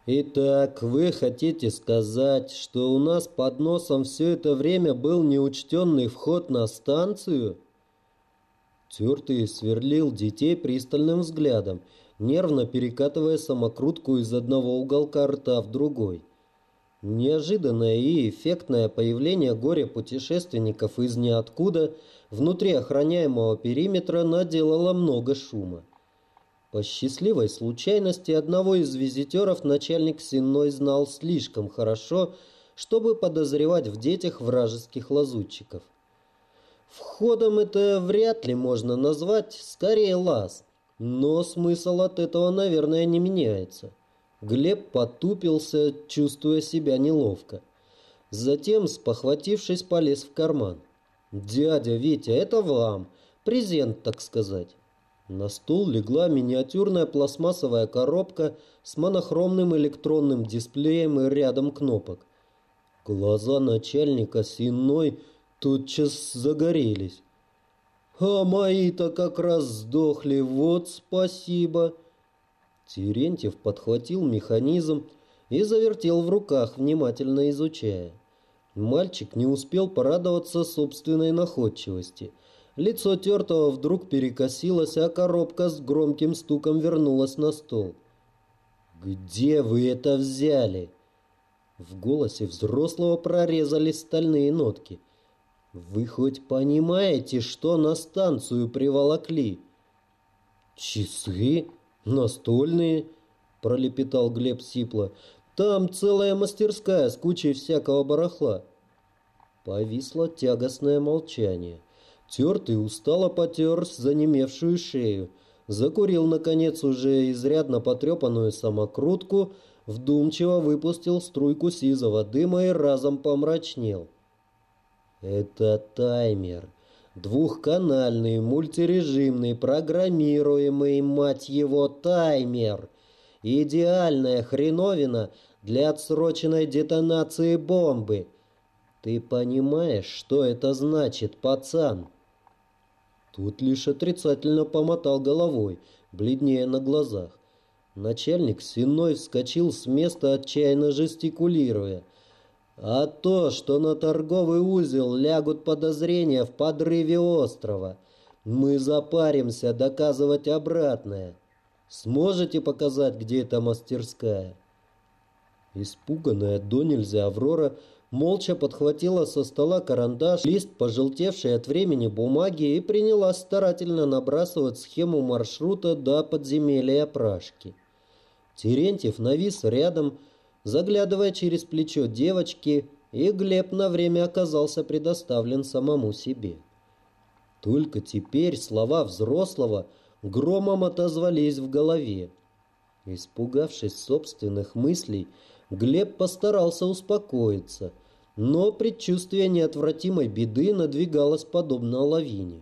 Итак, вы хотите сказать, что у нас под носом все это время был неучтенный вход на станцию? Тертый сверлил детей пристальным взглядом, нервно перекатывая самокрутку из одного уголка рта в другой. Неожиданное и эффектное появление горя-путешественников из ниоткуда внутри охраняемого периметра наделало много шума. По счастливой случайности одного из визитеров начальник Сенной знал слишком хорошо, чтобы подозревать в детях вражеских лазутчиков. Входом это вряд ли можно назвать, скорее лаз, но смысл от этого, наверное, не меняется. Глеб потупился, чувствуя себя неловко. Затем, спохватившись, полез в карман. «Дядя Витя, это вам. Презент, так сказать». На стол легла миниатюрная пластмассовая коробка с монохромным электронным дисплеем и рядом кнопок. Глаза начальника Сенной тотчас загорелись. «А мои-то как раз сдохли, вот спасибо!» Терентьев подхватил механизм и завертел в руках, внимательно изучая. Мальчик не успел порадоваться собственной находчивости. Лицо Тертого вдруг перекосилось, а коробка с громким стуком вернулась на стол. «Где вы это взяли?» В голосе взрослого прорезались стальные нотки. «Вы хоть понимаете, что на станцию приволокли?» «Часы? Настольные?» – пролепетал Глеб сипло. «Там целая мастерская с кучей всякого барахла». Повисло тягостное молчание. Тертый устало потер занемевшую шею. Закурил, наконец, уже изрядно потрепанную самокрутку, вдумчиво выпустил струйку сизого дыма и разом помрачнел. «Это таймер. Двухканальный, мультирежимный, программируемый, мать его, таймер. Идеальная хреновина для отсроченной детонации бомбы. Ты понимаешь, что это значит, пацан?» Тут лишь отрицательно помотал головой, бледнее на глазах. Начальник Сенной вскочил с места, отчаянно жестикулируя. «А то, что на торговый узел лягут подозрения в подрыве острова, мы запаримся доказывать обратное. Сможете показать, где эта мастерская?» Испуганная донельзя Аврора молча подхватила со стола карандаш, лист пожелтевшей от времени бумаги и принялась старательно набрасывать схему маршрута до подземелья Пражки. Терентьев навис рядом, заглядывая через плечо девочки, и Глеб на время оказался предоставлен самому себе. Только теперь слова взрослого громом отозвались в голове. Испугавшись собственных мыслей, Глеб постарался успокоиться, но предчувствие неотвратимой беды надвигалось подобно лавине.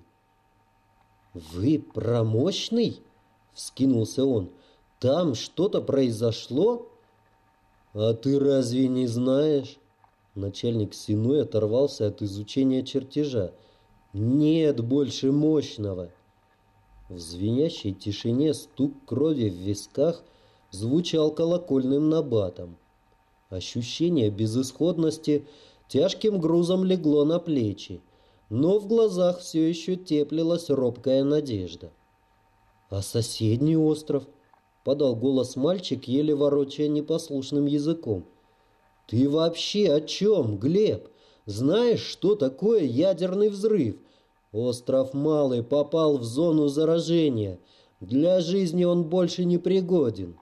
«Вы промощный?» — вскинулся он. «Там что-то произошло?» «А ты разве не знаешь?» Начальник Сенной оторвался от изучения чертежа. «Нет больше мощного». В звенящей тишине стук крови в висках звучал колокольным набатом. Ощущение безысходности тяжким грузом легло на плечи, но в глазах все еще теплилась робкая надежда. «А соседний остров?» — подал голос мальчик, еле ворочая непослушным языком. «Ты вообще о чем, Глеб? Знаешь, что такое ядерный взрыв? Остров Малый попал в зону заражения. Для жизни он больше не пригоден».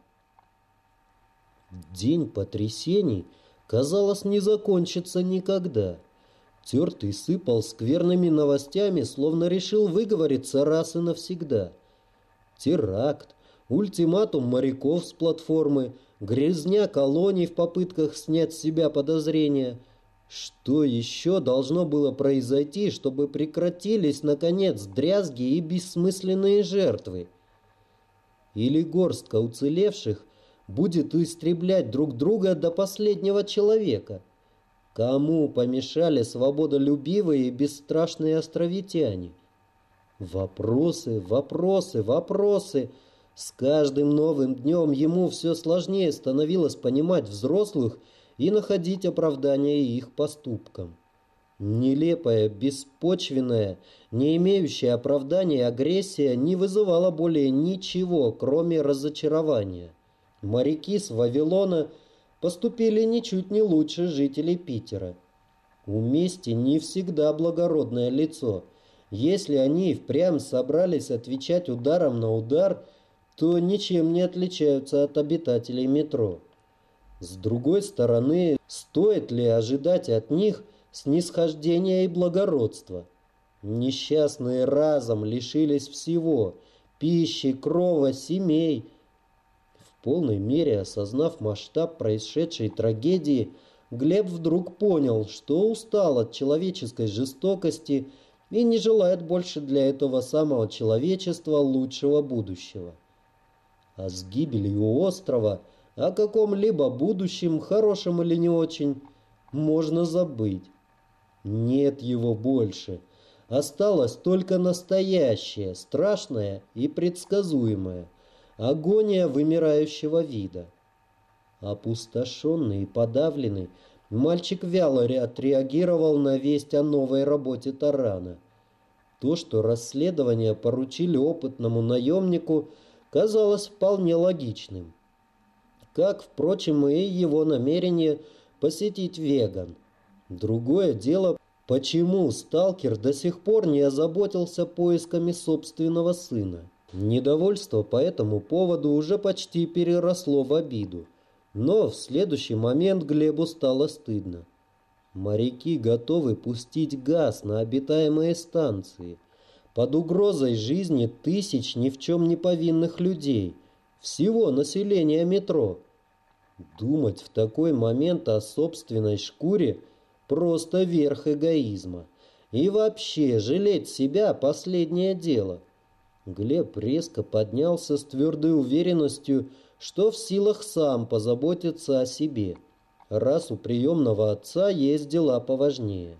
День потрясений, казалось, не закончится никогда. Тертый сыпал скверными новостями, словно решил выговориться раз и навсегда. Теракт, ультиматум моряков с платформы, грязня колоний в попытках снять с себя подозрения. Что еще должно было произойти, чтобы прекратились, наконец, дрязги и бессмысленные жертвы? Или горстка уцелевших будет истреблять друг друга до последнего человека? Кому помешали свободолюбивые и бесстрашные островитяне? Вопросы, вопросы, вопросы. С каждым новым днем ему все сложнее становилось понимать взрослых и находить оправдание их поступкам. Нелепая, беспочвенная, не имеющая оправдания агрессия не вызывала более ничего, кроме разочарования. Моряки с Вавилона поступили ничуть не лучше жителей Питера. У мести не всегда благородное лицо. Если они впрямь собрались отвечать ударом на удар, то ничем не отличаются от обитателей метро. С другой стороны, стоит ли ожидать от них снисхождения и благородства? Несчастные разом лишились всего – пищи, крова, семей. В полной мере осознав масштаб происшедшей трагедии, Глеб вдруг понял, что устал от человеческой жестокости и не желает больше для этого самого человечества лучшего будущего. А с гибелью острова о каком-либо будущем, хорошем или не очень, можно забыть. Нет его больше. Осталось только настоящее, страшное и предсказуемое. Агония вымирающего вида. Опустошенный и подавленный, мальчик вяло отреагировал на весть о новой работе тарана. То, что расследование поручили опытному наемнику, казалось вполне логичным. Как, впрочем, и его намерение посетить Веган. Другое дело, почему сталкер до сих пор не озаботился поисками собственного сына. Недовольство по этому поводу уже почти переросло в обиду. Но в следующий момент Глебу стало стыдно. Моряки готовы пустить газ на обитаемые станции. Под угрозой жизни тысяч ни в чем не повинных людей. Всего населения метро. Думать в такой момент о собственной шкуре – просто верх эгоизма. И вообще, жалеть себя – последнее дело. Глеб резко поднялся с твердой уверенностью, что в силах сам позаботиться о себе, раз у приемного отца есть дела поважнее.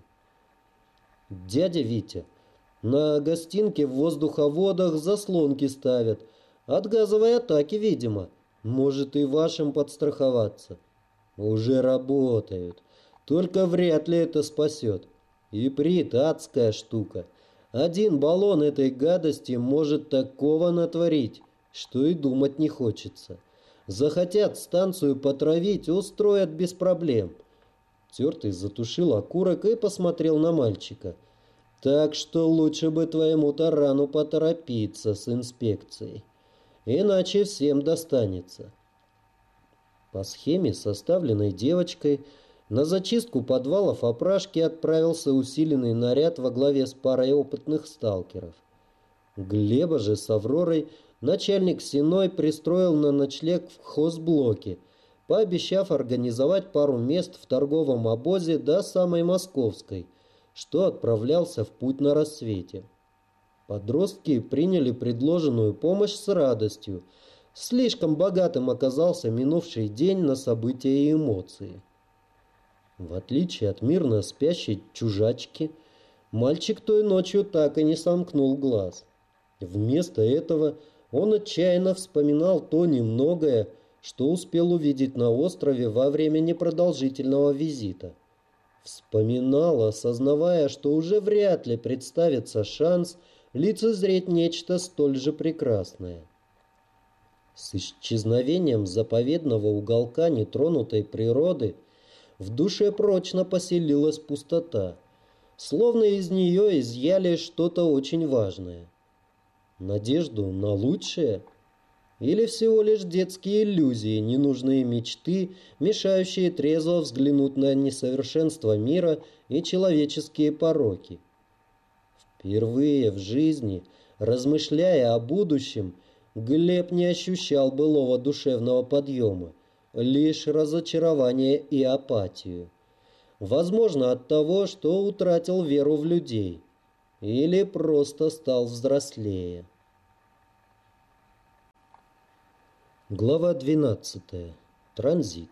«Дядя Витя, на гостинке в воздуховодах заслонки ставят. От газовой атаки, видимо. Может, и вашим подстраховаться?» «Уже работают. Только вряд ли это спасет. Иприт – адская штука. Один баллон этой гадости может такого натворить, что и думать не хочется. Захотят станцию потравить, устроят без проблем». Тертый затушил окурок и посмотрел на мальчика. «Так что лучше бы твоему тарану поторопиться с инспекцией. Иначе всем достанется». По схеме, составленной девочкой, на зачистку подвалов опрашки отправился усиленный наряд во главе с парой опытных сталкеров. Глеба же с Авророй начальник Синой пристроил на ночлег в хозблоке, пообещав организовать пару мест в торговом обозе до самой Московской, что отправлялся в путь на рассвете. Подростки приняли предложенную помощь с радостью. Слишком богатым оказался минувший день на события и эмоции. В отличие от мирно спящей чужачки, мальчик той ночью так и не сомкнул глаз. Вместо этого он отчаянно вспоминал то немногое, что успел увидеть на острове во время непродолжительного визита. Вспоминал, осознавая, что уже вряд ли представится шанс лицезреть нечто столь же прекрасное. С исчезновением заповедного уголка нетронутой природы в душе прочно поселилась пустота, словно из нее изъяли что-то очень важное. Надежду на лучшее? Или всего лишь детские иллюзии, ненужные мечты, мешающие трезво взглянуть на несовершенство мира и человеческие пороки? Впервые в жизни, размышляя о будущем, Глеб не ощущал былого душевного подъема, лишь разочарование и апатию. Возможно, от того, что утратил веру в людей, или просто стал взрослее. Глава 12. Транзит.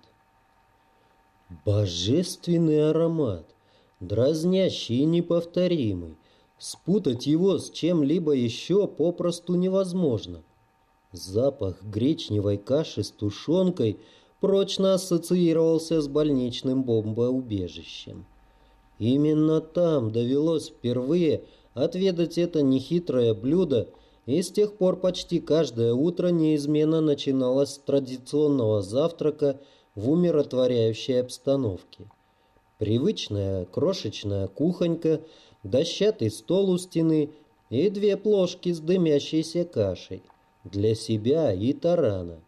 Божественный аромат, дразнящий и неповторимый. Спутать его с чем-либо еще попросту невозможно. Запах гречневой каши с тушенкой прочно ассоциировался с больничным бомбоубежищем. Именно там довелось впервые отведать это нехитрое блюдо, и с тех пор почти каждое утро неизменно начиналось с традиционного завтрака в умиротворяющей обстановке. Привычная крошечная кухонька, дощатый стол у стены и 2 плошки с дымящейся кашей для себя и тарана.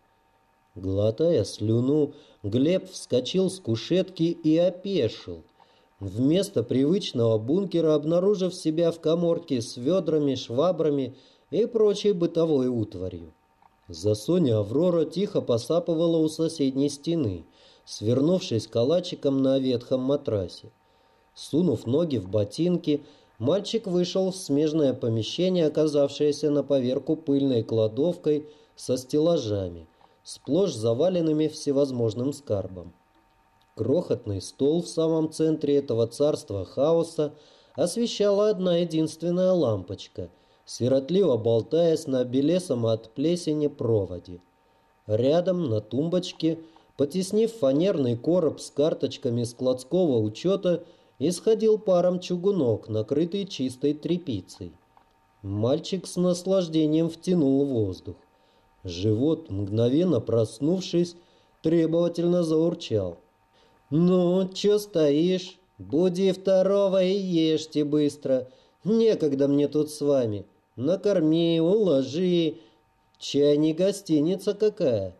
Глотая слюну, Глеб вскочил с кушетки и опешил. Вместо привычного бункера, обнаружив себя в каморке с ведрами, швабрами и прочей бытовой утварью. За Соней Аврора тихо посапывала у соседней стены, свернувшись калачиком на ветхом матрасе. Сунув ноги в ботинки, мальчик вышел в смежное помещение, оказавшееся на поверку пыльной кладовкой со стеллажами, сплошь заваленными всевозможным скарбом. Крохотный стол в самом центре этого царства хаоса освещала одна единственная лампочка, сиротливо болтаясь на белесом от плесени проводе. Рядом на тумбочке, потеснив фанерный короб с карточками складского учета, исходил паром чугунок, накрытый чистой тряпицей. Мальчик с наслаждением втянул воздух. Живот, мгновенно проснувшись, требовательно заурчал. «Ну, чё стоишь? Буди второго и ешьте быстро. Некогда мне тут с вами. Накорми, уложи. Чай не гостиница какая».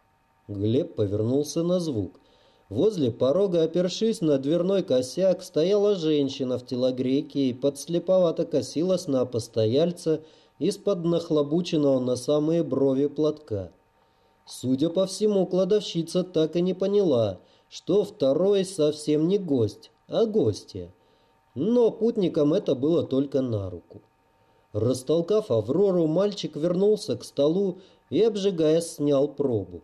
Глеб повернулся на звук. Возле порога, опершись на дверной косяк, стояла женщина в телогрейке и подслеповато косилась на постояльца из-под нахлобученного на самые брови платка. Судя по всему, кладовщица так и не поняла, что второй совсем не гость, а гостья. Но путникам это было только на руку. Растолкав Аврору, мальчик вернулся к столу и, обжигаясь, снял пробу.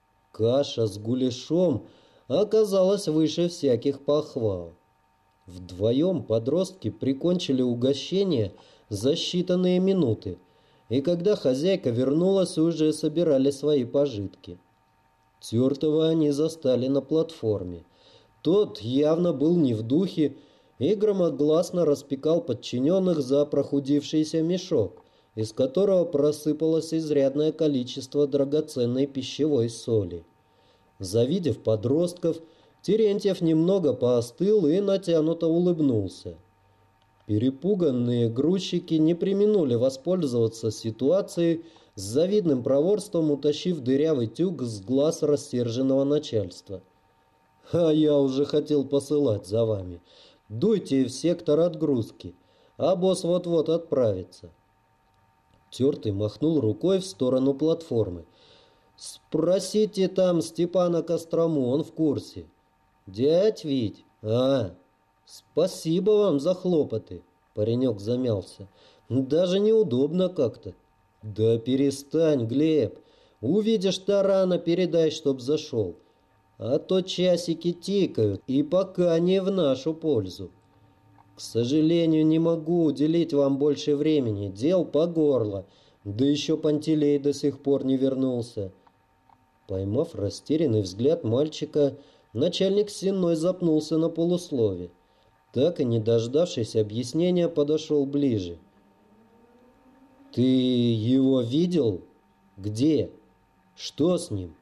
Каша с гуляшом оказалась выше всяких похвал. Вдвоем подростки прикончили угощение за считанные минуты, и когда хозяйка вернулась, уже собирали свои пожитки. Тертого они застали на платформе. Тот явно был не в духе и громогласно распекал подчиненных за прохудившийся мешок, из которого просыпалось изрядное количество драгоценной пищевой соли. Завидев подростков, Терентьев немного поостыл и натянуто улыбнулся. Перепуганные грузчики не преминули воспользоваться ситуацией, с завидным проворством утащив дырявый тюк с глаз рассерженного начальства. «А я уже хотел посылать за вами. Дуйте в сектор отгрузки, а босс вот-вот отправится». Тертый махнул рукой в сторону платформы. «Спросите там Степана Кострому, он в курсе». «Дядь Вить? Спасибо вам за хлопоты». Паренек замялся. «Даже неудобно как-то». «Да перестань, Глеб. Увидишь тарана, передай, чтоб зашел. А то часики тикают, и пока не в нашу пользу. К сожалению, не могу уделить вам больше времени. Дел по горло. Да еще Пантелей до сих пор не вернулся». Поймав растерянный взгляд мальчика, начальник Сенной запнулся на полуслове. Так и не дождавшись объяснения, подошел ближе. «Ты его видел? Где? Что с ним?»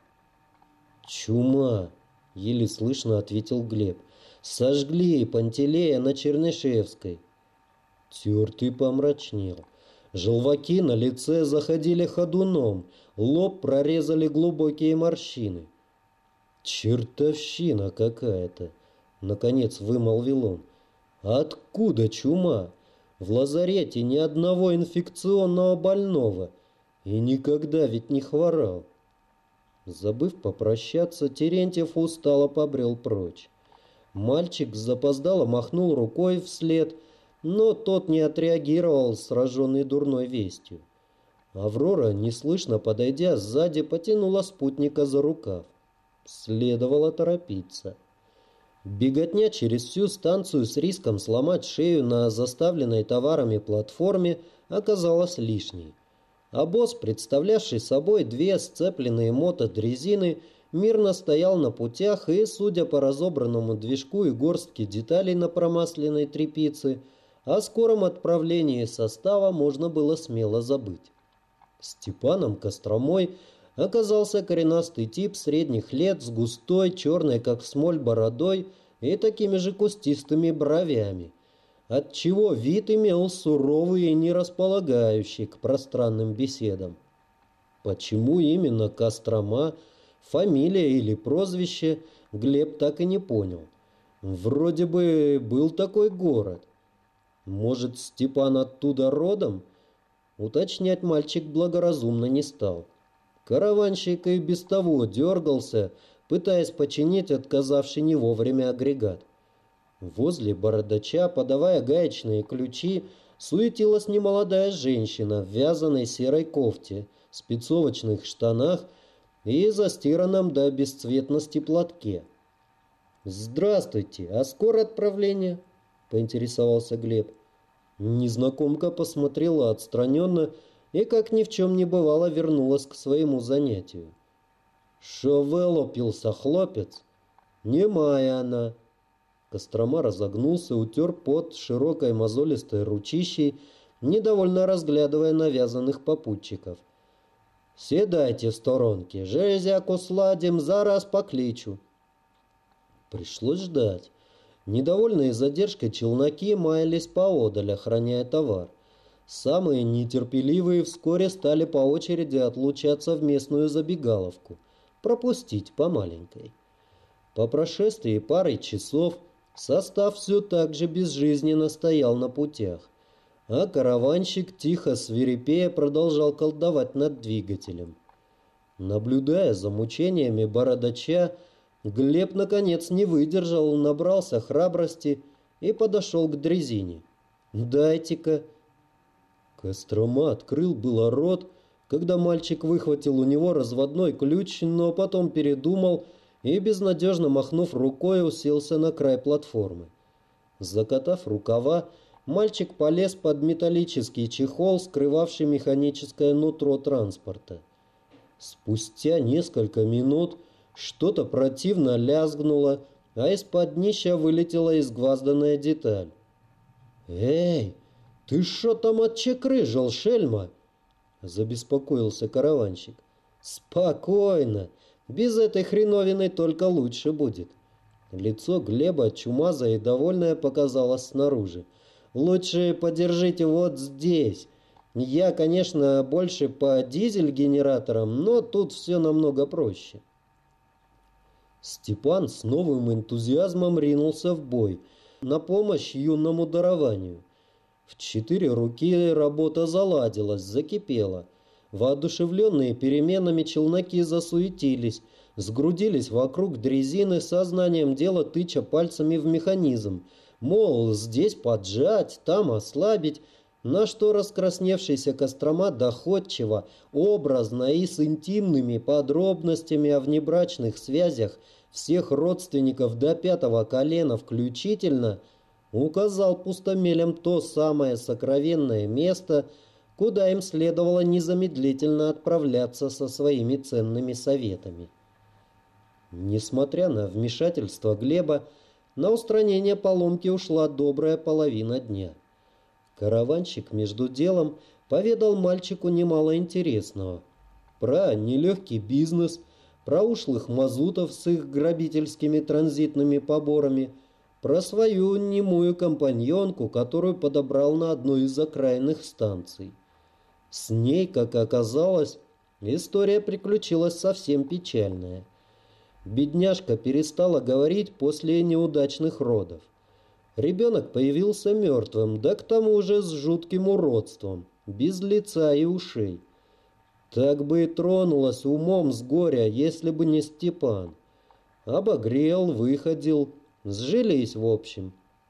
«Чума», — еле слышно ответил Глеб. «Сожгли Пантелея на Чернышевской». Тертый помрачнел. Желваки на лице заходили ходуном, лоб прорезали глубокие морщины. «Чертовщина какая-то!» — наконец вымолвил он. «Откуда чума? В лазарете ни одного инфекционного больного. И никогда ведь не хворал». Забыв попрощаться, Терентьев устало побрел прочь. Мальчик запоздало махнул рукой вслед, но тот не отреагировал, сраженный дурной вестью. Аврора, неслышно подойдя сзади, потянула спутника за рукав. Следовало торопиться. Беготня через всю станцию с риском сломать шею на заставленной товарами платформе оказалась лишней. Обоз, представлявший собой две сцепленные мотодрезины, мирно стоял на путях и, судя по разобранному движку и горстке деталей на промасленной тряпице, о скором отправлении состава можно было смело забыть. Степаном Костромой оказался коренастый тип средних лет с густой, черной как смоль бородой и такими же кустистыми бровями, отчего вид имел суровый и не располагающий к пространным беседам. Почему именно Кострома, фамилия или прозвище, Глеб так и не понял. Вроде бы был такой город. Может, Степан оттуда родом? Уточнять мальчик благоразумно не стал. Караванщик и без того дергался, пытаясь починить отказавший не вовремя агрегат. Возле бородача, подавая гаечные ключи, суетилась немолодая женщина в вязаной серой кофте, спецовочных штанах и застиранном до бесцветности платке. «Здравствуйте, а скоро отправление?» — поинтересовался Глеб. Незнакомка посмотрела отстраненно и, как ни в чем не бывало, вернулась к своему занятию. «Шо вылупился, хлопец? Немая она!» Кострома разогнулся, утер пот широкой мозолистой ручищей, недовольно разглядывая навязанных попутчиков. «Седайте в сторонке, железяку сладим, зараз покличу». Пришлось ждать. Недовольные задержкой челноки маялись поодаль, охраняя товар. Самые нетерпеливые вскоре стали по очереди отлучаться в местную забегаловку, пропустить по маленькой. По прошествии пары часов состав все так же безжизненно стоял на путях, а караванщик, тихо свирепея, продолжал колдовать над двигателем. Наблюдая за мучениями бородача, Глеб, наконец, не выдержал, набрался храбрости и подошел к дрезине. «Дайте-ка». Кострома открыл было рот, когда мальчик выхватил у него разводной ключ, но потом передумал и, безнадежно махнув рукой, уселся на край платформы. Закатав рукава, мальчик полез под металлический чехол, скрывавший механическое нутро транспорта. Спустя несколько минут что-то противно лязгнуло, а из-под днища вылетела изгвазданная деталь. «Эй, ты шо там отчекрыжил, шельма?» — забеспокоился караванщик. «Спокойно, без этой хреновины только лучше будет». Лицо Глеба, чумазое и довольное, показалось снаружи. «Лучше подержите вот здесь. Я, конечно, больше по дизель-генераторам, но тут все намного проще». Степан с новым энтузиазмом ринулся в бой, на помощь юному дарованию. В 4 руки работа заладилась, закипела. Воодушевленные переменами челноки засуетились, сгрудились вокруг дрезины, сознанием дела тыча пальцами в механизм. Мол, здесь поджать, там ослабить, на что раскрасневшийся Кострома доходчиво, образно и с интимными подробностями о внебрачных связях всех родственников до 5-го колена включительно указал пустомелям то самое сокровенное место, куда им следовало незамедлительно отправляться со своими ценными советами. Несмотря на вмешательство Глеба, на устранение поломки ушла добрая половина дня. Караванщик между делом поведал мальчику немало интересного. Про нелегкий бизнес, про ушлых мазутов с их грабительскими транзитными поборами, про свою немую компаньонку, которую подобрал на одной из окраинных станций. С ней, как оказалось, история приключилась совсем печальная. Бедняжка перестала говорить после неудачных родов. Ребенок появился мертвым, да к тому же с жутким уродством, без лица и ушей. Так бы и тронулась умом с горя, если бы не Степан. Обогрел, выходил, сжились в общем.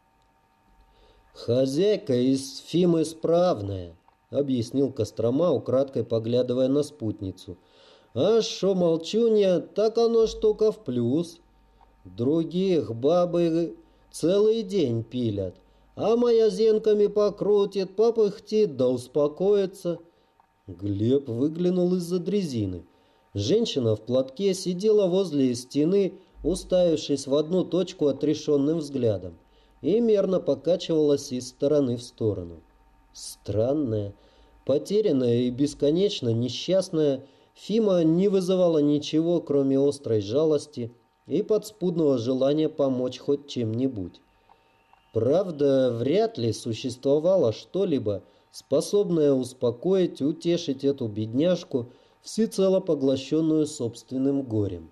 «Хозяйка из Фимы справная», — объяснил Кострома, украдкой поглядывая на спутницу. «А шо молчунья, так оно штука в плюс. Других бабы целый день пилят, а моя зенками покрутит, попыхтит да успокоится. Глеб выглянул из-за дрезины. Женщина в платке сидела возле стены, уставившись в одну точку отрешенным взглядом, и мерно покачивалась из стороны в сторону. Странная, потерянная и бесконечно несчастная, Фима не вызывала ничего, кроме острой жалости и подспудного желания помочь хоть чем-нибудь. Правда, вряд ли существовало что-либо, способное успокоить, утешить эту бедняжку, всецело поглощенную собственным горем.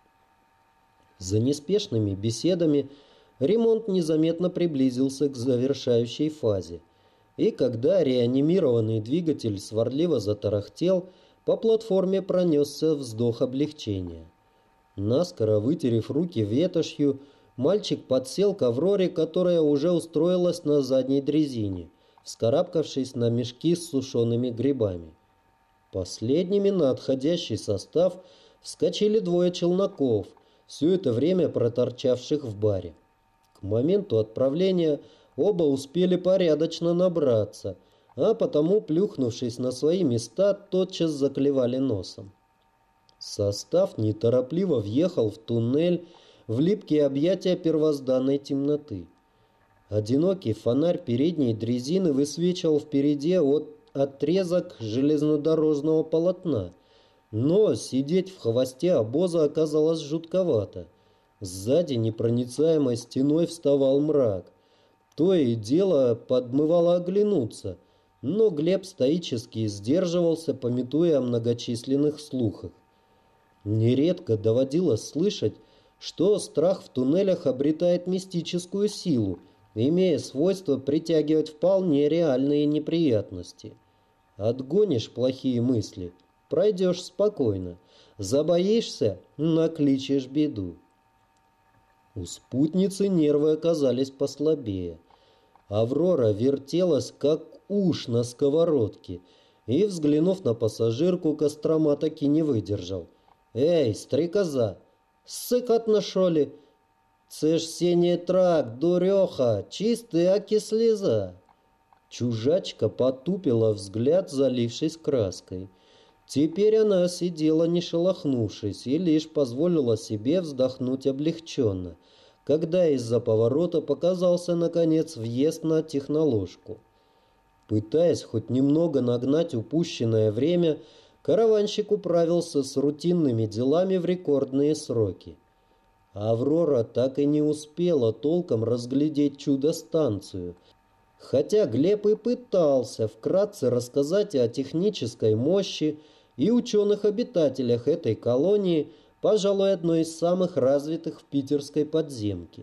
За неспешными беседами ремонт незаметно приблизился к завершающей фазе, и когда реанимированный двигатель сварливо затарахтел, по платформе пронесся вздох облегчения. Наскоро вытерев руки ветошью, мальчик подсел к Авроре, которая уже устроилась на задней дрезине, вскарабкавшись на мешки с сушеными грибами. Последними на отходящий состав вскочили двое челноков, все это время проторчавших в баре. К моменту отправления оба успели порядочно набраться, а потому, плюхнувшись на свои места, тотчас заклевали носом. Состав неторопливо въехал в туннель, в липкие объятия первозданной темноты. Одинокий фонарь передней дрезины высвечивал впереди отрезок железнодорожного полотна, но сидеть в хвосте обоза оказалось жутковато. Сзади непроницаемой стеной вставал мрак. То и дело подмывало оглянуться, но Глеб стоически сдерживался, памятуя о многочисленных слухах. Нередко доводилось слышать, что страх в туннелях обретает мистическую силу, имея свойство притягивать вполне реальные неприятности. Отгонишь плохие мысли, пройдешь спокойно, забоишься, накличешь беду. У спутницы нервы оказались послабее. Аврора вертелась, как уж на сковородке, и, взглянув на пассажирку, Кострома таки не выдержал. «Эй, стрекоза, сыкотно, шо ли? Це ж синій трак, дуреха, чистый аки слеза». Чужачка потупила взгляд, залившись краской. Теперь она сидела, не шелохнувшись, и лишь позволила себе вздохнуть облегченно, когда из-за поворота показался, наконец, въезд на техноложку. Пытаясь хоть немного нагнать упущенное время, караванщик управился с рутинными делами в рекордные сроки. Аврора так и не успела толком разглядеть чудо-станцию, хотя Глеб и пытался вкратце рассказать о технической мощи и ученых-обитателях этой колонии, пожалуй, одной из самых развитых в питерской подземке.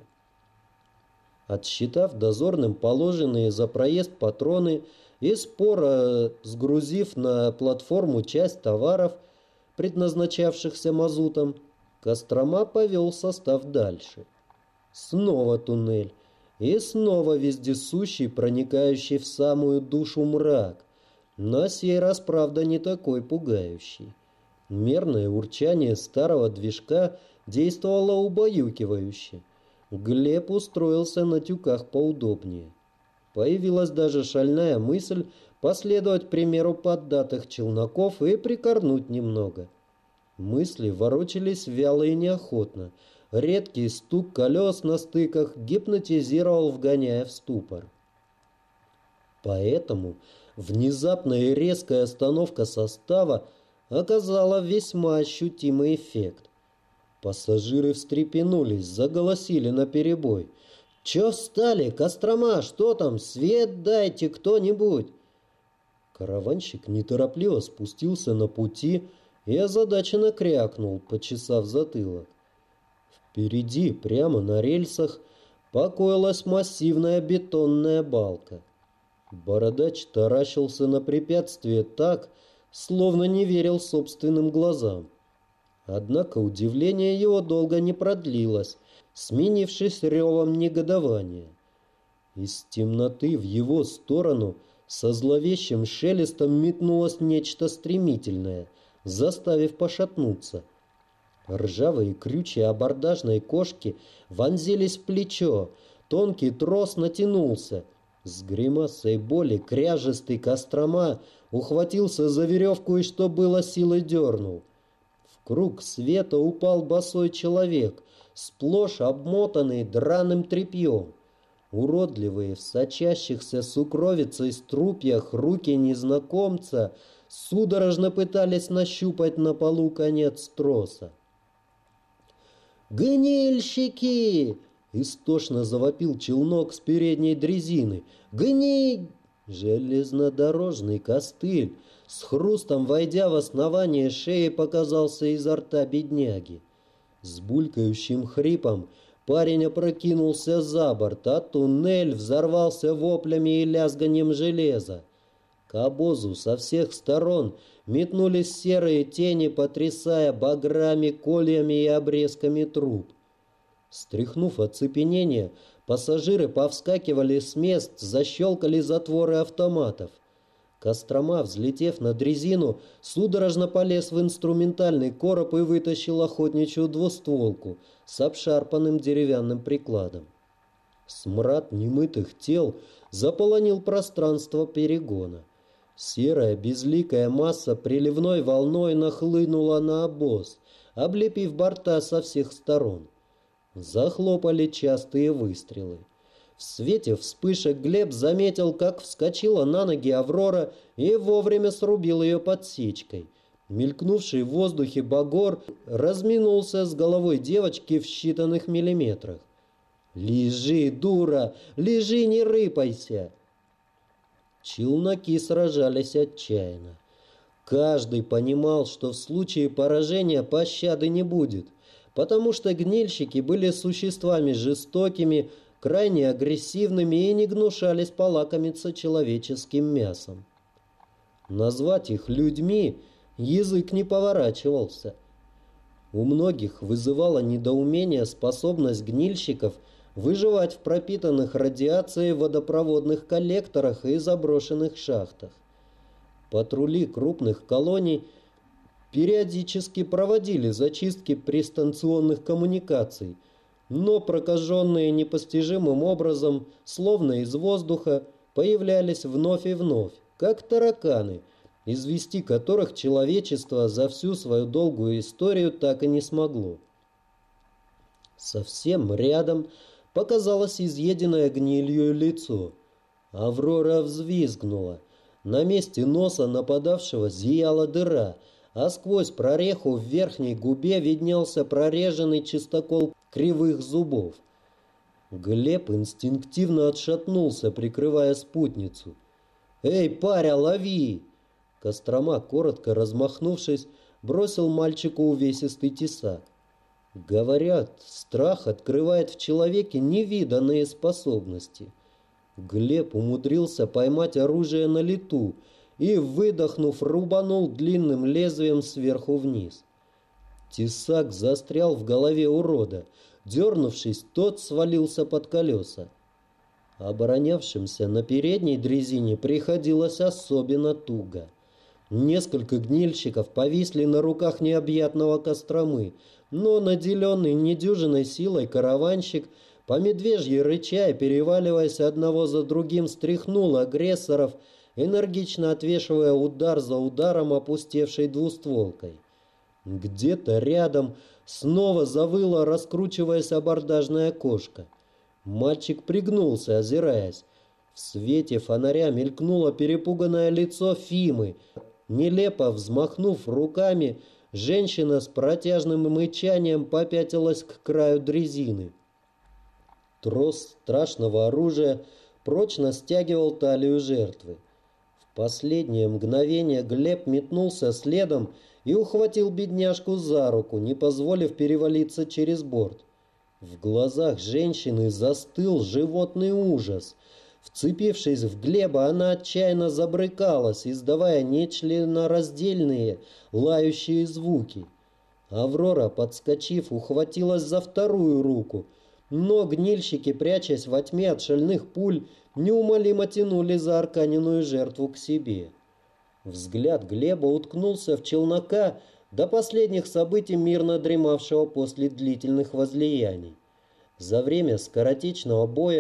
Отсчитав дозорным положенные за проезд патроны и споро сгрузив на платформу часть товаров, предназначавшихся мазутом, Кострома повел состав дальше. Снова туннель. И снова вездесущий, проникающий в самую душу мрак. На сей раз, правда, не такой пугающий. Мерное урчание старого движка действовало убаюкивающе. Глеб устроился на тюках поудобнее. Появилась даже шальная мысль последовать примеру поддатых челноков и прикорнуть немного. Мысли ворочались вяло и неохотно. Редкий стук колес на стыках гипнотизировал, вгоняя в ступор. Поэтому внезапная и резкая остановка состава оказала весьма ощутимый эффект. Пассажиры встрепенулись, заголосили наперебой. «Чё встали, Кострома, что там? Свет дайте кто-нибудь!» Караванщик неторопливо спустился на пути и озадаченно крякнул, почесав затылок. Впереди, прямо на рельсах, покоилась массивная бетонная балка. Бородач таращился на препятствие так, словно не верил собственным глазам. Однако удивление его долго не продлилось, сменившись ревом негодования. Из темноты в его сторону со зловещим шелестом метнулось нечто стремительное, заставив пошатнуться. Ржавые крючья абордажной кошки вонзились в плечо, тонкий трос натянулся, С гримасой боли кряжестый Кострома ухватился за веревку и, что было силой, дернул. В круг света упал босой человек, сплошь обмотанный драным тряпьем. Уродливые в сочащихся сукровицей струпьях руки незнакомца судорожно пытались нащупать на полу конец троса. «Гнильщики!» — истошно завопил челнок с передней дрезины. «Гни!» Железнодорожный костыль, с хрустом войдя в основание шеи, показался изо рта бедняги. С булькающим хрипом парень опрокинулся за борт, а туннель взорвался воплями и лязганием железа. К обозу со всех сторон метнулись серые тени, потрясая баграми, кольями и обрезками труб. Стряхнув оцепенение, пассажиры повскакивали с мест, защелкали затворы автоматов. Кострома, взлетев на дрезину, судорожно полез в инструментальный короб и вытащил охотничью двустволку с обшарпанным деревянным прикладом. Смрад немытых тел заполонил пространство перегона. Серая безликая масса приливной волной нахлынула на обоз, облепив борта со всех сторон. Захлопали частые выстрелы. В свете вспышек Глеб заметил, как вскочила на ноги Аврора и вовремя срубил ее подсечкой. Мелькнувший в воздухе багор разминулся с головой девочки в считанных миллиметрах. «Лежи, дура! Лежи, не рыпайся!» Челноки сражались отчаянно. Каждый понимал, что в случае поражения пощады не будет, потому что гнильщики были существами жестокими, крайне агрессивными и не гнушались полакомиться человеческим мясом. Назвать их людьми язык не поворачивался. У многих вызывало недоумение способность гнильщиков выживать в пропитанных радиацией водопроводных коллекторах и заброшенных шахтах. Патрули крупных колоний периодически проводили зачистки пристанционных коммуникаций, но прокаженные непостижимым образом, словно из воздуха, появлялись вновь и вновь, как тараканы, извести которых человечество за всю свою долгую историю так и не смогло. Совсем рядом показалось изъеденное гнилью лицо. Аврора взвизгнула. На месте носа нападавшего зияла дыра, а сквозь прореху в верхней губе виднелся прореженный чистокол кривых зубов. Глеб инстинктивно отшатнулся, прикрывая спутницу. «Эй, паря, лови!» Кострома, коротко размахнувшись, бросил мальчику увесистый тесак. Говорят, страх открывает в человеке невиданные способности. Глеб умудрился поймать оружие на лету и, выдохнув, рубанул длинным лезвием сверху вниз. Тесак застрял в голове урода. Дернувшись, тот свалился под колеса. Оборонявшимся на передней дрезине приходилось особенно туго. Несколько гнильщиков повисли на руках необъятного Костромы, но наделенный недюжинной силой караванщик, по медвежьи рыча и переваливаясь одного за другим, стряхнул агрессоров, энергично отвешивая удар за ударом опустевшей двустволкой. Где-то рядом снова завыла, раскручиваясь, абордажная кошка. Мальчик пригнулся, озираясь. В свете фонаря мелькнуло перепуганное лицо Фимы. Нелепо взмахнув руками, женщина с протяжным мычанием попятилась к краю дрезины. Трос страшного оружия прочно стягивал талию жертвы. В последнее мгновение Глеб метнулся следом и ухватил бедняжку за руку, не позволив перевалиться через борт. В глазах женщины застыл животный ужас. Вцепившись в Глеба, она отчаянно забрыкалась, издавая нечленораздельные лающие звуки. Аврора, подскочив, ухватилась за вторую руку, но гнильщики, прячась во тьме от шальных пуль, неумолимо тянули заарканенную жертву к себе. Взгляд Глеба уткнулся в челнока, до последних событий мирно дремавшего после длительных возлияний. За время скоротечного боя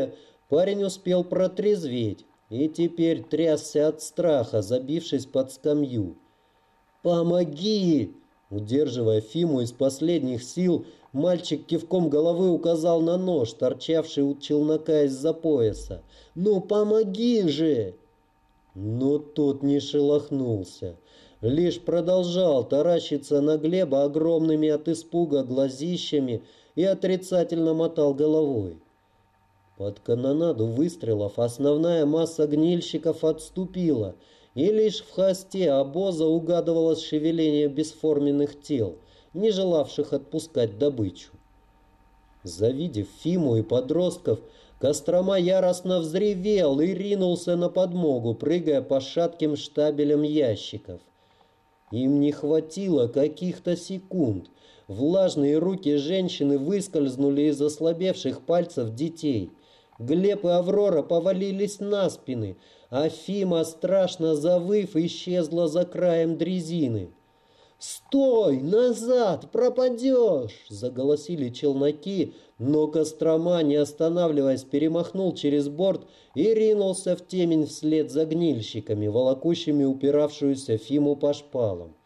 Парень успел протрезветь и теперь трясся от страха, забившись под скамью. «Помоги!» Удерживая Фиму из последних сил, мальчик кивком головы указал на нож, торчавший у челнока из-за пояса. «Ну помоги же!» Но тот не шелохнулся, лишь продолжал таращиться на Глеба огромными от испуга глазищами и отрицательно мотал головой. Под канонаду выстрелов основная масса гнильщиков отступила, и лишь в хвосте обоза угадывалось шевеление бесформенных тел, не желавших отпускать добычу. Завидев Фиму и подростков, Кострома яростно взревел и ринулся на подмогу, прыгая по шатким штабелям ящиков. Им не хватило каких-то секунд. Влажные руки женщины выскользнули из ослабевших пальцев детей. Глеб и Аврора повалились на спины, а Фима, страшно завыв, исчезла за краем дрезины. «Стой! Назад! Пропадешь!» — заголосили челноки, но Кострома, не останавливаясь, перемахнул через борт и ринулся в темень вслед за гнильщиками, волокущими упиравшуюся Фиму по шпалам.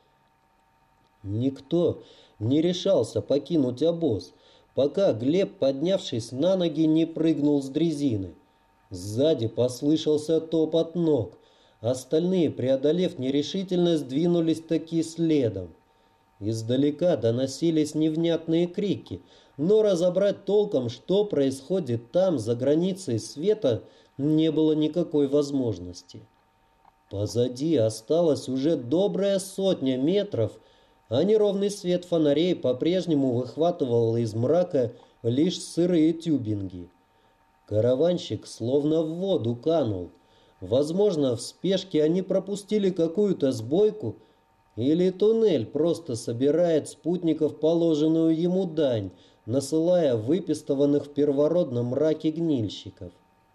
Никто не решался покинуть обоз, пока Глеб, поднявшись на ноги, не прыгнул с дрезины. Сзади послышался топот ног. Остальные, преодолев нерешительность, двинулись таки следом. Издалека доносились невнятные крики, но разобрать толком, что происходит там, за границей света, не было никакой возможности. Позади осталась уже добрая 100 метров, а неровный свет фонарей по-прежнему выхватывал из мрака лишь сырые тюбинги. Караванщик словно в воду канул. Возможно, в спешке они пропустили какую-то сбойку, или туннель просто собирает спутников положенную ему дань, насылая выпистованных в первородном мраке гнильщиков.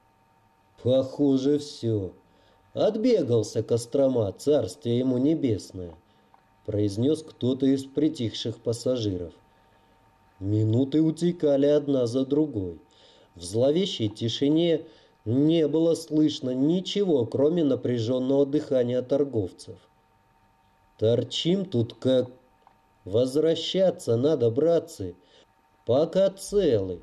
Похоже, все. Отбегался Кострома, царствие ему небесное, произнес кто-то из притихших пассажиров. Минуты утекали одна за другой. В зловещей тишине не было слышно ничего, кроме напряженного дыхания торговцев. Торчим тут как... Возвращаться надо, братцы, пока целы.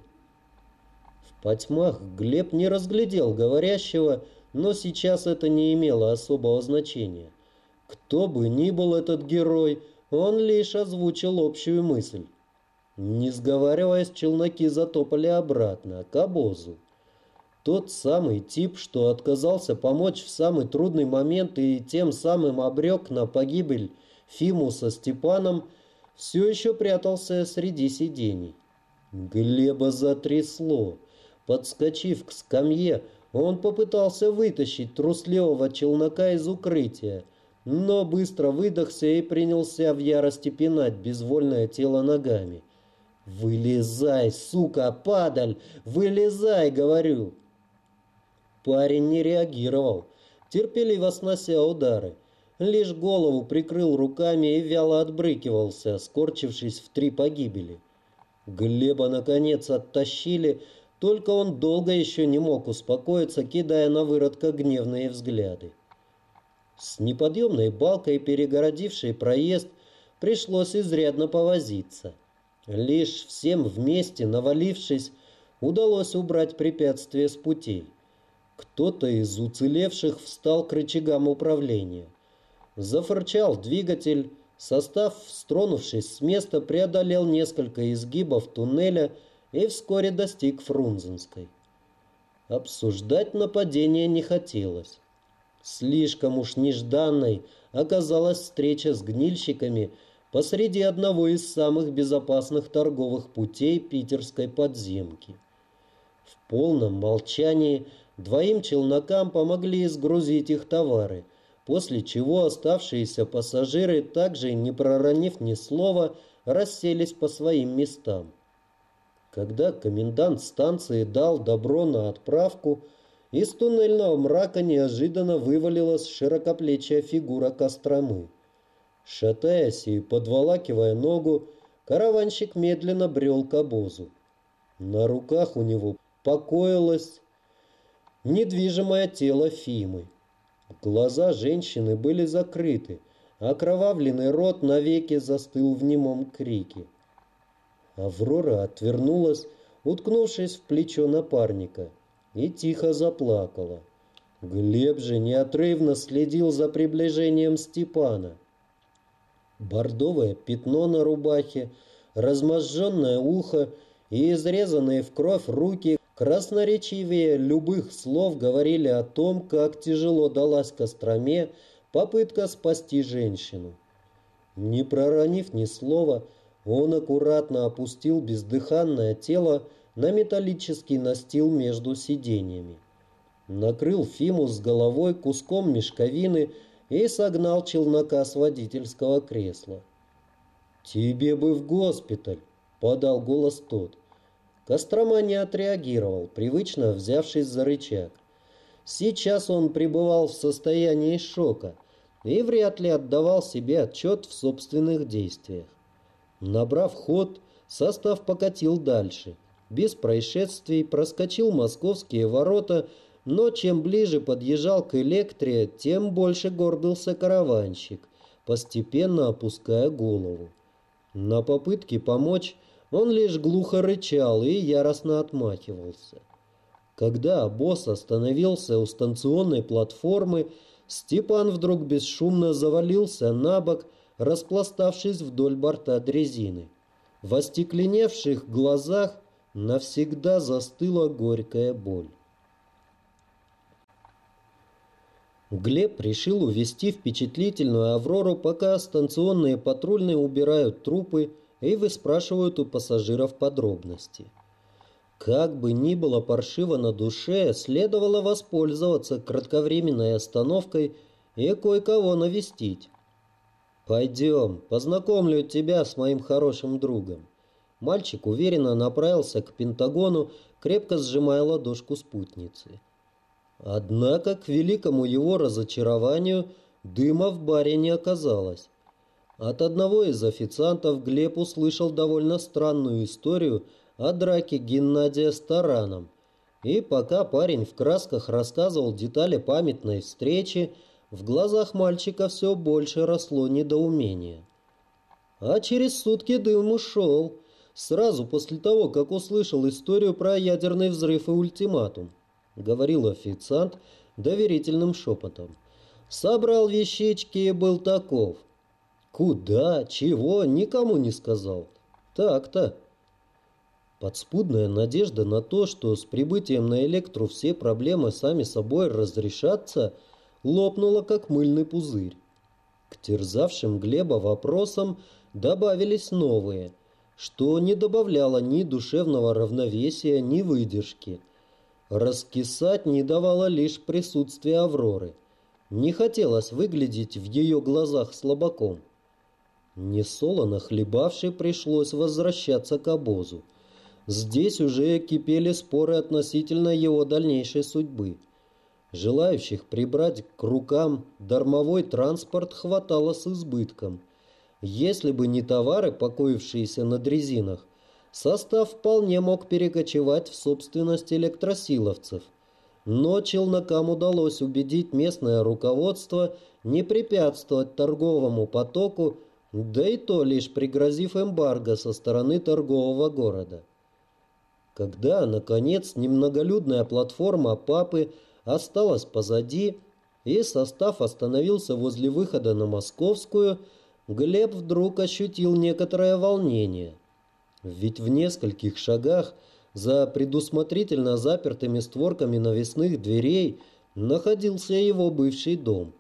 В потьмах Глеб не разглядел говорящего, но сейчас это не имело особого значения. Кто бы ни был этот герой, он лишь озвучил общую мысль. Не сговариваясь, челноки затопали обратно, к обозу. Тот самый тип, что отказался помочь в самый трудный момент и тем самым обрек на погибель Фиму со Степаном, все еще прятался среди сидений. Глеба затрясло. Подскочив к скамье, он попытался вытащить трусливого челнока из укрытия, но быстро выдохся и принялся в ярости пинать безвольное тело ногами. «Вылезай, сука, падаль! Вылезай, говорю!» Парень не реагировал, терпеливо снося удары. Лишь голову прикрыл руками и вяло отбрыкивался, скорчившись в 3 погибели. Глеба, наконец, оттащили, только он долго еще не мог успокоиться, кидая на выродка гневные взгляды. С неподъемной балкой, перегородившей проезд, пришлось изрядно повозиться. Лишь всем вместе, навалившись, удалось убрать препятствие с путей. Кто-то из уцелевших встал к рычагам управления. Зафырчал двигатель, состав, стронувшись с места, преодолел несколько изгибов туннеля и вскоре достиг Фрунзенской. Обсуждать нападение не хотелось. Слишком уж нежданной оказалась встреча с гнильщиками посреди одного из самых безопасных торговых путей питерской подземки. В полном молчании 2 челнокам помогли сгрузить их товары, после чего оставшиеся пассажиры, также не проронив ни слова, расселись по своим местам. Когда комендант станции дал добро на отправку, из туннельного мрака неожиданно вывалилась широкоплечья фигура Костромы. Шатаясь и подволакивая ногу, караванщик медленно брел к обозу. На руках у него покоилась недвижимое тело Фимы. Глаза женщины были закрыты, окровавленный рот навеки застыл в немом крике. Аврора отвернулась, уткнувшись в плечо напарника, и тихо заплакала. Глеб же неотрывно следил за приближением Степана. Бордовое пятно на рубахе, разможженное ухо и изрезанные в кровь руки красноречивее любых слов говорили о том, как тяжело далась Костроме попытка спасти женщину. Не проронив ни слова, он аккуратно опустил бездыханное тело на металлический настил между сиденьями. Накрыл Фиму с головой куском мешковины и согнал челнока с водительского кресла. «Тебе бы в госпиталь!» — подал голос тот. Кострома не отреагировал, привычно взявшись за рычаг. Сейчас он пребывал в состоянии шока и вряд ли отдавал себе отчет в собственных действиях. Набрав ход, состав покатил дальше. Без происшествий проскочил московские ворота, но чем ближе подъезжал к Электре, тем больше горбился караванщик, постепенно опуская голову. На попытки помочь он лишь глухо рычал и яростно отмахивался. Когда обоз остановился у станционной платформы, Степан вдруг бесшумно завалился на бок, распластавшись вдоль борта дрезины. В остекленевших глазах навсегда застыла горькая боль. Глеб решил увезти впечатлительную Аврору, пока станционные патрульные убирают трупы и выспрашивают у пассажиров подробности. Как бы ни было паршиво на душе, следовало воспользоваться кратковременной остановкой и кое-кого навестить. «Пойдем, познакомлю тебя с моим хорошим другом». Мальчик уверенно направился к Пентагону, крепко сжимая ладошку спутницы. Однако, к великому его разочарованию, дыма в баре не оказалось. От одного из официантов Глеб услышал довольно странную историю о драке Геннадия с тараном. И пока парень в красках рассказывал детали памятной встречи, в глазах мальчика все больше росло недоумение. А через сутки дым ушел, сразу после того, как услышал историю про ядерный взрыв и ультиматум. — говорил официант доверительным шепотом. «Собрал вещички и был таков. Куда, чего, никому не сказал. Так-то». Подспудная надежда на то, что с прибытием на Электру все проблемы сами собой разрешатся, лопнула, как мыльный пузырь. К терзавшим Глеба вопросам добавились новые, что не добавляло ни душевного равновесия, ни выдержки. Раскисать не давало лишь присутствие Авроры. Не хотелось выглядеть в ее глазах слабаком. Несолоно хлебавши, пришлось возвращаться к обозу. Здесь уже кипели споры относительно его дальнейшей судьбы. Желающих прибрать к рукам дармовой транспорт хватало с избытком. Если бы не товары, покоившиеся на дрезинах, состав вполне мог перекочевать в собственность электросиловцев. Но челнокам удалось убедить местное руководство не препятствовать торговому потоку, да и то лишь пригрозив эмбарго со стороны торгового города. Когда, наконец, немноголюдная платформа Папы осталась позади, и состав остановился возле выхода на Московскую, Глеб вдруг ощутил некоторое волнение. Ведь в нескольких шагах за предусмотрительно запертыми створками навесных дверей находился его бывший дом.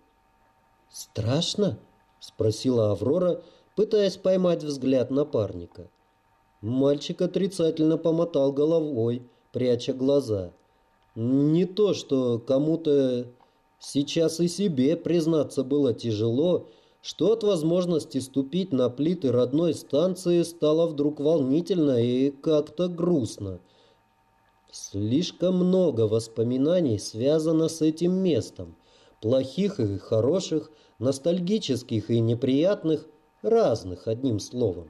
«Страшно?» — спросила Аврора, пытаясь поймать взгляд напарника. Мальчик отрицательно помотал головой, пряча глаза. Не то, что кому-то сейчас и себе признаться было тяжело, что от возможности ступить на плиты родной станции стало вдруг волнительно и как-то грустно. Слишком много воспоминаний связано с этим местом, плохих и хороших, ностальгических и неприятных, разных, одним словом.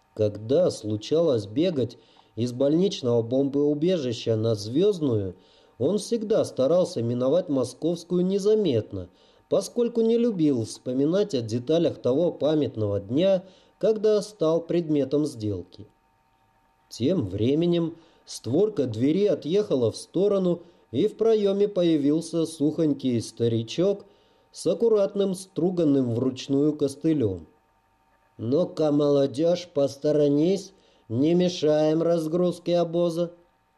Когда случалось бегать из больничного бомбоубежища на Звездную, Он всегда старался миновать Московскую незаметно, поскольку не любил вспоминать о деталях того памятного дня, когда стал предметом сделки. Тем временем створка двери отъехала в сторону, и в проеме появился сухонький старичок с аккуратным струганным вручную костылем. «Ну-ка, молодежь, посторонись, не мешаем разгрузке обоза».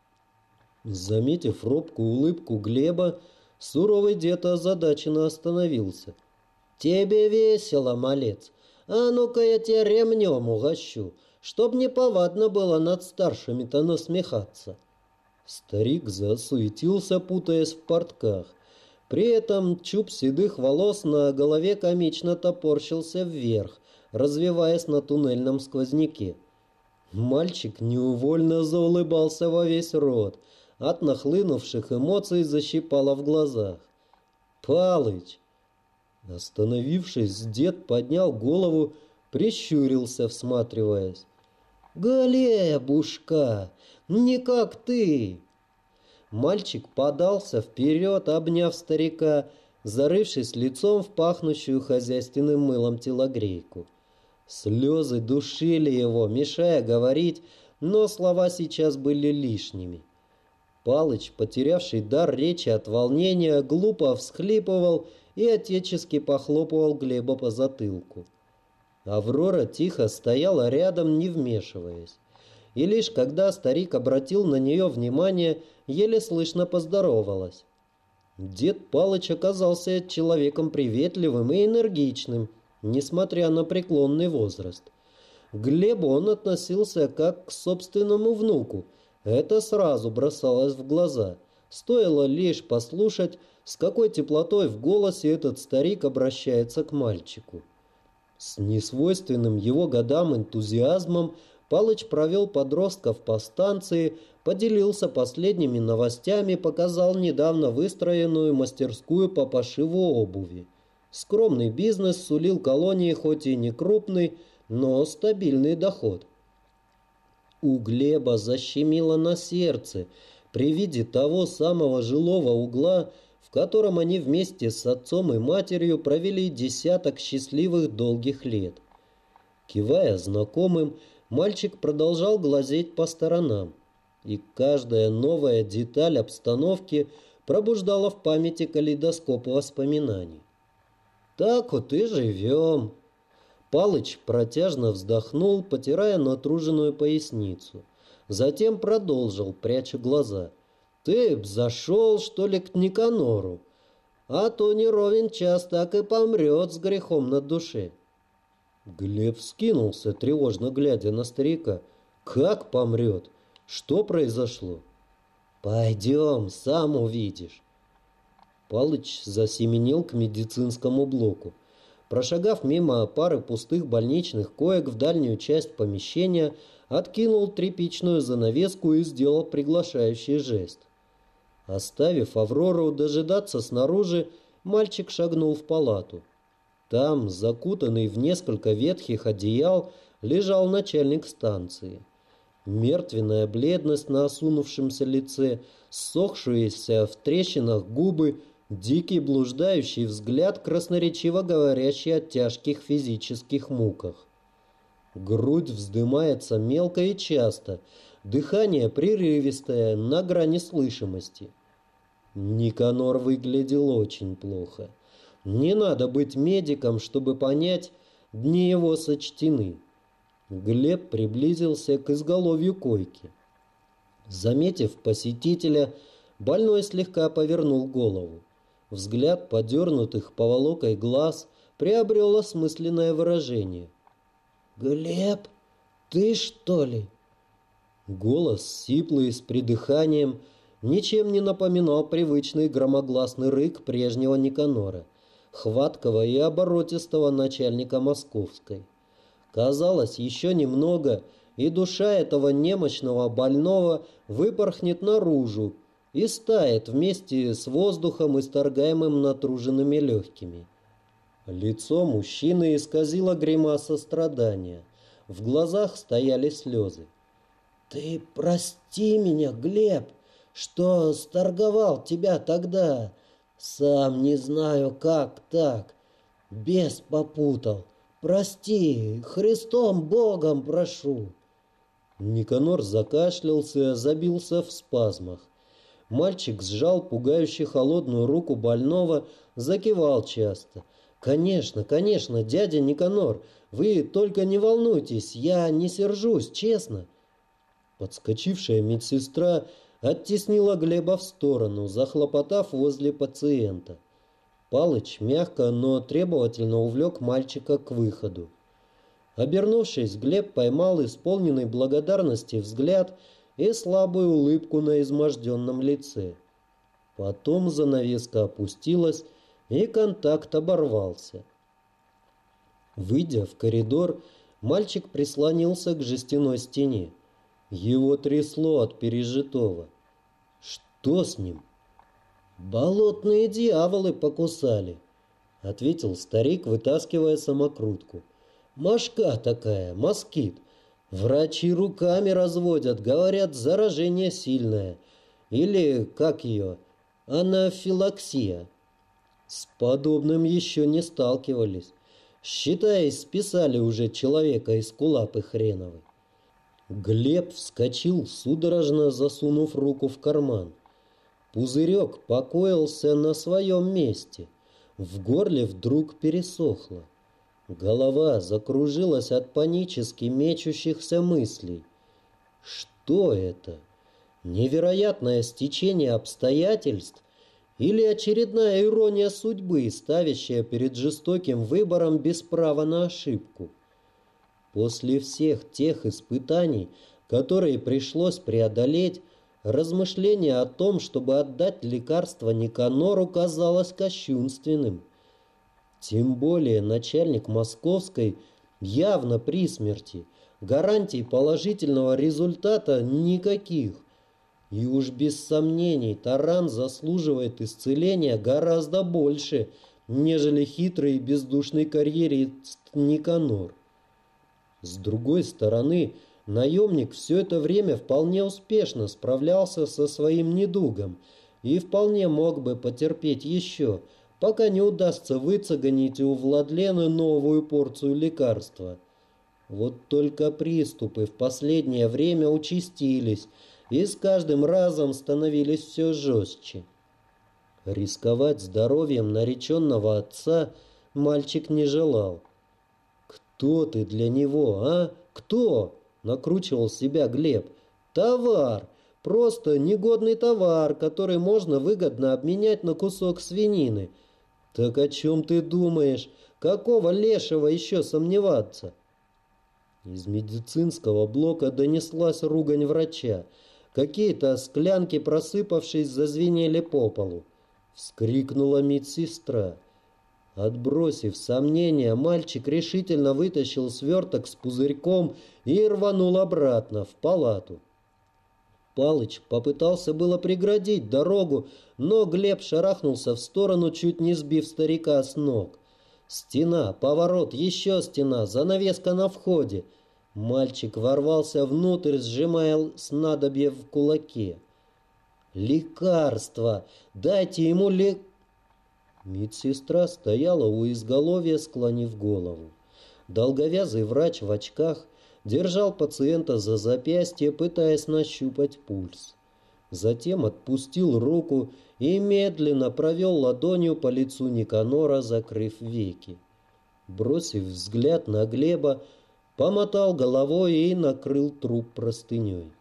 Заметив робкую улыбку Глеба, суровый дед озадаченно остановился. «Тебе весело, малец? А ну-ка я тебя ремнем угощу, чтоб неповадно было над старшими-то насмехаться». Старик засуетился, путаясь в портках. При этом чуб седых волос на голове комично топорщился вверх, развиваясь на туннельном сквозняке. Мальчик неувольно заулыбался во весь рот. От нахлынувших эмоций защипало в глазах. «Палыч!» Остановившись, дед поднял голову, прищурился, всматриваясь. «Глебушка, не как ты!» Мальчик подался вперед, обняв старика, зарывшись лицом в пахнущую хозяйственным мылом телогрейку. Слезы душили его, мешая говорить, но слова сейчас были лишними. Палыч, потерявший дар речи от волнения, глупо всхлипывал и отечески похлопывал Глеба по затылку. Аврора тихо стояла рядом, не вмешиваясь. И лишь когда старик обратил на нее внимание, еле слышно поздоровалась. Дед Палыч оказался человеком приветливым и энергичным, несмотря на преклонный возраст. К Глебу он относился как к собственному внуку. Это сразу бросалось в глаза. Стоило лишь послушать, с какой теплотой в голосе этот старик обращается к мальчику. С несвойственным его годам энтузиазмом Палыч провел подростков по станции, поделился последними новостями, показал недавно выстроенную мастерскую по пошиву обуви. Скромный бизнес сулил колонии хоть и не крупный, но стабильный доход. У Глеба защемило на сердце при виде того самого жилого угла, в котором они вместе с отцом и матерью провели десяток счастливых долгих лет. Кивая знакомым, мальчик продолжал глазеть по сторонам, и каждая новая деталь обстановки пробуждала в памяти калейдоскоп воспоминаний. «Так вот и живем». Палыч протяжно вздохнул, потирая натруженную поясницу. Затем продолжил, пряча глаза. «Ты б зашел, что ли, к Никанору? А то не ровен час так и помрет с грехом на душе». Глеб вскинулся, тревожно глядя на старика. «Как помрет? Что произошло?» «Пойдем, сам увидишь». Палыч засеменил к медицинскому блоку. Прошагав мимо пары пустых больничных коек в дальнюю часть помещения, откинул тряпичную занавеску и сделал приглашающий жест. Оставив Аврору дожидаться снаружи, мальчик шагнул в палату. Там, закутанный в несколько ветхих одеял, лежал начальник станции. Мертвенная бледность на осунувшемся лице, ссохшиеся в трещинах губы, дикий блуждающий взгляд, красноречиво говорящий о тяжких физических муках. Грудь вздымается мелко и часто, дыхание прерывистое, на грани слышимости. Никанор выглядел очень плохо. Не надо быть медиком, чтобы понять, дни его сочтены. Глеб приблизился к изголовью койки. Заметив посетителя, больной слегка повернул голову. Взгляд подернутых поволокой глаз приобрел осмысленное выражение. «Глеб, ты что ли?» Голос, сиплый, с придыханием, ничем не напоминал привычный громогласный рык прежнего Никанора, хваткого и оборотистого начальника Московской. Казалось, еще немного, и душа этого немощного больного выпорхнет наружу и стает вместе с воздухом, исторгаемым натруженными легкими. Лицо мужчины исказило гримаса страдания. В глазах стояли слезы. «Ты прости меня, Глеб! что сторговал тебя тогда. Сам не знаю, как так. Бес попутал. Прости, Христом Богом прошу». Никанор закашлялся, забился в спазмах. Мальчик сжал пугающе холодную руку больного, закивал часто. «Конечно, конечно, дядя Никанор, вы только не волнуйтесь, я не сержусь, честно». Подскочившая медсестра оттеснила Глеба в сторону, захлопотав возле пациента. Палыч мягко, но требовательно увлек мальчика к выходу. Обернувшись, Глеб поймал исполненный благодарности взгляд и слабую улыбку на изможденном лице. Потом занавеска опустилась, и контакт оборвался. Выйдя в коридор, мальчик прислонился к жестяной стене. Его трясло от пережитого. Что с ним? «Болотные дьяволы покусали», — ответил старик, вытаскивая самокрутку. «Мошка такая, москит. Врачи руками разводят, говорят, заражение сильное. Или, как ее, анафилаксия. С подобным еще не сталкивались. Считай, списали уже человека из кулапы хреновой». Глеб вскочил, судорожно засунув руку в карман. Пузырек покоился на своем месте. В горле вдруг пересохло. Голова закружилась от панически мечущихся мыслей. Что это? Невероятное стечение обстоятельств или очередная ирония судьбы, ставящая перед жестоким выбором без права на ошибку? После всех тех испытаний, которые пришлось преодолеть, размышление о том, чтобы отдать лекарство Никанору, казалось кощунственным. Тем более начальник Московской явно при смерти, гарантий положительного результата никаких. И уж без сомнений Таран заслуживает исцеления гораздо больше, нежели хитрый и бездушный карьерист Никанор. С другой стороны, наемник все это время вполне успешно справлялся со своим недугом и вполне мог бы потерпеть еще, пока не удастся выцегонить у Владлены новую порцию лекарства. Вот только приступы в последнее время участились и с каждым разом становились все жестче. Рисковать здоровьем нареченного отца мальчик не желал. «Кто ты для него, а? Кто?» — накручивал себя Глеб. «Товар! Просто негодный товар, который можно выгодно обменять на кусок свинины. Так о чем ты думаешь? Какого лешего еще сомневаться?» Из медицинского блока донеслась ругань врача. Какие-то склянки, просыпавшись, зазвенели по полу. Вскрикнула медсестра. Отбросив сомнения, мальчик решительно вытащил сверток с пузырьком и рванул обратно в палату. Палыч попытался было преградить дорогу, но Глеб шарахнулся в сторону, чуть не сбив старика с ног. Стена, поворот, еще стена, занавеска на входе. Мальчик ворвался внутрь, сжимая снадобье в кулаке. «Лекарство! Дайте ему Медсестра стояла у изголовья, склонив голову. Долговязый врач в очках держал пациента за запястье, пытаясь нащупать пульс. Затем отпустил руку и медленно провел ладонью по лицу Никанора, закрыв веки. Бросив взгляд на Глеба, помотал головой и накрыл труп простыней.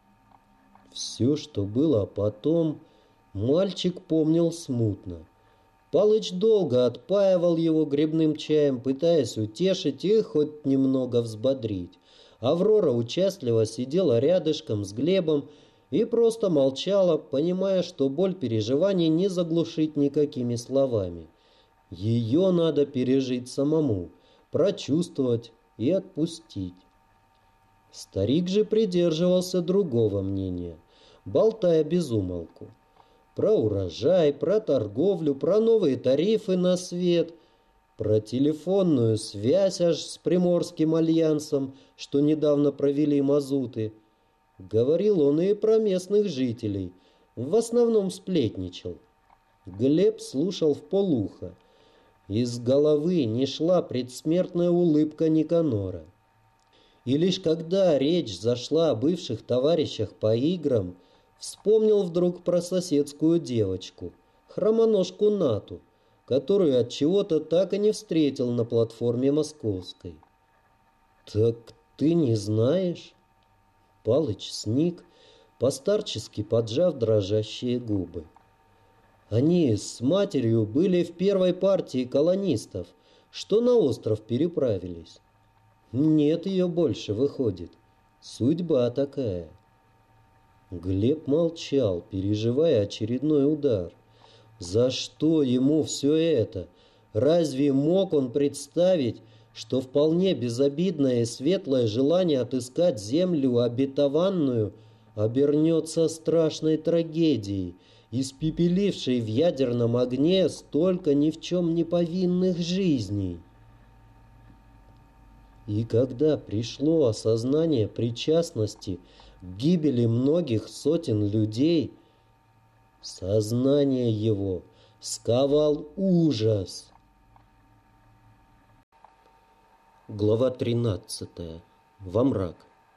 Все, что было потом, мальчик помнил смутно. Палыч долго отпаивал его грибным чаем, пытаясь утешить и хоть немного взбодрить. Аврора участливо сидела рядышком с Глебом и просто молчала, понимая, что боль переживаний не заглушить никакими словами. Ее надо пережить самому, прочувствовать и отпустить. Старик же придерживался другого мнения, болтая без умолку. Про урожай, про торговлю, про новые тарифы на свет, про телефонную связь аж с Приморским альянсом, что недавно провели мазуты. Говорил он и про местных жителей, в основном сплетничал. Глеб слушал вполуха. Из головы не шла предсмертная улыбка Никанора. И лишь когда речь зашла о бывших товарищах по играм, вспомнил вдруг про соседскую девочку, хромоножку Нату, которую от чего-то так и не встретил на платформе Московской. «Так ты не знаешь?» Палыч сник, постарчески поджав дрожащие губы. Они с матерью были в первой партии колонистов, что на остров переправились. Нет ее больше, выходит. Судьба такая. Глеб молчал, переживая очередной удар. За что ему все это? Разве мог он представить, что вполне безобидное и светлое желание отыскать землю обетованную обернется страшной трагедией, испепелившей в ядерном огне столько ни в чем не повинных жизней? И когда пришло осознание причастности к гибели многих сотен людей, сознание его сковал ужас. Глава 13. Во мрак.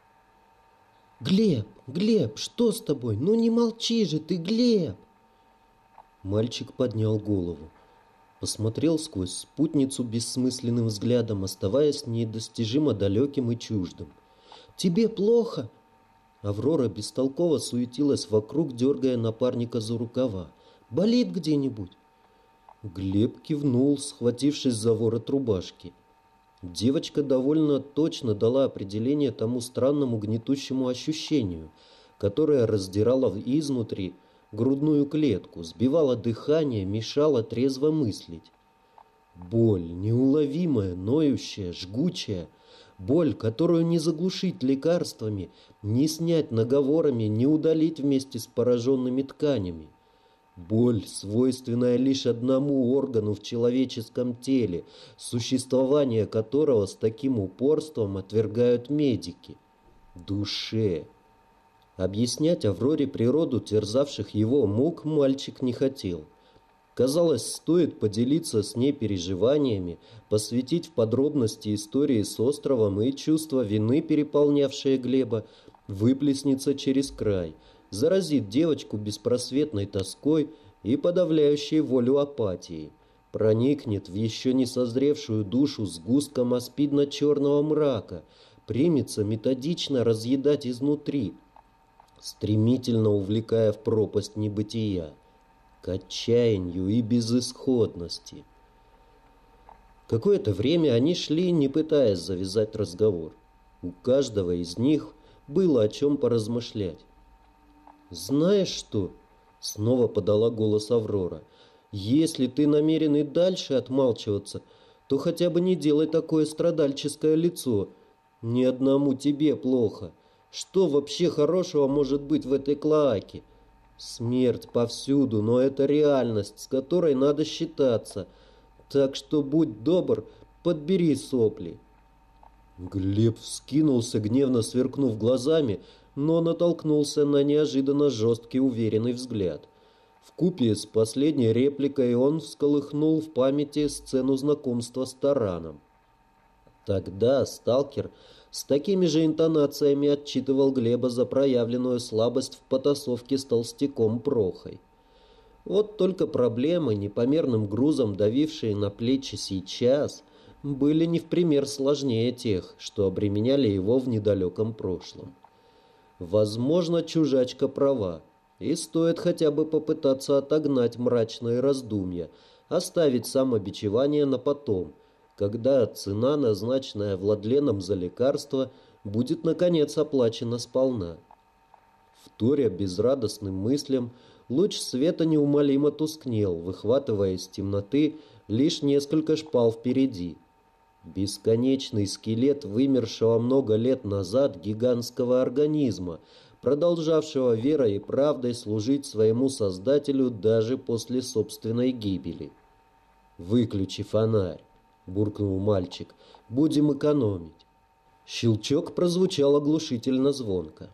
«Глеб, Глеб, что с тобой? Ну не молчи же ты, Глеб!» Мальчик поднял голову, посмотрел сквозь спутницу бессмысленным взглядом, оставаясь недостижимо далеким и чуждым. «Тебе плохо?» Аврора бестолково суетилась вокруг, дергая напарника за рукава. «Болит где-нибудь?» Глеб кивнул, схватившись за ворот рубашки. Девочка довольно точно дала определение тому странному гнетущему ощущению, которое раздирало изнутри грудную клетку, сбивало дыхание, мешало трезво мыслить. Боль, неуловимая, ноющая, жгучая, боль, которую не заглушить лекарствами, не снять наговорами, не удалить вместе с пораженными тканями. Боль, свойственная лишь одному органу в человеческом теле, существование которого с таким упорством отвергают медики – душе. Объяснять Авроре природу терзавших его мук мальчик не хотел. Казалось, стоит поделиться с ней переживаниями, посвятить в подробности истории с островом, и чувство вины, переполнявшее Глеба, выплеснется через край – заразит девочку беспросветной тоской и подавляющей волю апатией, проникнет в еще не созревшую душу сгустком аспидно-черного мрака, примется методично разъедать изнутри, стремительно увлекая в пропасть небытия, к отчаянию и безысходности. Какое-то время они шли, не пытаясь завязать разговор. У каждого из них было о чем поразмышлять. «Знаешь что?» — снова подала голос Аврора. «Если ты намерен и дальше отмалчиваться, то хотя бы не делай такое страдальческое лицо. Ни одному тебе плохо. Что вообще хорошего может быть в этой клоаке? Смерть повсюду, но это реальность, с которой надо считаться. Так что будь добр, подбери сопли». Глеб вскинулся, гневно сверкнув глазами, но натолкнулся на неожиданно жесткий уверенный взгляд. Вкупе с последней репликой он всколыхнул в памяти сцену знакомства с Тараном. Тогда сталкер с такими же интонациями отчитывал Глеба за проявленную слабость в потасовке с толстяком Прохой. Вот только проблемы, непомерным грузом давившие на плечи сейчас, были не в пример сложнее тех, что обременяли его в недалеком прошлом. Возможно, чужачка права, и стоит хотя бы попытаться отогнать мрачные раздумья, оставить самобичевание на потом, когда цена, назначенная Владленом за лекарство, будет наконец оплачена сполна. Вторя безрадостным мыслям, луч света неумолимо тускнел, выхватывая из темноты лишь несколько шпал впереди. Бесконечный скелет вымершего много лет назад гигантского организма, продолжавшего верой и правдой служить своему создателю даже после собственной гибели. «Выключи фонарь», — буркнул мальчик, — «будем экономить». Щелчок прозвучал оглушительно звонко.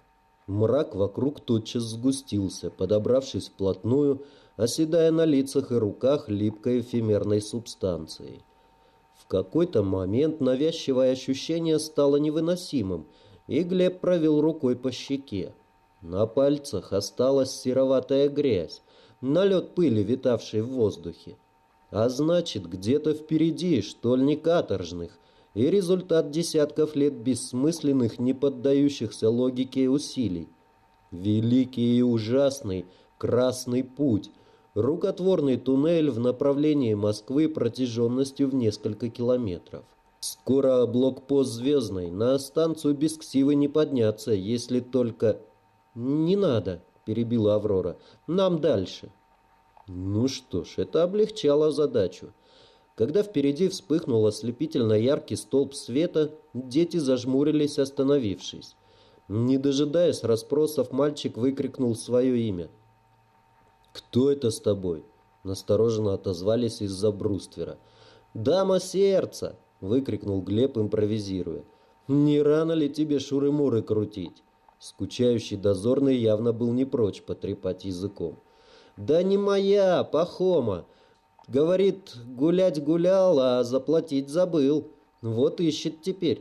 Мрак вокруг тотчас сгустился, подобравшись вплотную, оседая на лицах и руках липкой эфемерной субстанцией. В какой-то момент навязчивое ощущение стало невыносимым, и Глеб провел рукой по щеке. На пальцах осталась сероватая грязь, налет пыли, витавший в воздухе. А значит, где-то впереди штольни каторжных и результат десятков лет бессмысленных, не поддающихся логике усилий. Великий и ужасный Красный путь, рукотворный туннель в направлении Москвы протяженностью в несколько километров. Скоро блокпост Звездный, на станцию без ксивы не подняться, если только... «Не надо», — перебила Аврора, — «нам дальше». Ну что ж, это облегчало задачу. Когда впереди вспыхнул ослепительно яркий столб света, дети зажмурились, остановившись. Не дожидаясь расспросов, мальчик выкрикнул свое имя. «Кто это с тобой?» — настороженно отозвались из-за бруствера. «Дама сердца!» — выкрикнул Глеб, импровизируя. «Не рано ли тебе шуры-муры крутить?» Скучающий дозорный явно был не прочь потрепать языком. «Да не моя, Пахома! Говорит, гулять гулял, а заплатить забыл. Вот ищет теперь».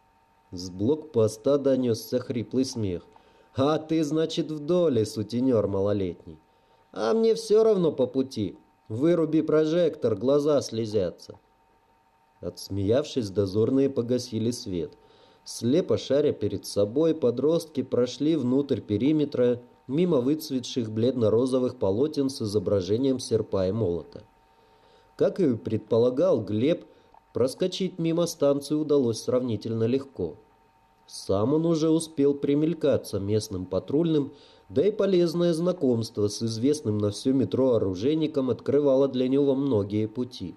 С блокпоста донесся хриплый смех. «А ты, значит, в доле, сутенер малолетний. А мне все равно по пути. Выруби прожектор, глаза слезятся». Отсмеявшись, дозорные погасили свет. Слепо шаря перед собой, подростки прошли внутрь периметра, мимо выцветших бледно-розовых полотен с изображением серпа и молота. Как и предполагал Глеб, проскочить мимо станции удалось сравнительно легко. Сам он уже успел примелькаться местным патрульным, да и полезное знакомство с известным на все метро оружейником открывало для него многие пути.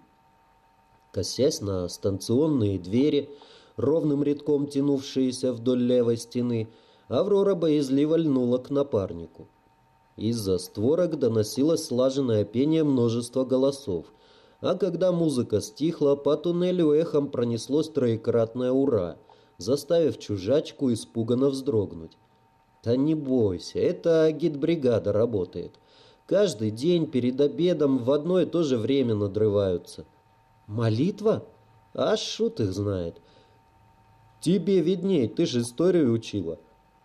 Косясь на станционные двери, ровным рядком тянувшиеся вдоль левой стены, Аврора боязливо льнула к напарнику. Из-за створок доносилось слаженное пение множества голосов, а когда музыка стихла, по туннелю эхом пронеслось троекратное «Ура!», заставив чужачку испуганно вздрогнуть. «Да не бойся, это агитбригада работает. Каждый день перед обедом в одно и то же время надрываются». «Молитва? А шут их знает. Тебе видней, ты же историю учила».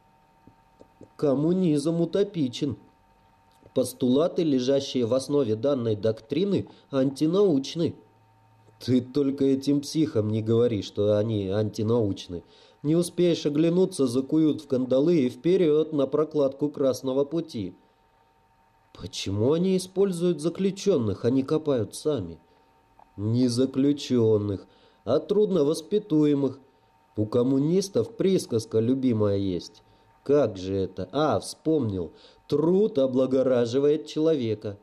«Коммунизм утопичен. Постулаты, лежащие в основе данной доктрины, антинаучны». «Ты только этим психам не говори, что они антинаучны. Не успеешь оглянуться, закуют в кандалы и вперед на прокладку Красного пути». «Почему они используют заключенных, а не копают сами?» «Не заключенных, а трудновоспитуемых. У коммунистов присказка любимая есть. Как же это? А, вспомнил. Труд облагораживает человека».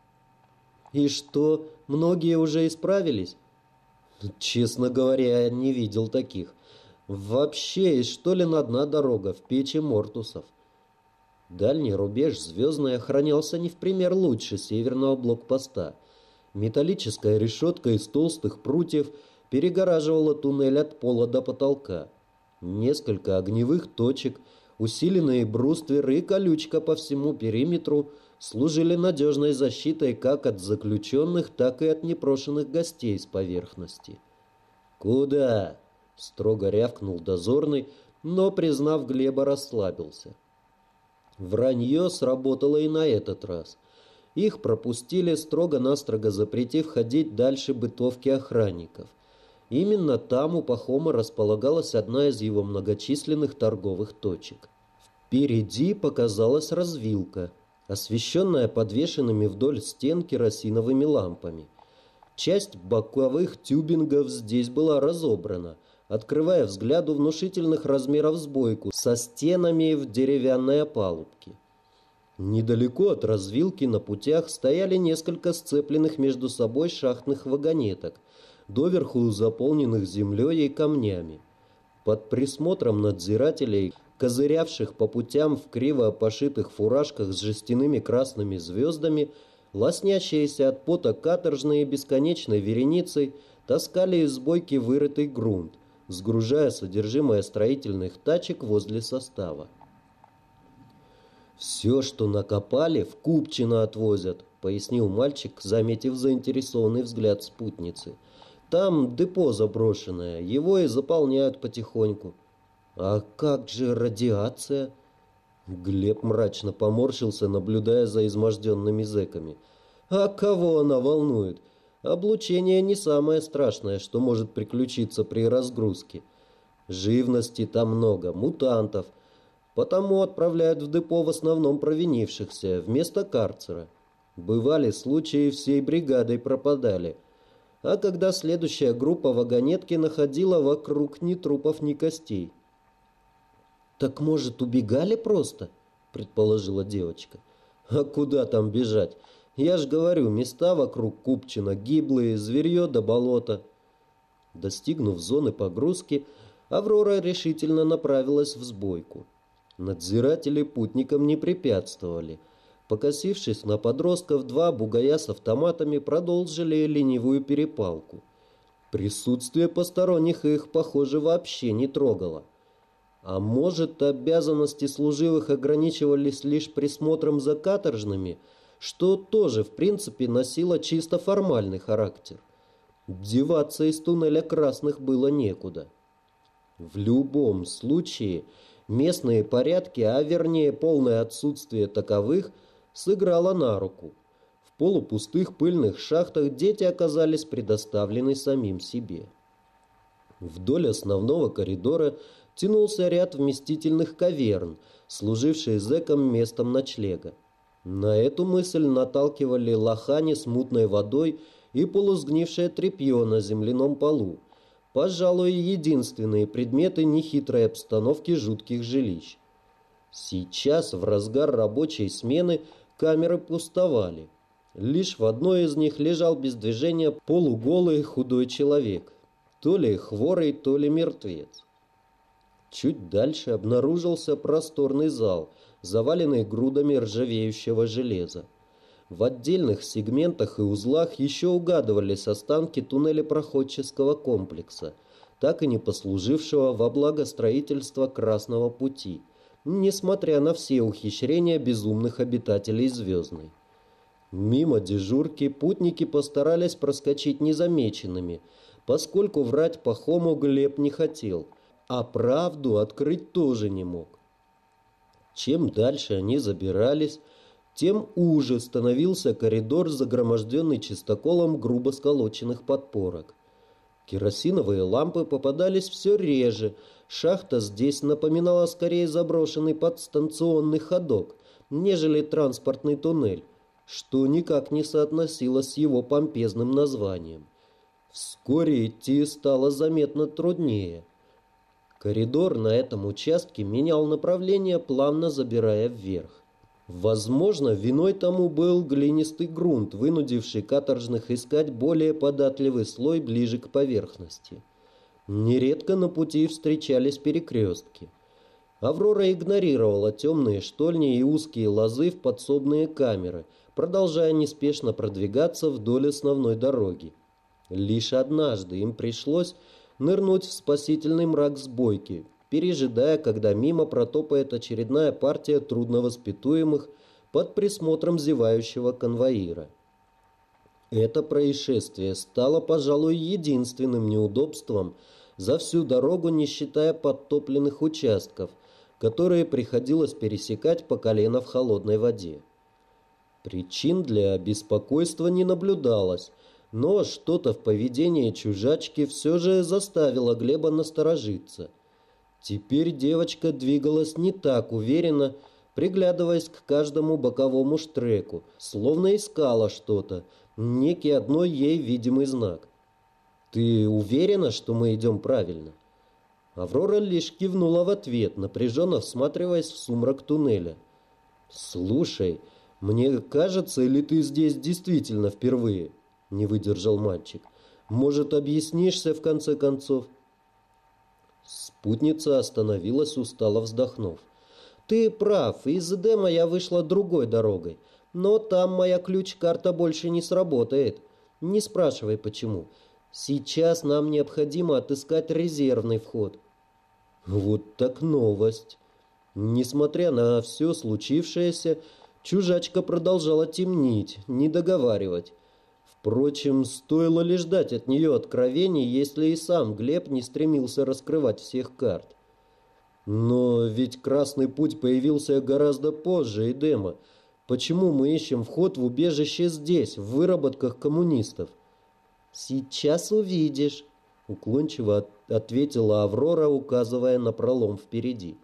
«И что, многие уже исправились?» «Честно говоря, я не видел таких. Вообще, и что ли одна дорога в печи Мортусов?» Дальний рубеж Звездный охранялся не в пример лучше северного блокпоста. Металлическая решетка из толстых прутьев перегораживала туннель от пола до потолка. Несколько огневых точек, усиленные брустверы и колючка по всему периметру служили надежной защитой как от заключенных, так и от непрошенных гостей с поверхности. «Куда?» — строго рявкнул дозорный, но, признав Глеба, расслабился. Вранье сработало и на этот раз. Их пропустили, строго-настрого запретив ходить дальше бытовки охранников. Именно там у Пахома располагалась одна из его многочисленных торговых точек. Впереди показалась развилка, освещенная подвешенными вдоль стен керосиновыми лампами. Часть боковых тюбингов здесь была разобрана, открывая взгляду внушительных размеров сбойку со стенами в деревянной опалубке. Недалеко от развилки на путях стояли несколько сцепленных между собой шахтных вагонеток, доверху заполненных землей и камнями. Под присмотром надзирателей, козырявших по путям в криво пошитых фуражках с жестяными красными звездами, лоснящиеся от пота каторжные бесконечной вереницей таскали из сбойки вырытый грунт, сгружая содержимое строительных тачек возле состава. «Все, что накопали, в Купчино отвозят», — пояснил мальчик, заметив заинтересованный взгляд спутницы. «Там депо заброшенное, его и заполняют потихоньку». «А как же радиация?» Глеб мрачно поморщился, наблюдая за изможденными зэками. «А кого она волнует? Облучение не самое страшное, что может приключиться при разгрузке. Живности там много, мутантов. Потому отправляют в депо в основном провинившихся, вместо карцера. Бывали случаи, всей бригадой пропадали. А когда следующая группа вагонетки находила, вокруг ни трупов, ни костей». «Так, может, убегали просто?» — предположила девочка. «А куда там бежать? Я ж говорю, места вокруг Купчино гиблые, зверье до болота». Достигнув зоны погрузки, Аврора решительно направилась в сбойку. Надзиратели путникам не препятствовали. Покосившись на подростков, два бугая с автоматами продолжили ленивую перепалку. Присутствие посторонних их, похоже, вообще не трогало. А может, обязанности служивых ограничивались лишь присмотром за каторжными, что тоже, в принципе, носило чисто формальный характер. Деваться из туннеля красных было некуда. В любом случае, местные порядки, а вернее полное отсутствие таковых, сыграло на руку. В полупустых пыльных шахтах дети оказались предоставлены самим себе. Вдоль основного коридора тянулся ряд вместительных каверн, служившие зэкам местом ночлега. На эту мысль наталкивали лохани с мутной водой и полусгнившее тряпье на земляном полу. Пожалуй, единственные предметы нехитрой обстановки жутких жилищ. Сейчас, в разгар рабочей смены, камеры пустовали. Лишь в одной из них лежал без движения полуголый худой человек. То ли хворый, то ли мертвец. Чуть дальше обнаружился просторный зал, заваленный грудами ржавеющего железа. В отдельных сегментах и узлах еще угадывались останки туннелепроходческого комплекса, так и не послужившего во благо строительства Красного пути, несмотря на все ухищрения безумных обитателей Звездной. Мимо дежурки путники постарались проскочить незамеченными, поскольку врать Пахому Глеб не хотел, а правду открыть тоже не мог. Чем дальше они забирались, тем уже становился коридор, загроможденный чистоколом грубо сколоченных подпорок. Керосиновые лампы попадались все реже. Шахта здесь напоминала скорее заброшенный подстанционный ходок, нежели транспортный туннель, что никак не соотносилось с его помпезным названием. Вскоре идти стало заметно труднее. Коридор на этом участке менял направление, плавно забирая вверх. Возможно, виной тому был глинистый грунт, вынудивший каторжных искать более податливый слой ближе к поверхности. Нередко на пути встречались перекрестки. Аврора игнорировала темные штольни и узкие лозы в подсобные камеры, продолжая неспешно продвигаться вдоль основной дороги. Лишь однажды им пришлось нырнуть в спасительный мрак сбойки, пережидая, когда мимо протопает очередная партия трудновоспитуемых под присмотром зевающего конвоира. Это происшествие стало, пожалуй, единственным неудобством за всю дорогу, не считая подтопленных участков, которые приходилось пересекать по колено в холодной воде. Причин для беспокойства не наблюдалось, но что-то в поведении чужачки все же заставило Глеба насторожиться. Теперь девочка двигалась не так уверенно, приглядываясь к каждому боковому штреку, словно искала что-то, некий одной ей видимый знак. «Ты уверена, что мы идем правильно?» Аврора лишь кивнула в ответ, напряженно всматриваясь в сумрак туннеля. «Слушай, мне кажется, или ты здесь действительно впервые?» — не выдержал мальчик. «Может, объяснишься в конце концов?» Спутница остановилась, устало вздохнув. «Ты прав, из Эдема я вышла другой дорогой, но там моя ключ-карта больше не сработает. Не спрашивай, почему. Сейчас нам необходимо отыскать резервный вход». «Вот так новость!» Несмотря на все случившееся, чужачка продолжала темнить, не договаривать. Впрочем, стоило ли ждать от нее откровений, если и сам Глеб не стремился раскрывать всех карт? Но ведь Красный Путь появился гораздо позже Эдема. Почему мы ищем вход в убежище здесь, в выработках коммунистов? «Сейчас увидишь», — уклончиво ответила Аврора, указывая на пролом впереди.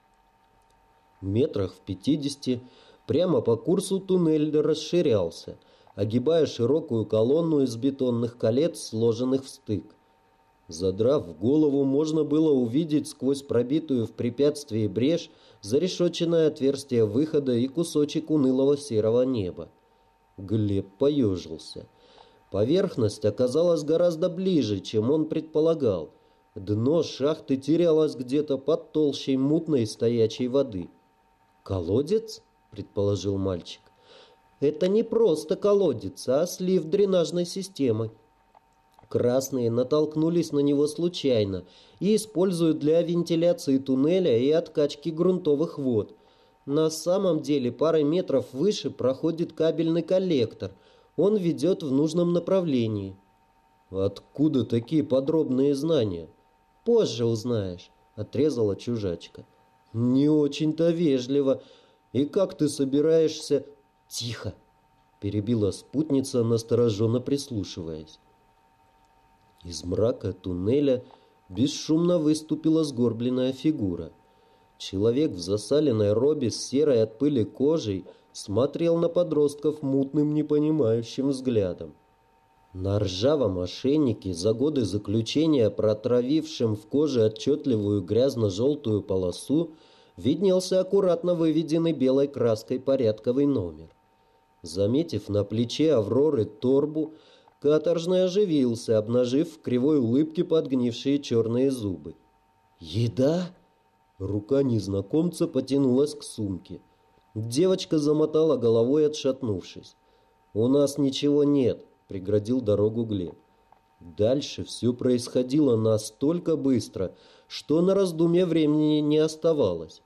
Метрах в 50 прямо по курсу туннель расширялся, огибая широкую колонну из бетонных колец, сложенных в стык. Задрав голову, можно было увидеть сквозь пробитую в препятствии брешь зарешоченное отверстие выхода и кусочек унылого серого неба. Глеб поежился. Поверхность оказалась гораздо ближе, чем он предполагал. Дно шахты терялось где-то под толщей мутной стоячей воды. «Колодец?» — предположил мальчик. «Это не просто колодец, а слив дренажной системы. Красные натолкнулись на него случайно и используют для вентиляции туннеля и откачки грунтовых вод. На самом деле парой метров выше проходит кабельный коллектор. Он ведет в нужном направлении». «Откуда такие подробные знания?» «Позже узнаешь», — отрезала чужачка. «Не очень-то вежливо. И как ты собираешься...» «Тихо!» — перебила спутница, настороженно прислушиваясь. Из мрака туннеля бесшумно выступила сгорбленная фигура. Человек в засаленной робе с серой от пыли кожей смотрел на подростков мутным, непонимающим взглядом. На ржавом ошейнике, за годы заключения протравившем в коже отчетливую грязно-желтую полосу, виднелся аккуратно выведенный белой краской порядковый номер. Заметив на плече Авроры торбу, каторжный оживился, обнажив в кривой улыбке подгнившие черные зубы. «Еда?» Рука незнакомца потянулась к сумке. Девочка замотала головой, отшатнувшись. «У нас ничего нет», — преградил дорогу Глеб. Дальше все происходило настолько быстро, что на раздумье времени не оставалось.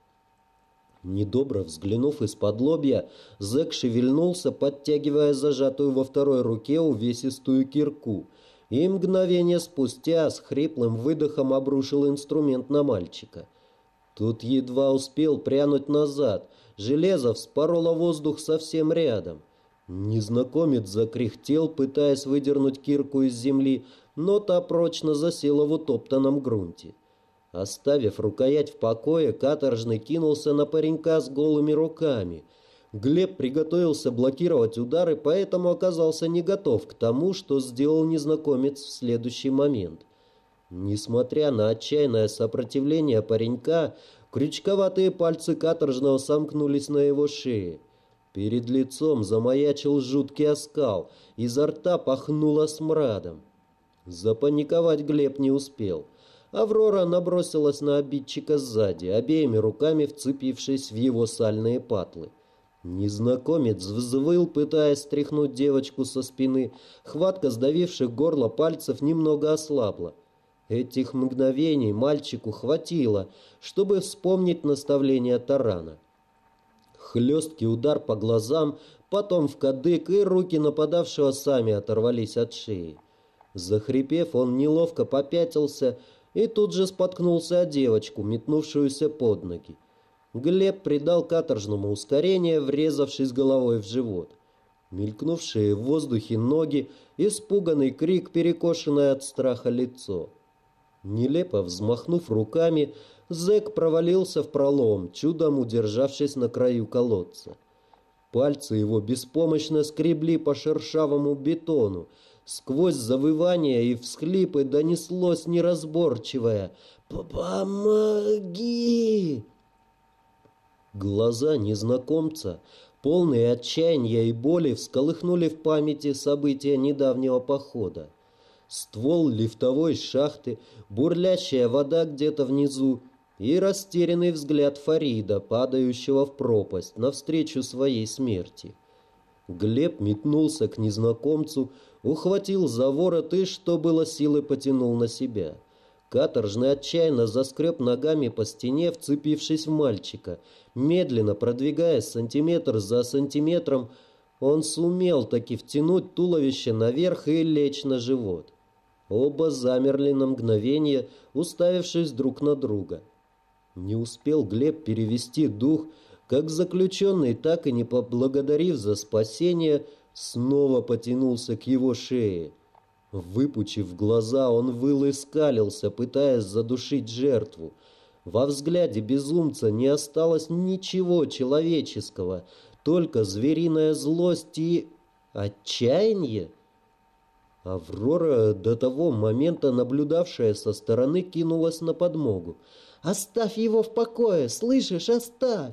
Недобро взглянув из-под лобья, зэк шевельнулся, подтягивая зажатую во второй руке увесистую кирку, и мгновение спустя с хриплым выдохом обрушил инструмент на мальчика. Тот едва успел прянуть назад, железо вспороло воздух совсем рядом. Незнакомец закряхтел, пытаясь выдернуть кирку из земли, но та прочно засела в утоптанном грунте. Оставив рукоять в покое, каторжный кинулся на паренька с голыми руками. Глеб приготовился блокировать удары, поэтому оказался не готов к тому, что сделал незнакомец в следующий момент. Несмотря на отчаянное сопротивление паренька, крючковатые пальцы каторжного сомкнулись на его шее. Перед лицом замаячил жуткий оскал, изо рта пахнуло смрадом. Запаниковать Глеб не успел. Аврора набросилась на обидчика сзади, обеими руками вцепившись в его сальные патлы. Незнакомец взвыл, пытаясь стряхнуть девочку со спины. Хватка сдавивших горло пальцев немного ослабла. Этих мгновений мальчику хватило, чтобы вспомнить наставление тарана. Хлесткий удар по глазам, потом в кадык, и руки нападавшего сами оторвались от шеи. Захрипев, он неловко попятился и тут же споткнулся о девочку, метнувшуюся под ноги. Глеб придал каторжному ускорение, врезавшись головой в живот. Мелькнувшие в воздухе ноги, испуганный крик, перекошенное от страха лицо. Нелепо взмахнув руками, зэк провалился в пролом, чудом удержавшись на краю колодца. Пальцы его беспомощно скребли по шершавому бетону. Сквозь завывания и всхлипы донеслось неразборчивое «Помоги!». Глаза незнакомца, полные отчаяния и боли, всколыхнули в памяти события недавнего похода. Ствол лифтовой шахты, бурлящая вода где-то внизу и растерянный взгляд Фарида, падающего в пропасть навстречу своей смерти. Глеб метнулся к незнакомцу, ухватил за ворот и, что было силы, потянул на себя. Каторжный отчаянно заскреб ногами по стене, вцепившись в мальчика. Медленно продвигаясь сантиметр за сантиметром, он сумел таки втянуть туловище наверх и лечь на живот. Оба замерли на мгновение, уставившись друг на друга. Не успел Глеб перевести дух, как заключенный, так и не поблагодарив за спасение, снова потянулся к его шее. Выпучив глаза, он выл и скалился, пытаясь задушить жертву. Во взгляде безумца не осталось ничего человеческого, только звериная злость и отчаяние. Аврора, до того момента наблюдавшая со стороны, кинулась на подмогу. «Оставь его в покое! Слышишь, оставь!»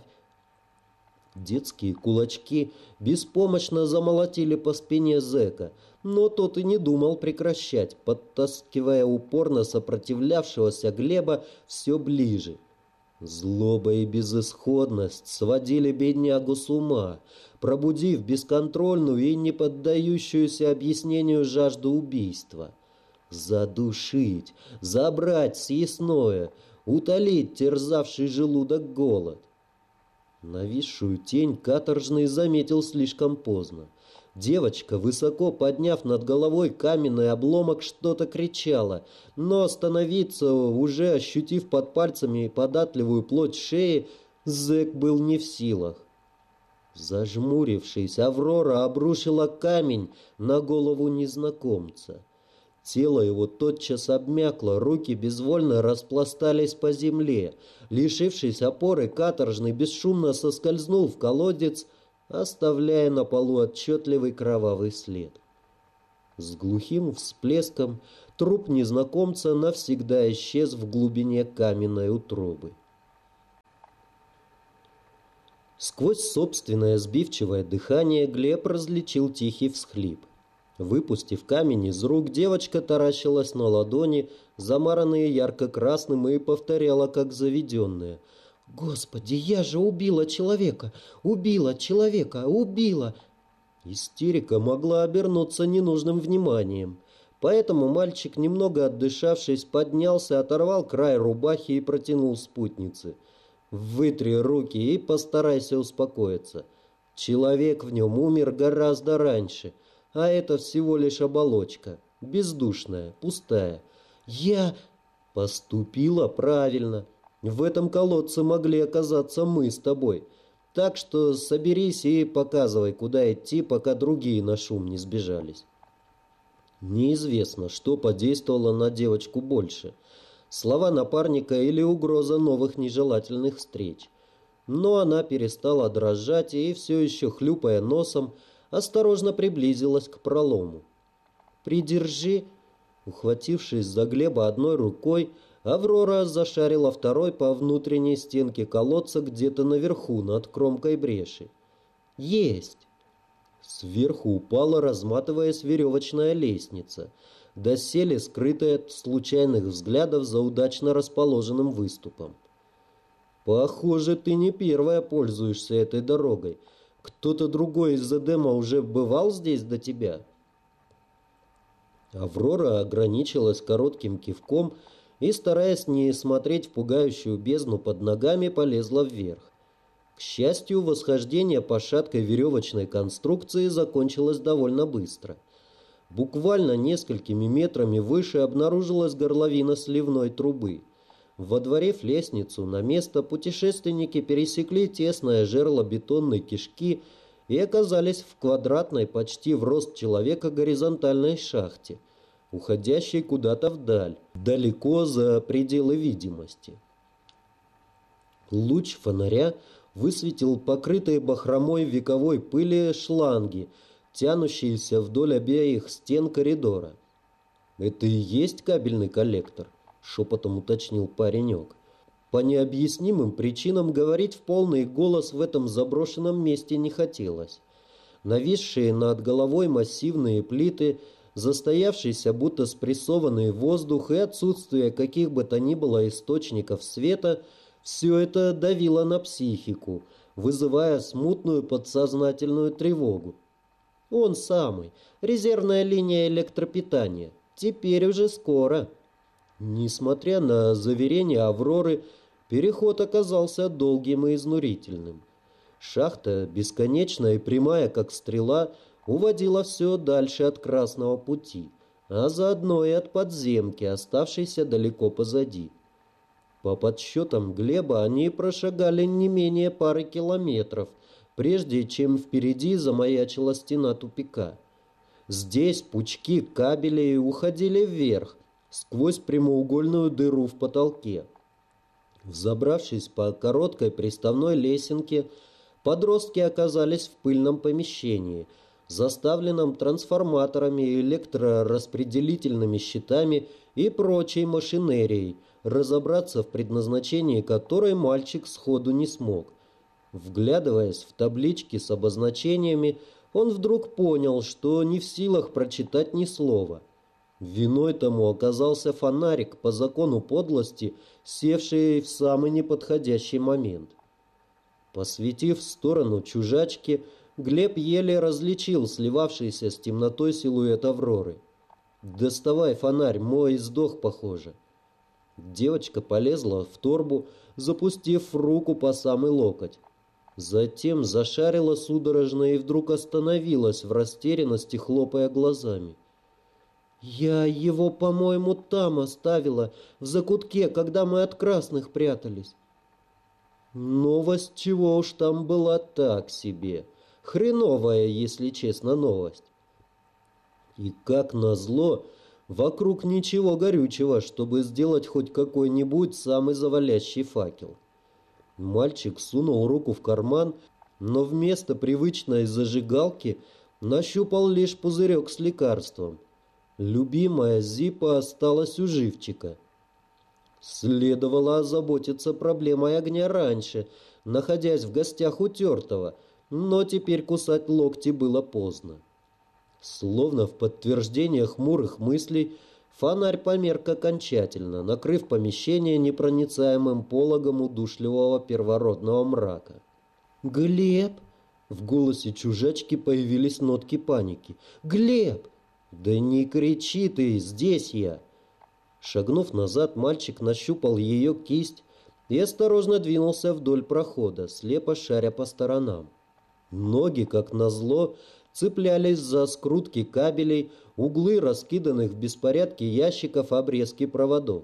Детские кулачки беспомощно замолотили по спине зэка, но тот и не думал прекращать, подтаскивая упорно сопротивлявшегося Глеба все ближе. Злоба и безысходность сводили беднягу с ума, пробудив бесконтрольную и не поддающуюся объяснению жажду убийства. Задушить, забрать съестное, утолить терзавший желудок голод. Нависшую тень каторжный заметил слишком поздно. Девочка, высоко подняв над головой каменный обломок, что-то кричала, но остановиться, уже ощутив под пальцами податливую плоть шеи, зэк был не в силах. Зажмурившись, Аврора обрушила камень на голову незнакомца. Тело его тотчас обмякло, руки безвольно распластались по земле. Лишившись опоры, каторжный бесшумно соскользнул в колодец, оставляя на полу отчетливый кровавый след. С глухим всплеском труп незнакомца навсегда исчез в глубине каменной утробы. Сквозь собственное сбивчивое дыхание Глеб различил тихий всхлип. Выпустив камень из рук, девочка таращилась на ладони, замаранные ярко-красным, и повторяла, как заведенная: «Господи, я же убила человека! Убила человека! Убила!» Истерика могла обернуться ненужным вниманием. Поэтому мальчик, немного отдышавшись, поднялся, оторвал край рубахи и протянул спутнице. «Вытри руки и постарайся успокоиться. Человек в нем умер гораздо раньше. А это всего лишь оболочка, бездушная, пустая. Я поступила правильно. В этом колодце могли оказаться мы с тобой. Так что соберись и показывай, куда идти, пока другие на шум не сбежались». Неизвестно, что подействовало на девочку больше: слова напарника или угроза новых нежелательных встреч. Но она перестала дрожать и, все еще хлюпая носом, осторожно приблизилась к пролому. «Придержи!» Ухватившись за Глеба одной рукой, Аврора зашарила второй по внутренней стенке колодца где-то наверху, над кромкой бреши. «Есть!» Сверху упала, разматываясь, веревочная лестница, доселе скрытая от случайных взглядов за удачно расположенным выступом. «Похоже, ты не первая пользуешься этой дорогой. Кто-то другой из Эдема уже бывал здесь до тебя?» Аврора ограничилась коротким кивком и, стараясь не смотреть в пугающую бездну под ногами, полезла вверх. К счастью, восхождение по шаткой веревочной конструкции закончилось довольно быстро. Буквально несколькими метрами выше обнаружилась горловина сливной трубы. Водворив лестницу на место, путешественники пересекли тесное жерло бетонной кишки и оказались в квадратной, почти в рост человека, горизонтальной шахте, уходящей куда-то вдаль, далеко за пределы видимости. Луч фонаря высветил покрытые бахромой вековой пыли шланги, тянущиеся вдоль обеих стен коридора. «Это и есть кабельный коллектор?» — шепотом уточнил паренек. По необъяснимым причинам говорить в полный голос в этом заброшенном месте не хотелось. Нависшие над головой массивные плиты, застоявшийся будто спрессованный воздух и отсутствие каких бы то ни было источников света — все это давило на психику, вызывая смутную подсознательную тревогу. Он самый, резервная линия электропитания. Теперь уже скоро. Несмотря на заверения Авроры, переход оказался долгим и изнурительным. Шахта, бесконечная и прямая, как стрела, уводила все дальше от Красного пути, а заодно и от подземки, оставшейся далеко позади. По подсчетам Глеба, они прошагали не менее пары километров, прежде чем впереди замаячила стена тупика. Здесь пучки кабелей уходили вверх, сквозь прямоугольную дыру в потолке. Взобравшись по короткой приставной лесенке, подростки оказались в пыльном помещении, заставленном трансформаторами, электрораспределительными щитами и прочей машинерией, разобраться в предназначении которой мальчик сходу не смог. Вглядываясь в таблички с обозначениями, он вдруг понял, что не в силах прочитать ни слова. Виной тому оказался фонарик, по закону подлости, севший в самый неподходящий момент. Посветив в сторону чужачки, Глеб еле различил сливавшийся с темнотой силуэт Авроры. «Доставай фонарь, мой сдох, похоже». Девочка полезла в торбу, запустив руку по самый локоть. Затем зашарила судорожно и вдруг остановилась в растерянности, хлопая глазами. «Я его, по-моему, там оставила, в закутке, когда мы от красных прятались». Новость, чего уж там, была так себе. Хреновая, если честно, новость. И как назло, вокруг ничего горючего, чтобы сделать хоть какой-нибудь самый завалящий факел. Мальчик сунул руку в карман, но вместо привычной зажигалки нащупал лишь пузырек с лекарством. Любимая Зипа осталась у живчика. Следовало озаботиться проблемой огня раньше, находясь в гостях у Тертого, но теперь кусать локти было поздно. Словно в подтверждение хмурых мыслей, фонарь померк окончательно, накрыв помещение непроницаемым пологом удушливого первородного мрака. «Глеб!» — в голосе чужачки появились нотки паники. «Глеб!» «Да не кричи ты, здесь я!» Шагнув назад, мальчик нащупал ее кисть и осторожно двинулся вдоль прохода, слепо шаря по сторонам. Ноги, как назло, цеплялись за скрутки кабелей, углы раскиданных в беспорядке ящиков, обрезки проводов.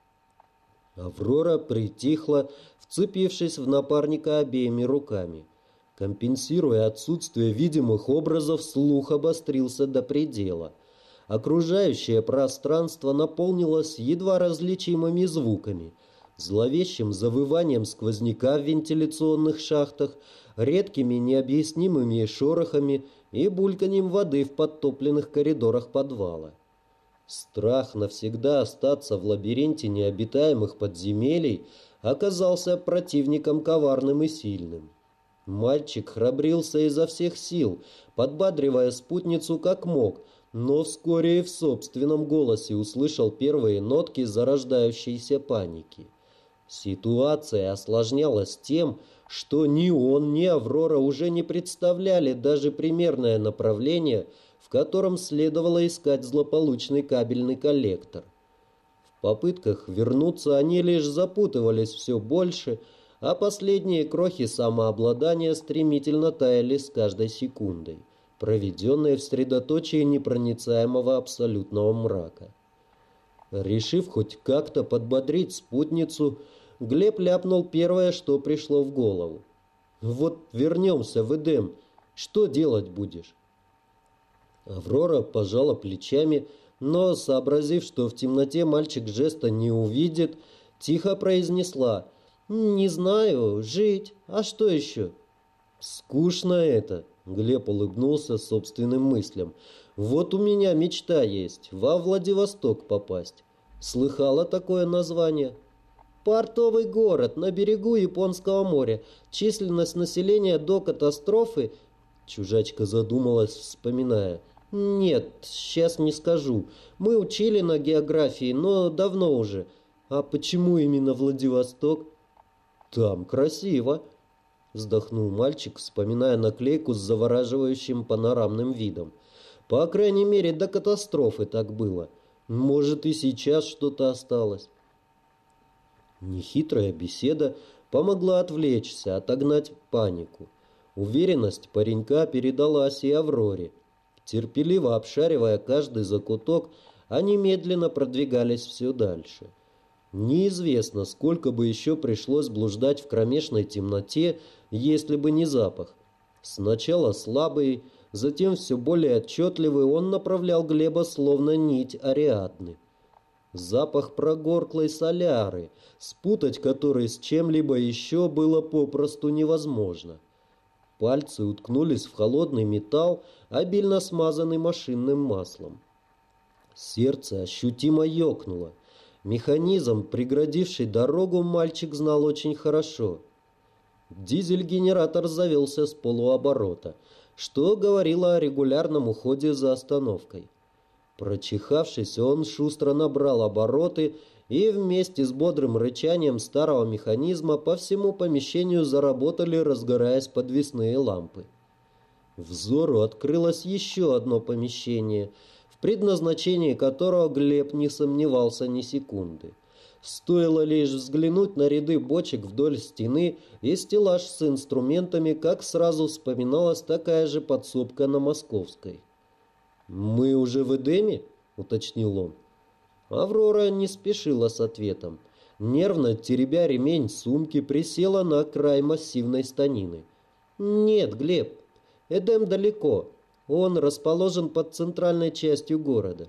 Аврора притихла, вцепившись в напарника обеими руками. Компенсируя отсутствие видимых образов, слух обострился до предела. Окружающее пространство наполнилось едва различимыми звуками, зловещим завыванием сквозняка в вентиляционных шахтах, редкими необъяснимыми шорохами и бульканьем воды в подтопленных коридорах подвала. Страх навсегда остаться в лабиринте необитаемых подземелий оказался противником коварным и сильным. Мальчик храбрился изо всех сил, подбадривая спутницу как мог, но вскоре и в собственном голосе услышал первые нотки зарождающейся паники. Ситуация осложнялась тем, что ни он, ни Аврора уже не представляли даже примерное направление, в котором следовало искать злополучный кабельный коллектор. В попытках вернуться они лишь запутывались все больше, а последние крохи самообладания стремительно таяли с каждой секундой, проведенной в средоточии непроницаемого абсолютного мрака. Решив хоть как-то подбодрить спутницу, Глеб ляпнул первое, что пришло в голову. «Вот вернемся в Эдем, что делать будешь?» Аврора пожала плечами, но, сообразив, что в темноте мальчик жеста не увидит, тихо произнесла: «Не знаю, жить, а что еще?» «Скучно это», — Глеб улыбнулся собственным мыслям. «Вот у меня мечта есть, во Владивосток попасть. Слыхала такое название?» «Портовый город на берегу Японского моря. Численность населения до катастрофы...» Чужачка задумалась, вспоминая. «Нет, сейчас не скажу. Мы учили на географии, но давно уже. А почему именно Владивосток?» «Там красиво», — вздохнул мальчик, вспоминая наклейку с завораживающим панорамным видом. «По крайней мере, до катастрофы так было. Может, и сейчас что-то осталось. Нехитрая беседа помогла отвлечься, отогнать панику. Уверенность паренька передалась и Авроре. Терпеливо обшаривая каждый закуток, они медленно продвигались все дальше. Неизвестно, сколько бы еще пришлось блуждать в кромешной темноте, если бы не запах. Сначала слабый, затем все более отчетливый, он направлял Глеба словно нить Ариадны. Запах прогорклой соляры, спутать который с чем-либо еще было попросту невозможно. Пальцы уткнулись в холодный металл, обильно смазанный машинным маслом. Сердце ощутимо ёкнуло. Механизм, преградивший дорогу, мальчик знал очень хорошо. Дизель-генератор завелся с полуоборота, что говорило о регулярном уходе за остановкой. Прочихавшись, он шустро набрал обороты, и вместе с бодрым рычанием старого механизма по всему помещению заработали, разгораясь подвесные лампы. Взору открылось еще одно помещение, в предназначении которого Глеб не сомневался ни секунды. Стоило лишь взглянуть на ряды бочек вдоль стены и стеллаж с инструментами, как сразу вспоминалась такая же подсобка на Московской. «Мы уже в Эдеме?» — уточнил он. Аврора не спешила с ответом. Нервно теребя ремень сумки, присела на край массивной станины. «Нет, Глеб, Эдем далеко. Он расположен под центральной частью города».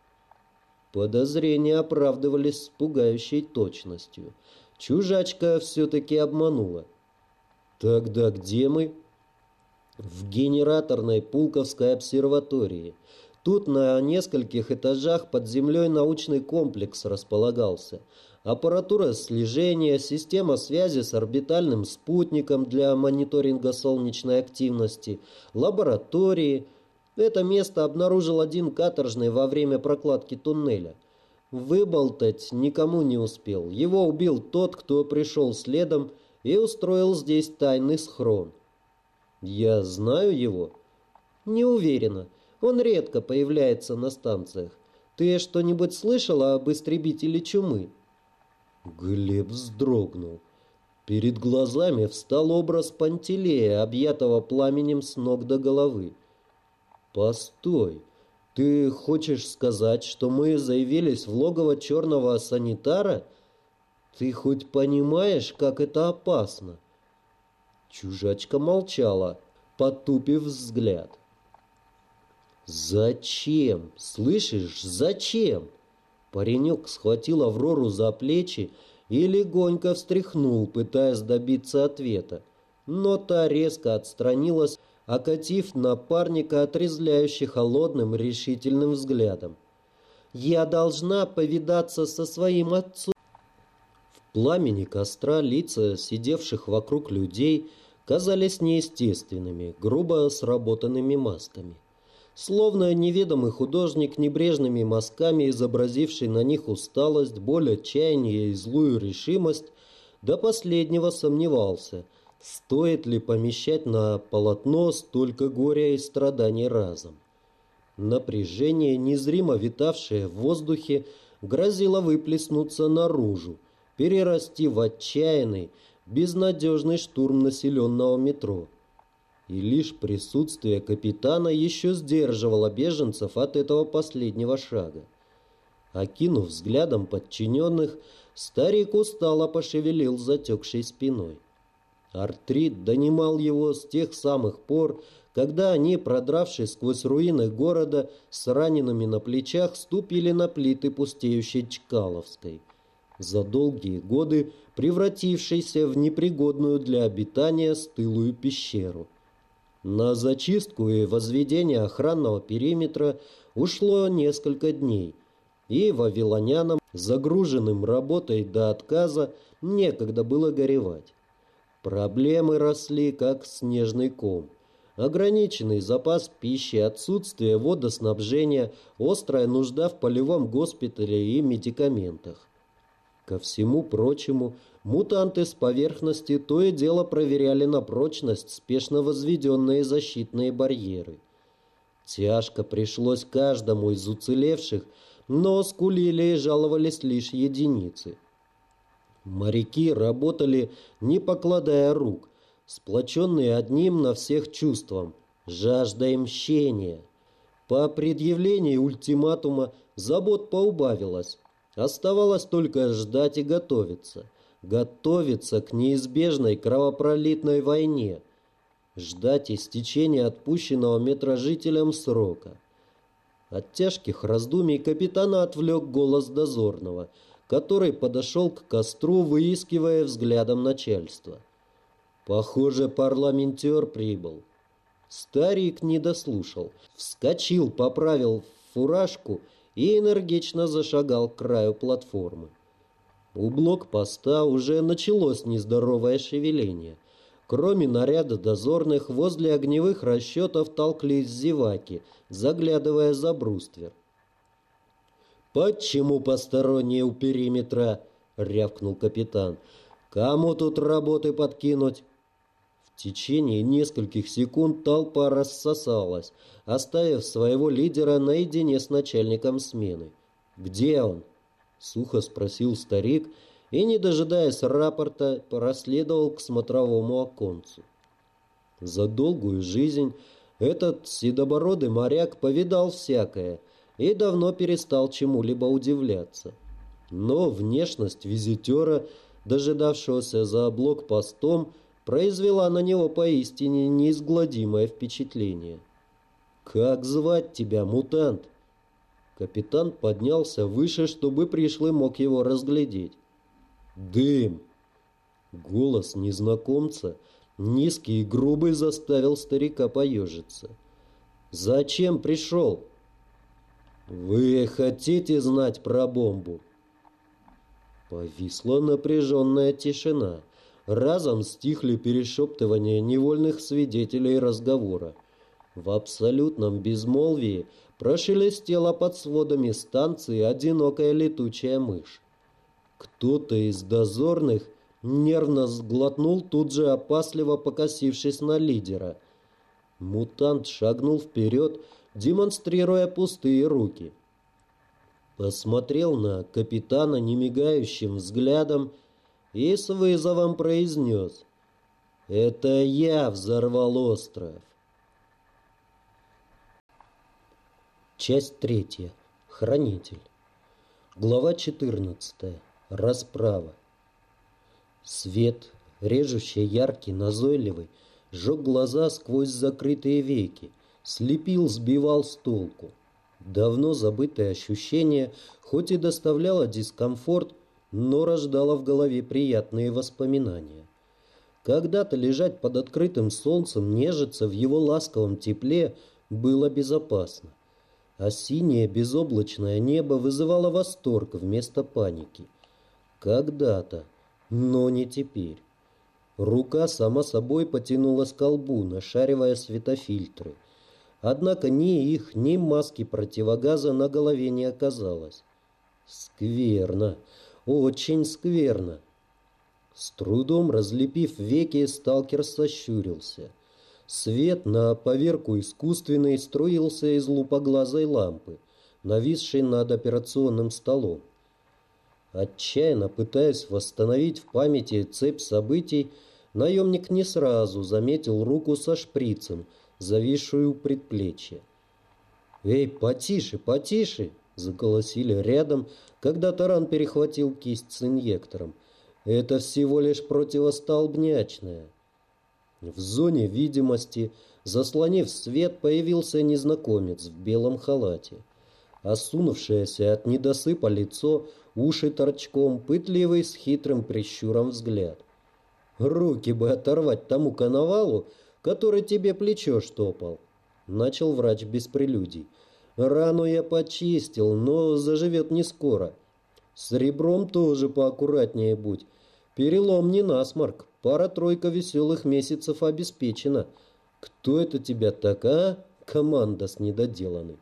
Подозрения оправдывались с пугающей точностью. Чужачка все-таки обманула. «Тогда где мы?» «В генераторной Пулковской обсерватории. Тут на нескольких этажах под землей научный комплекс располагался. Аппаратура слежения, система связи с орбитальным спутником для мониторинга солнечной активности, лаборатории. Это место обнаружил один каторжный во время прокладки туннеля. Выболтать никому не успел. Его убил тот, кто пришел следом и устроил здесь тайный схрон. Я знаю его? Не уверена. Он редко появляется на станциях. Ты что-нибудь слышала об истребителе чумы?» Глеб вздрогнул. Перед глазами встал образ Пантелея, объятого пламенем с ног до головы. «Постой, ты хочешь сказать, что мы заявились в логово черного санитара? Ты хоть понимаешь, как это опасно?» Чужачка молчала, потупив взгляд. «Зачем? Слышишь, зачем?» Паренек схватил Аврору за плечи и легонько встряхнул, пытаясь добиться ответа. Но та резко отстранилась, окатив напарника отрезвляюще холодным решительным взглядом. «Я должна повидаться со своим отцом». В пламени костра лица сидевших вокруг людей казались неестественными, грубо сработанными масками. Словно неведомый художник небрежными мазками, изобразивший на них усталость, боль, отчаяние и злую решимость, до последнего сомневался, стоит ли помещать на полотно столько горя и страданий разом. Напряжение, незримо витавшее в воздухе, грозило выплеснуться наружу, перерасти в отчаянный, безнадежный штурм населенного метро. И лишь присутствие капитана еще сдерживало беженцев от этого последнего шага. Окинув взглядом подчиненных, старик устало пошевелил затекшей спиной. Артрит донимал его с тех самых пор, когда они, продравшись сквозь руины города, с ранеными на плечах, ступили на плиты пустеющей Чкаловской, за долгие годы превратившейся в непригодную для обитания стылую пещеру. На зачистку и возведение охранного периметра ушло несколько дней, и вавилонянам, загруженным работой до отказа, некогда было горевать. Проблемы росли, как снежный ком. Ограниченный запас пищи, отсутствие водоснабжения, острая нужда в полевом госпитале и медикаментах. Ко всему прочему, мутанты с поверхности то и дело проверяли на прочность спешно возведенные защитные барьеры. Тяжко пришлось каждому из уцелевших, но скулили и жаловались лишь единицы. Моряки работали, не покладая рук, сплоченные одним на всех чувством – жаждой мщения. По предъявлении ультиматума забот поубавилось. Оставалось только ждать и готовиться. Готовиться к неизбежной кровопролитной войне. Ждать истечения отпущенного метрожителям срока. От тяжких раздумий капитана отвлек голос дозорного, который подошел к костру, выискивая взглядом начальства. Похоже, парламентер прибыл. Старик не дослушал. Вскочил, поправил фуражку и энергично зашагал к краю платформы. У блокпоста уже началось нездоровое шевеление. Кроме наряда дозорных, возле огневых расчетов толклись зеваки, заглядывая за бруствер. «Почему посторонние у периметра?» — рявкнул капитан. «Кому тут работы подкинуть?» В течение нескольких секунд толпа рассосалась, оставив своего лидера наедине с начальником смены. «Где он?» — сухо спросил старик и, не дожидаясь рапорта, проследовал к смотровому оконцу. За долгую жизнь этот седобородый моряк повидал всякое и давно перестал чему-либо удивляться. Но внешность визитера, дожидавшегося за блокпостом, произвела на него поистине неизгладимое впечатление. «Как звать тебя, мутант?» Капитан поднялся выше, чтобы пришлый мог его разглядеть. «Дым!» Голос незнакомца, низкий и грубый, заставил старика поежиться. «Зачем пришел?» «Вы хотите знать про бомбу?» Повисла напряженная тишина. Разом стихли перешептывания невольных свидетелей разговора. В абсолютном безмолвии прошелестела под сводами станции одинокая летучая мышь. Кто-то из дозорных нервно сглотнул, тут же опасливо покосившись на лидера. Мутант шагнул вперед, демонстрируя пустые руки. Посмотрел на капитана немигающим взглядом и с вызовом произнес: «Это я взорвал остров». Часть 3. Хранитель. Глава 14. Расправа. Свет, режущий, яркий, назойливый, жег глаза сквозь закрытые веки, слепил, сбивал с толку. Давно забытое ощущение, хоть и доставляло дискомфорт, но рождало в голове приятные воспоминания. Когда-то лежать под открытым солнцем, нежиться в его ласковом тепле было безопасно. А синее безоблачное небо вызывало восторг вместо паники. Когда-то, но не теперь. Рука сама собой потянулась к колбу, нашаривая светофильтры. Однако ни их, ни маски противогаза на голове не оказалось. Скверно, очень скверно. С трудом разлепив веки, сталкер сощурился. Свет на поверку искусственный струился из лупоглазой лампы, нависшей над операционным столом. Отчаянно пытаясь восстановить в памяти цепь событий, наемник не сразу заметил руку со шприцем, зависшую у предплечья. «Эй, потише, потише!» — заколосили рядом, когда таран перехватил кисть с инъектором. «Это всего лишь противостолбнячное». В зоне видимости, заслонив свет, появился незнакомец в белом халате. Осунувшееся от недосыпа лицо, уши торчком, пытливый с хитрым прищуром взгляд. «Руки бы оторвать тому коновалу, который тебе плечо штопал», — начал врач без прелюдий. «Рану я почистил, но заживет не скоро. С ребром тоже поаккуратнее будь. Перелом не насморк, пара-тройка веселых месяцев обеспечена. Кто это тебя так, а? Команда с недоделанной».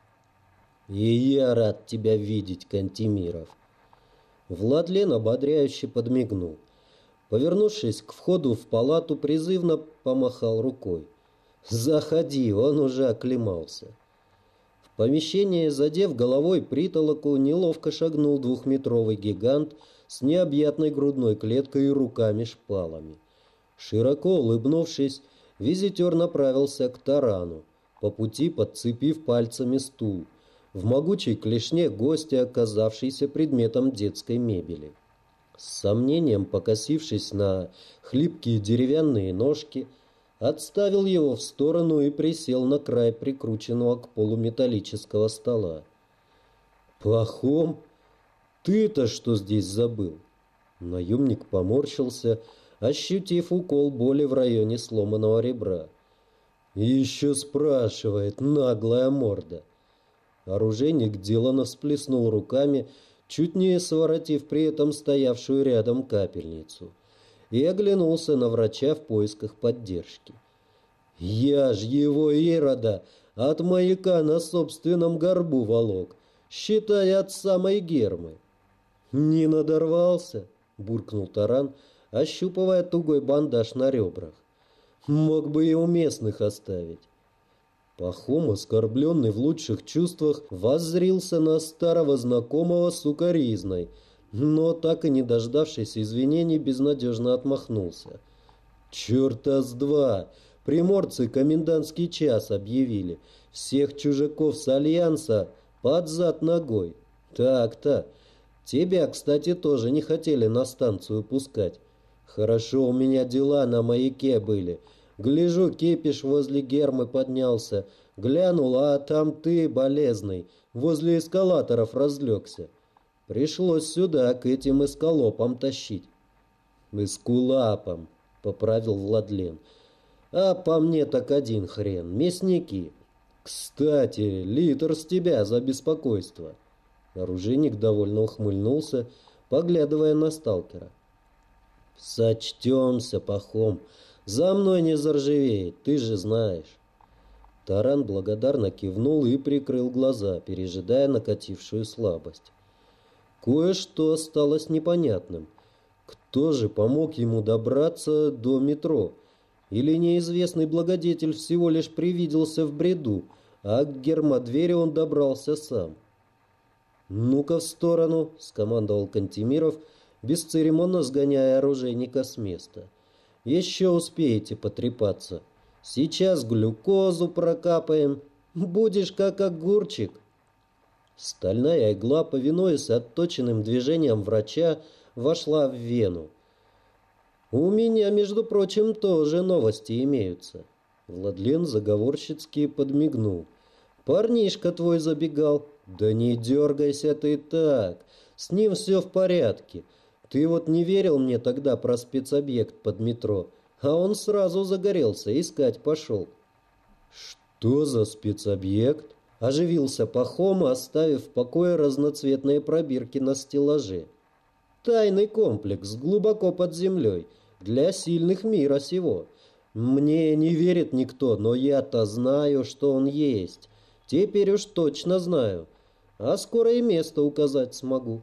«И я рад тебя видеть, Кантемиров». Владлен ободряюще подмигнул. Повернувшись к входу в палату, призывно помахал рукой. «Заходи, он уже оклемался». В помещение, задев головой притолоку, неловко шагнул двухметровый гигант с необъятной грудной клеткой и руками-шпалами. Широко улыбнувшись, визитер направился к тарану, по пути подцепив пальцами стул, в могучей клешне гостя, оказавшийся предметом детской мебели. С сомнением покосившись на хлипкие деревянные ножки, отставил его в сторону и присел на край прикрученного к полу металлического стола. «Пахом, ты-то что здесь забыл?» Наемник поморщился, ощутив укол боли в районе сломанного ребра. «И еще спрашивает, наглая морда!» Оружейник делано всплеснул руками, чуть не своротив при этом стоявшую рядом капельницу, и оглянулся на врача в поисках поддержки. «Я ж его, Ирода, от маяка на собственном горбу волок, считая от самой Гермы». «Не надорвался?» — буркнул Таран, ощупывая тугой бандаж на ребрах. «Мог бы и у местных оставить». Пахом, оскорбленный в лучших чувствах, воззрился на старого знакомого сукаризной, но, так и не дождавшись извинений, безнадежно отмахнулся. «Черта с два! Приморцы комендантский час объявили. Всех чужаков с Альянса под зад ногой. Так-то. Тебя, кстати, тоже не хотели на станцию пускать. Хорошо у меня дела на маяке были. Гляжу, кипиш возле Гермы поднялся. Глянул, а там ты, болезный, возле эскалаторов разлегся. Пришлось сюда к этим эскалопам тащить». «Эскулапам», — поправил Владлен. «А по мне так один хрен, мясники. Кстати, литр с тебя за беспокойство». Оружейник довольно ухмыльнулся, поглядывая на сталкера. «Сочтемся, Пахом. За мной не заржавеет, ты же знаешь». Таран благодарно кивнул и прикрыл глаза, пережидая накатившую слабость. Кое-что осталось непонятным. Кто же помог ему добраться до метро? Или неизвестный благодетель всего лишь привиделся в бреду, а к гермодвери он добрался сам? «Ну-ка в сторону!» — скомандовал Кантемиров, бесцеремонно сгоняя оружейника с места. «Еще успеете потрепаться. Сейчас глюкозу прокапаем. Будешь как огурчик». Стальная игла, повинуясь отточенным движениям врача, вошла в вену. «У меня, между прочим, тоже новости имеются». Владлен заговорщицки подмигнул. «Парнишка твой забегал». «Да не дергайся ты так. С ним все в порядке. Ты вот не верил мне тогда про спецобъект под метро, а он сразу загорелся, искать пошел». «Что за спецобъект?» — оживился Пахом, оставив в покое разноцветные пробирки на стеллаже. «Тайный комплекс глубоко под землей, для сильных мира сего. Мне не верит никто, но я-то знаю, что он есть. Теперь уж точно знаю. А скоро и место указать смогу».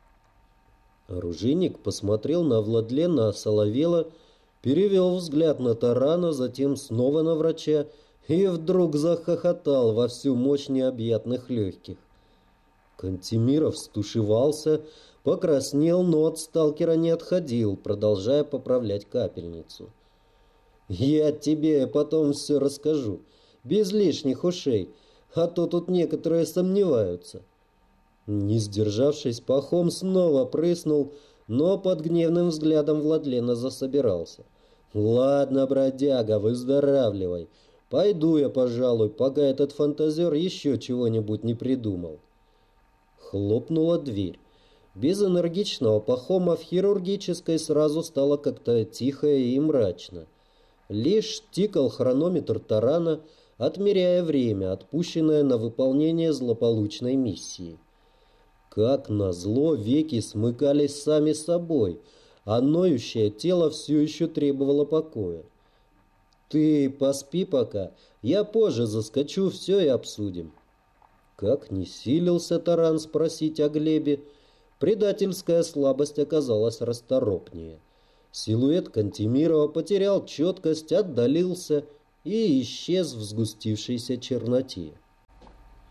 Оружейник посмотрел на Владлена осоловело, перевел взгляд на Тарана, затем снова на врача и вдруг захохотал во всю мощь необъятных легких. Кантемиров стушевался, покраснел, но от сталкера не отходил, продолжая поправлять капельницу. «Я тебе потом все расскажу, без лишних ушей, а то тут некоторые сомневаются». Не сдержавшись, Пахом снова прыснул, но под гневным взглядом Владлена засобирался. «Ладно, бродяга, выздоравливай. Пойду я, пожалуй, пока этот фантазер еще чего-нибудь не придумал». Хлопнула дверь. Без энергичного Пахома в хирургической сразу стало как-то тихо и мрачно. Лишь тикал хронометр Тарана, отмеряя время, отпущенное на выполнение злополучной миссии. Как назло, веки смыкались сами собой, а ноющее тело все еще требовало покоя. «Ты поспи пока, я позже заскочу, все и обсудим». Как не силился Таран спросить о Глебе, предательская слабость оказалась расторопнее. Силуэт Кантемирова потерял четкость, отдалился и исчез в сгустившейся черноте.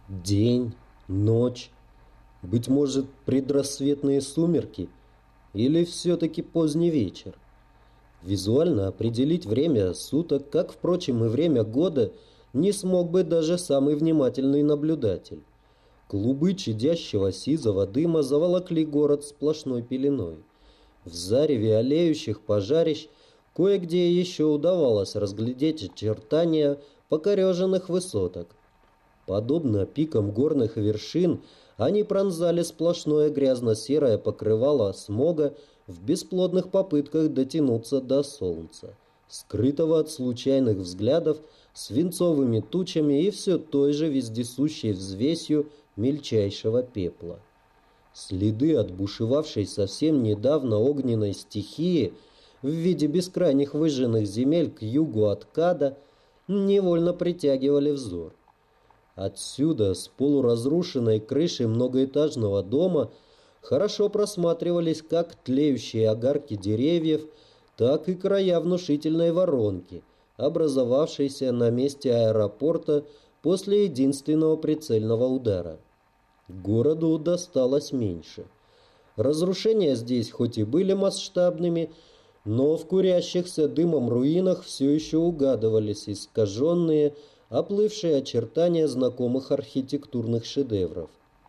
День, ночь, быть может, предрассветные сумерки или все-таки поздний вечер. Визуально определить время суток, как, впрочем, и время года, не смог бы даже самый внимательный наблюдатель. Клубы чадящего сизого дыма заволокли город сплошной пеленой. В зареве олеющих пожарищ кое-где еще удавалось разглядеть очертания покореженных высоток. Подобно пикам горных вершин, они пронзали сплошное грязно-серое покрывало смога в бесплодных попытках дотянуться до солнца, скрытого от случайных взглядов свинцовыми тучами и все той же вездесущей взвесью мельчайшего пепла. Следы от бушевавшей совсем недавно огненной стихии в виде бескрайних выжженных земель к югу от Када невольно притягивали взор. Отсюда, с полуразрушенной крышей многоэтажного дома, хорошо просматривались как тлеющие огарки деревьев, так и края внушительной воронки, образовавшейся на месте аэропорта после единственного прицельного удара. Городу досталось меньше. Разрушения здесь хоть и были масштабными, но в курящихся дымом руинах все еще угадывались искаженные, оплывшие очертания знакомых архитектурных шедевров.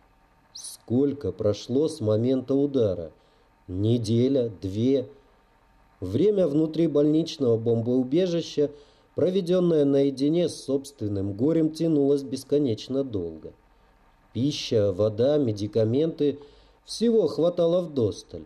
Сколько прошло с момента удара? Неделя, две. Время внутри больничного бомбоубежища, проведенное наедине с собственным горем, тянулось бесконечно долго. Пища, вода, медикаменты – всего хватало вдосталь.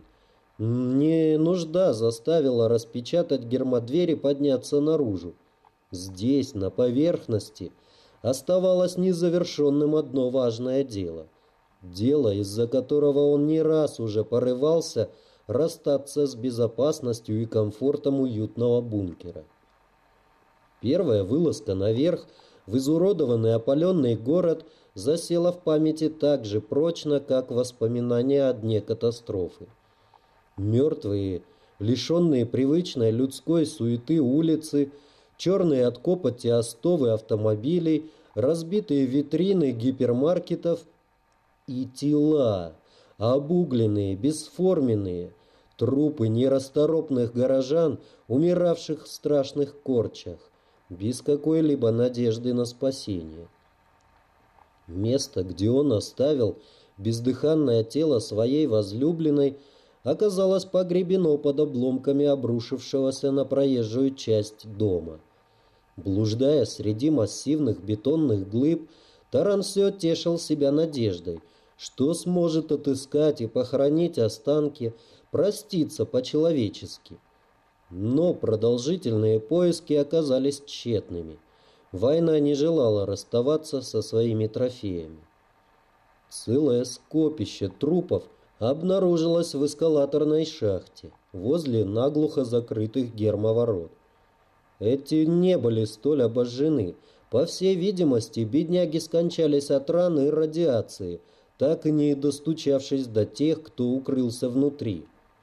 Не нужда заставила распечатать гермодвери и подняться наружу. Здесь, на поверхности, оставалось незавершенным одно важное дело. Дело, из-за которого он не раз уже порывался расстаться с безопасностью и комфортом уютного бункера. Первая вылазка наверх в изуродованный опаленный город засела в памяти так же прочно, как воспоминания о дне катастрофы. Мертвые, лишенные привычной людской суеты улицы, черные от копоти остовы автомобилей, разбитые витрины гипермаркетов и тела, обугленные, бесформенные, трупы нерасторопных горожан, умиравших в страшных корчах, без какой-либо надежды на спасение. Место, где он оставил бездыханное тело своей возлюбленной, оказалось погребено под обломками обрушившегося на проезжую часть дома. Блуждая среди массивных бетонных глыб, Таран все тешил себя надеждой, что сможет отыскать и похоронить останки, проститься по-человечески. Но продолжительные поиски оказались тщетными. Война не желала расставаться со своими трофеями. Целое скопище трупов обнаружилось в эскалаторной шахте, возле наглухо закрытых гермоворот. Эти не были столь обожжены. По всей видимости, бедняги скончались от ран и радиации, так и не достучавшись до тех, кто укрылся внутри.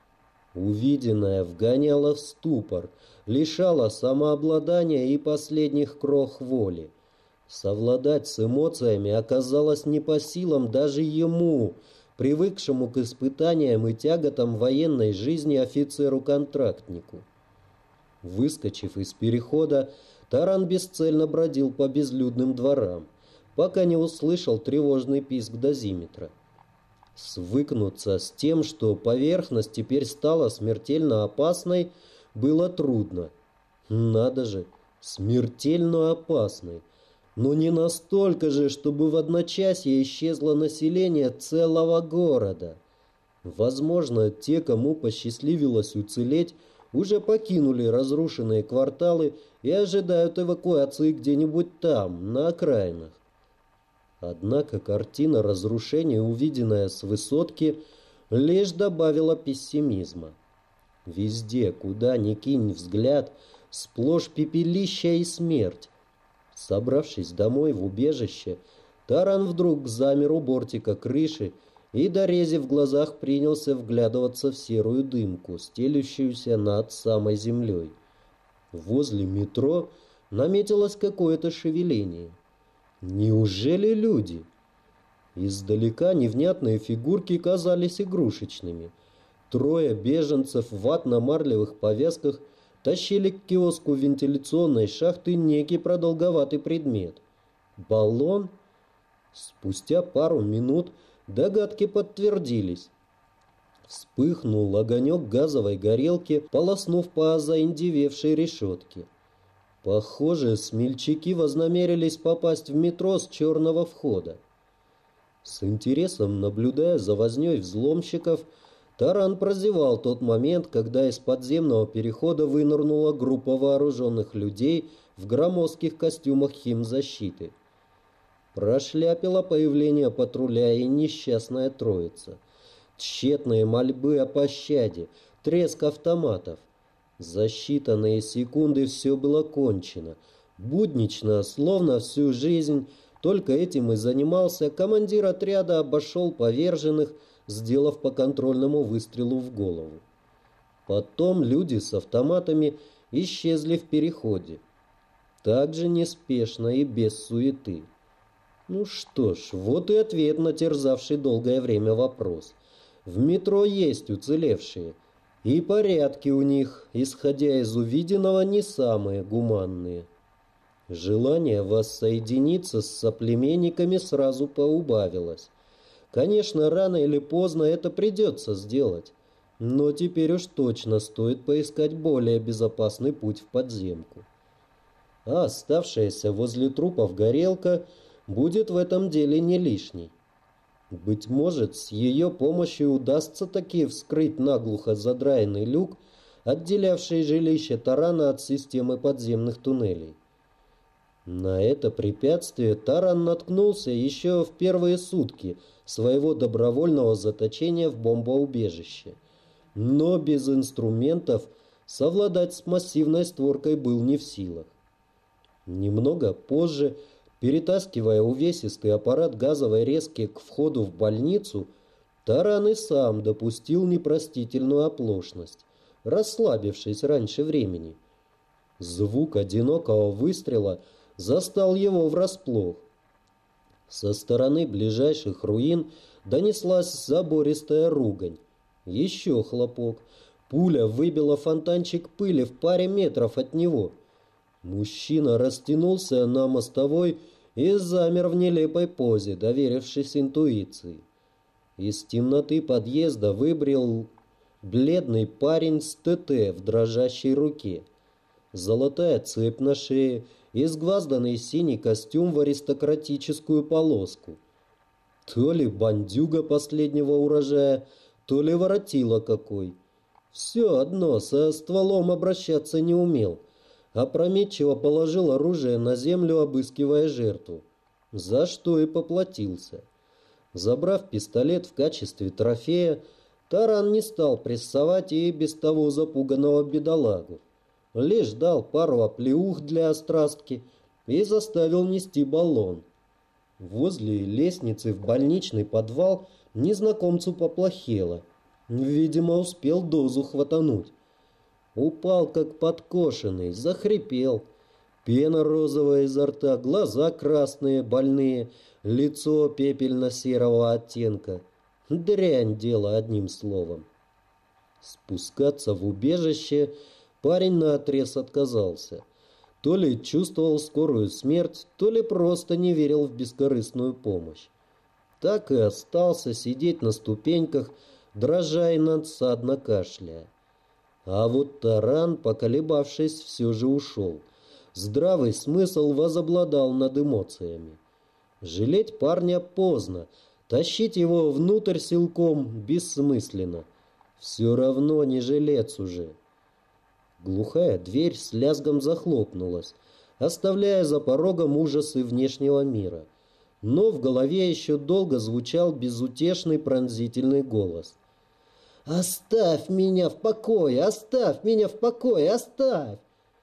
Увиденное вгоняло в ступор, лишало самообладания и последних крох воли. Совладать с эмоциями оказалось не по силам даже ему, привыкшему к испытаниям и тяготам военной жизни офицеру-контрактнику. Выскочив из перехода, Таран бесцельно бродил по безлюдным дворам, пока не услышал тревожный писк дозиметра. Свыкнуться с тем, что поверхность теперь стала смертельно опасной, было трудно. Надо же, смертельно опасной. Но не настолько же, чтобы в одночасье исчезло население целого города. Возможно, те, кому посчастливилось уцелеть, уже покинули разрушенные кварталы и ожидают эвакуации где-нибудь там, на окраинах. Однако картина разрушения, увиденная с высотки, лишь добавила пессимизма. Везде, куда ни кинь взгляд, сплошь пепелища и смерть. Собравшись домой в убежище, Таран вдруг замер у бортика крыши и, дорезив в глазах, принялся вглядываться в серую дымку, стелющуюся над самой землей. Возле метро наметилось какое-то шевеление. Неужели люди? Издалека невнятные фигурки казались игрушечными. Трое беженцев в ватно-марлевых повязках тащили к киоску вентиляционной шахты некий продолговатый предмет. Баллон? Спустя пару минут догадки подтвердились. Вспыхнул огонек газовой горелки, полоснув по заиндевевшей решетке. Похоже, смельчаки вознамерились попасть в метро с черного входа. С интересом наблюдая за вознёй взломщиков, Таран прозевал тот момент, когда из подземного перехода вынырнула группа вооруженных людей в громоздких костюмах химзащиты. Прошляпила появление патруля и несчастная троица. Тщетные мольбы о пощаде, треск автоматов. За считанные секунды все было кончено. Буднично, словно всю жизнь, только этим и занимался, командир отряда обошел поверженных, сделав по контрольному выстрелу в голову. Потом люди с автоматами исчезли в переходе. Так же неспешно и без суеты. Ну что ж, вот и ответ на терзавший долгое время вопрос. В метро есть уцелевшие, и порядки у них, исходя из увиденного, не самые гуманные. Желание воссоединиться с соплеменниками сразу поубавилось. Конечно, рано или поздно это придется сделать, но теперь уж точно стоит поискать более безопасный путь в подземку. А оставшаяся возле трупов горелка будет в этом деле не лишней. Быть может, с ее помощью удастся таки вскрыть наглухо задраенный люк, отделявший жилище Тарана от системы подземных туннелей. На это препятствие Таран наткнулся еще в первые сутки своего добровольного заточения в бомбоубежище. Но без инструментов совладать с массивной створкой был не в силах. Немного позже, перетаскивая увесистый аппарат газовой резки к входу в больницу, Таран и сам допустил непростительную оплошность, расслабившись раньше времени. Звук одинокого выстрела застал его врасплох. Со стороны ближайших руин донеслась забористая ругань. Еще хлопок. Пуля выбила фонтанчик пыли в паре метров от него. Мужчина растянулся на мостовой и замер в нелепой позе, доверившись интуиции. Из темноты подъезда выбрел бледный парень с ТТ в дрожащей руке. Золотая цепь на шее, изгвазданный синий костюм в аристократическую полоску. То ли бандюга последнего урожая, то ли воротило какой. Все одно, со стволом обращаться не умел. Опрометчиво положил оружие на землю, обыскивая жертву. За что и поплатился. Забрав пистолет в качестве трофея, Таран не стал прессовать и без того запуганного бедолагу. Лишь дал пару оплеух для острастки и заставил нести баллон. Возле лестницы в больничный подвал незнакомцу поплохело. Видимо, успел дозу хватануть. Упал, как подкошенный, захрипел. Пена розовая изо рта, глаза красные, больные, лицо пепельно-серого оттенка. Дрянь дело, одним словом. Спускаться в убежище парень наотрез отказался. То ли чувствовал скорую смерть, то ли просто не верил в бескорыстную помощь. Так и остался сидеть на ступеньках, дрожа и надсадно кашляя. А вот Таран, поколебавшись, все же ушел. Здравый смысл возобладал над эмоциями. Жалеть парня поздно, тащить его внутрь силком бессмысленно. Все равно не жилец уже. Глухая дверь с лязгом захлопнулась, оставляя за порогом ужасы внешнего мира. Но в голове еще долго звучал безутешный пронзительный голос. «Оставь меня в покое! Оставь меня в покое! Оставь!»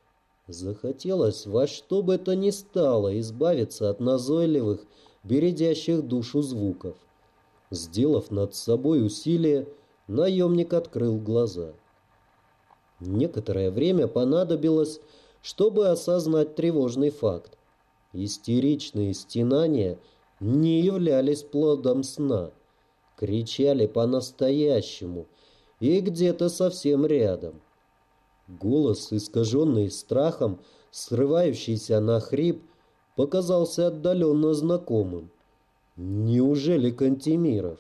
Захотелось во что бы то ни стало избавиться от назойливых, бередящих душу звуков. Сделав над собой усилие, наемник открыл глаза. Некоторое время понадобилось, чтобы осознать тревожный факт. Истеричные стенания не являлись плодом сна. Кричали по-настоящему и где-то совсем рядом. Голос, искаженный страхом, срывающийся на хрип, показался отдаленно знакомым. Неужели Кантемиров?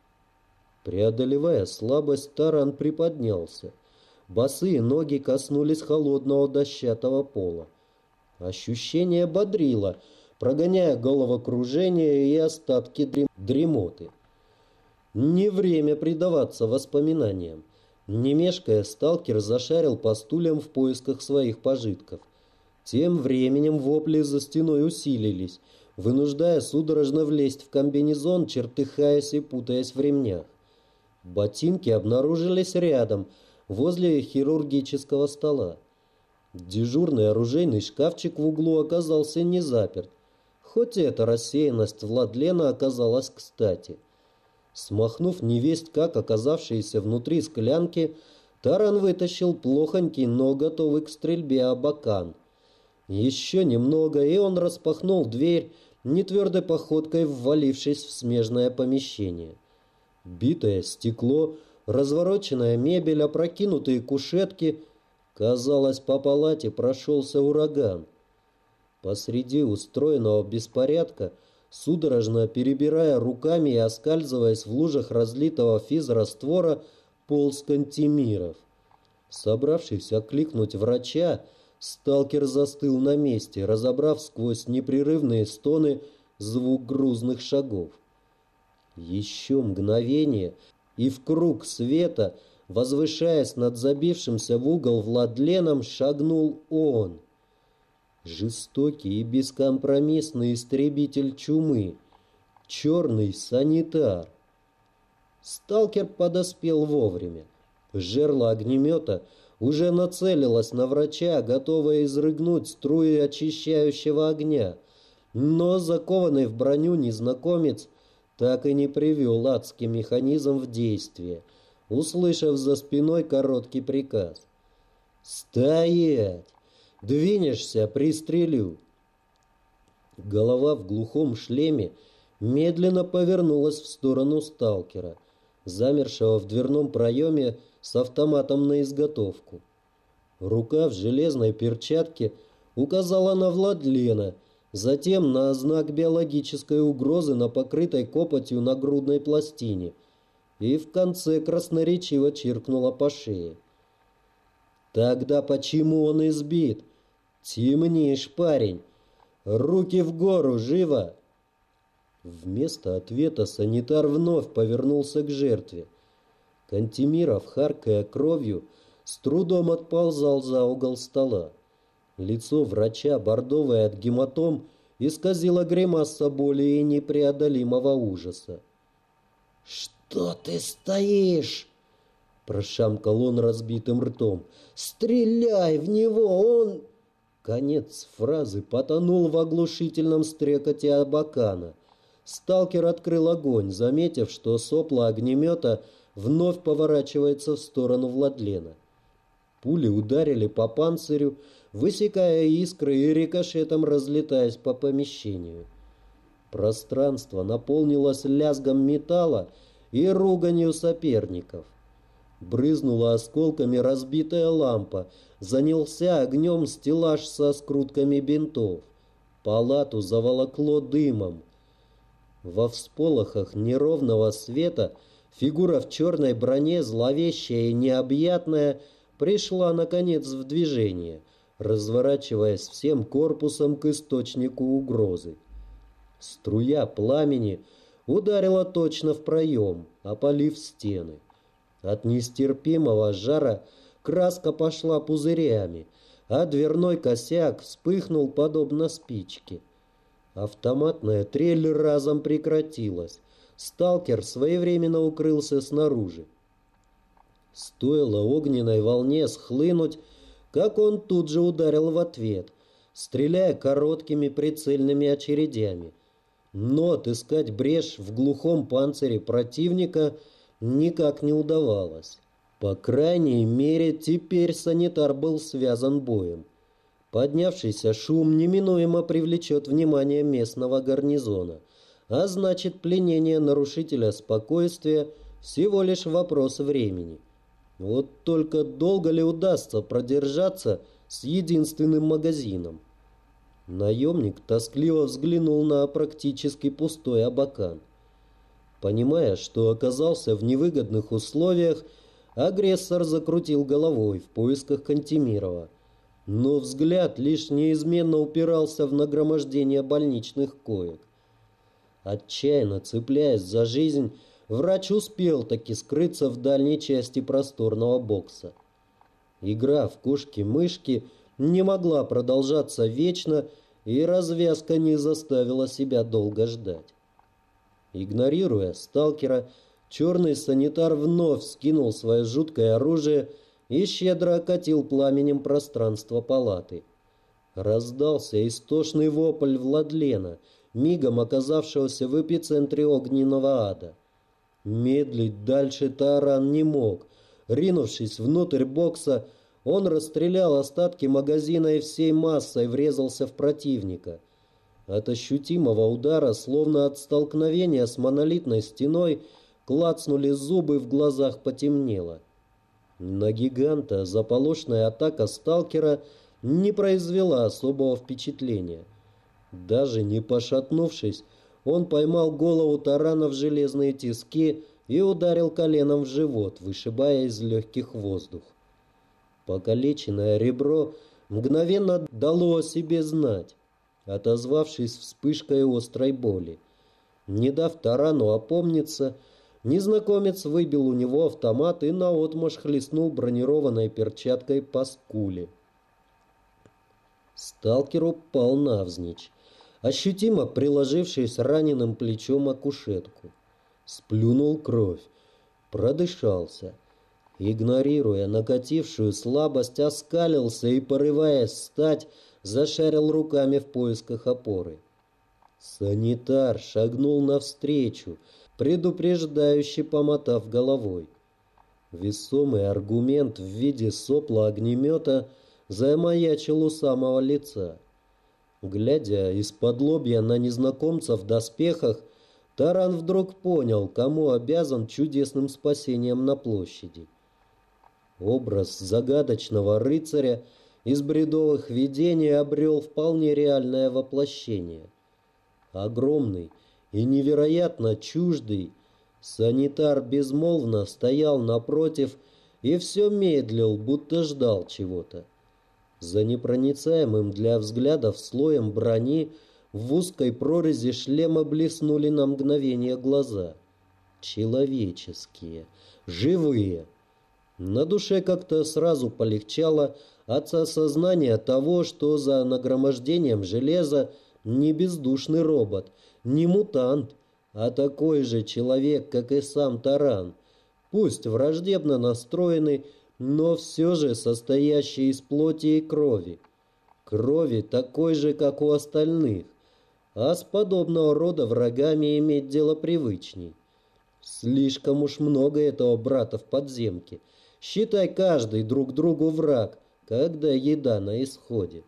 Преодолевая слабость, таран приподнялся. Босые ноги коснулись холодного дощатого пола. Ощущение бодрило, прогоняя головокружение и остатки дремоты. Не время предаваться воспоминаниям. Не мешкая, сталкер зашарил по стульям в поисках своих пожитков. Тем временем вопли за стеной усилились, вынуждая судорожно влезть в комбинезон, чертыхаясь и путаясь в ремнях. Ботинки обнаружились рядом, возле хирургического стола. Дежурный оружейный шкафчик в углу оказался не заперт, хоть эта рассеянность Владлена оказалась кстати. Смахнув невесть как оказавшиеся внутри склянки, таран вытащил плохонький, но готовый к стрельбе абакан. Еще немного, и он распахнул дверь, нетвердой походкой ввалившись в смежное помещение. Битое стекло, развороченная мебель, опрокинутые кушетки. Казалось, по палате прошелся ураган. Посреди устроенного беспорядка, судорожно перебирая руками и оскальзываясь в лужах разлитого физраствора, полз Кантемиров. Собравшись окликнуть врача, сталкер застыл на месте, разобрав сквозь непрерывные стоны звук грузных шагов. Еще мгновение, и в круг света, возвышаясь над забившимся в угол Владленом, шагнул он. Жестокий и бескомпромиссный истребитель чумы, черный санитар. Сталкер подоспел вовремя. Жерло огнемета уже нацелилось на врача, готовое изрыгнуть струи очищающего огня, но закованный в броню незнакомец так и не привел адский механизм в действие, услышав за спиной короткий приказ. «Стоять! Двинешься, пристрелю!» Голова в глухом шлеме медленно повернулась в сторону сталкера, замершего в дверном проеме с автоматом на изготовку. Рука в железной перчатке указала на Владлена, затем на знак биологической угрозы на покрытой копотью нагрудной пластине и в конце красноречиво чиркнула по шее. «Тогда почему он избит? Темнишь, парень! Руки в гору, живо!» Вместо ответа санитар вновь повернулся к жертве. Кантемиров, харкая кровью, с трудом отползал за угол стола. Лицо врача, бордовое от гематом, исказило гримаса боли и непреодолимого ужаса. «Что ты стоишь?» – прошамкал он разбитым ртом. «Стреляй в него, он...» Конец фразы потонул в оглушительном стрекоте абакана. Сталкер открыл огонь, заметив, что сопло огнемета вновь поворачивается в сторону Владлена. Пули ударили по панцирю, высекая искры и рикошетом разлетаясь по помещению. Пространство наполнилось лязгом металла и руганью соперников. Брызнула осколками разбитая лампа, занялся огнем стеллаж со скрутками бинтов. Палату заволокло дымом. Во всполохах неровного света фигура в черной броне, зловещая и необъятная, пришла, наконец, в движение, разворачиваясь всем корпусом к источнику угрозы. Струя пламени ударила точно в проем, опалив стены. От нестерпимого жара краска пошла пузырями, а дверной косяк вспыхнул подобно спичке. Автоматная трель разом прекратилась. Сталкер своевременно укрылся снаружи. Стоило огненной волне схлынуть, как он тут же ударил в ответ, стреляя короткими прицельными очередями. Но отыскать брешь в глухом панцире противника никак не удавалось. По крайней мере, теперь санитар был связан боем. Поднявшийся шум неминуемо привлечет внимание местного гарнизона, а значит, пленение нарушителя спокойствия всего лишь вопрос времени. Вот только долго ли удастся продержаться с единственным магазином? Наемник тоскливо взглянул на практически пустой абакан. Понимая, что оказался в невыгодных условиях, агрессор закрутил головой в поисках Кантемирова. Но взгляд лишь неизменно упирался в нагромождение больничных коек. Отчаянно цепляясь за жизнь, врач успел таки скрыться в дальней части просторного бокса. Игра в кошки-мышки не могла продолжаться вечно, и развязка не заставила себя долго ждать. Игнорируя сталкера, черный санитар вновь скинул свое жуткое оружие и щедро окатил пламенем пространство палаты. Раздался истошный вопль Владлена, мигом оказавшегося в эпицентре огненного ада. Медлить дальше Таран не мог. Ринувшись внутрь бокса, он расстрелял остатки магазина и всей массой врезался в противника. От ощутимого удара, словно от столкновения с монолитной стеной, клацнули зубы, в глазах потемнело. На гиганта заполошная атака сталкера не произвела особого впечатления. Даже не пошатнувшись, он поймал голову тарана в железные тиски и ударил коленом в живот, вышибая из легких воздух. Покалеченное ребро мгновенно дало о себе знать, отозвавшись вспышкой острой боли. Не дав тарану опомниться, незнакомец выбил у него автомат и наотмашь хлестнул бронированной перчаткой по скуле. Сталкер упал навзничь, ощутимо приложившись раненым плечом о кушетку. Сплюнул кровь, продышался. Игнорируя накатившую слабость, оскалился и, порываясь встать, зашарил руками в поисках опоры. Санитар шагнул навстречу, предупреждающе помотав головой. Весомый аргумент в виде сопла огнемета замаячил у самого лица. Глядя из-под лобья на незнакомца в доспехах, Таран вдруг понял, кому обязан чудесным спасением на площади. Образ загадочного рыцаря из бредовых видений обрел вполне реальное воплощение. Огромный и невероятно чуждый, санитар безмолвно стоял напротив и все медлил, будто ждал чего-то. За непроницаемым для взглядов слоем брони в узкой прорези шлема блеснули на мгновение глаза. Человеческие, живые. На душе как-то сразу полегчало от осознания того, что за нагромождением железа не бездушный робот, не мутант, а такой же человек, как и сам Таран, пусть враждебно настроенный, но все же состоящий из плоти и крови. Крови такой же, как у остальных, а с подобного рода врагами иметь дело привычней. Слишком уж много этого брата в подземке. Считай, каждый друг другу враг, когда еда на исходе.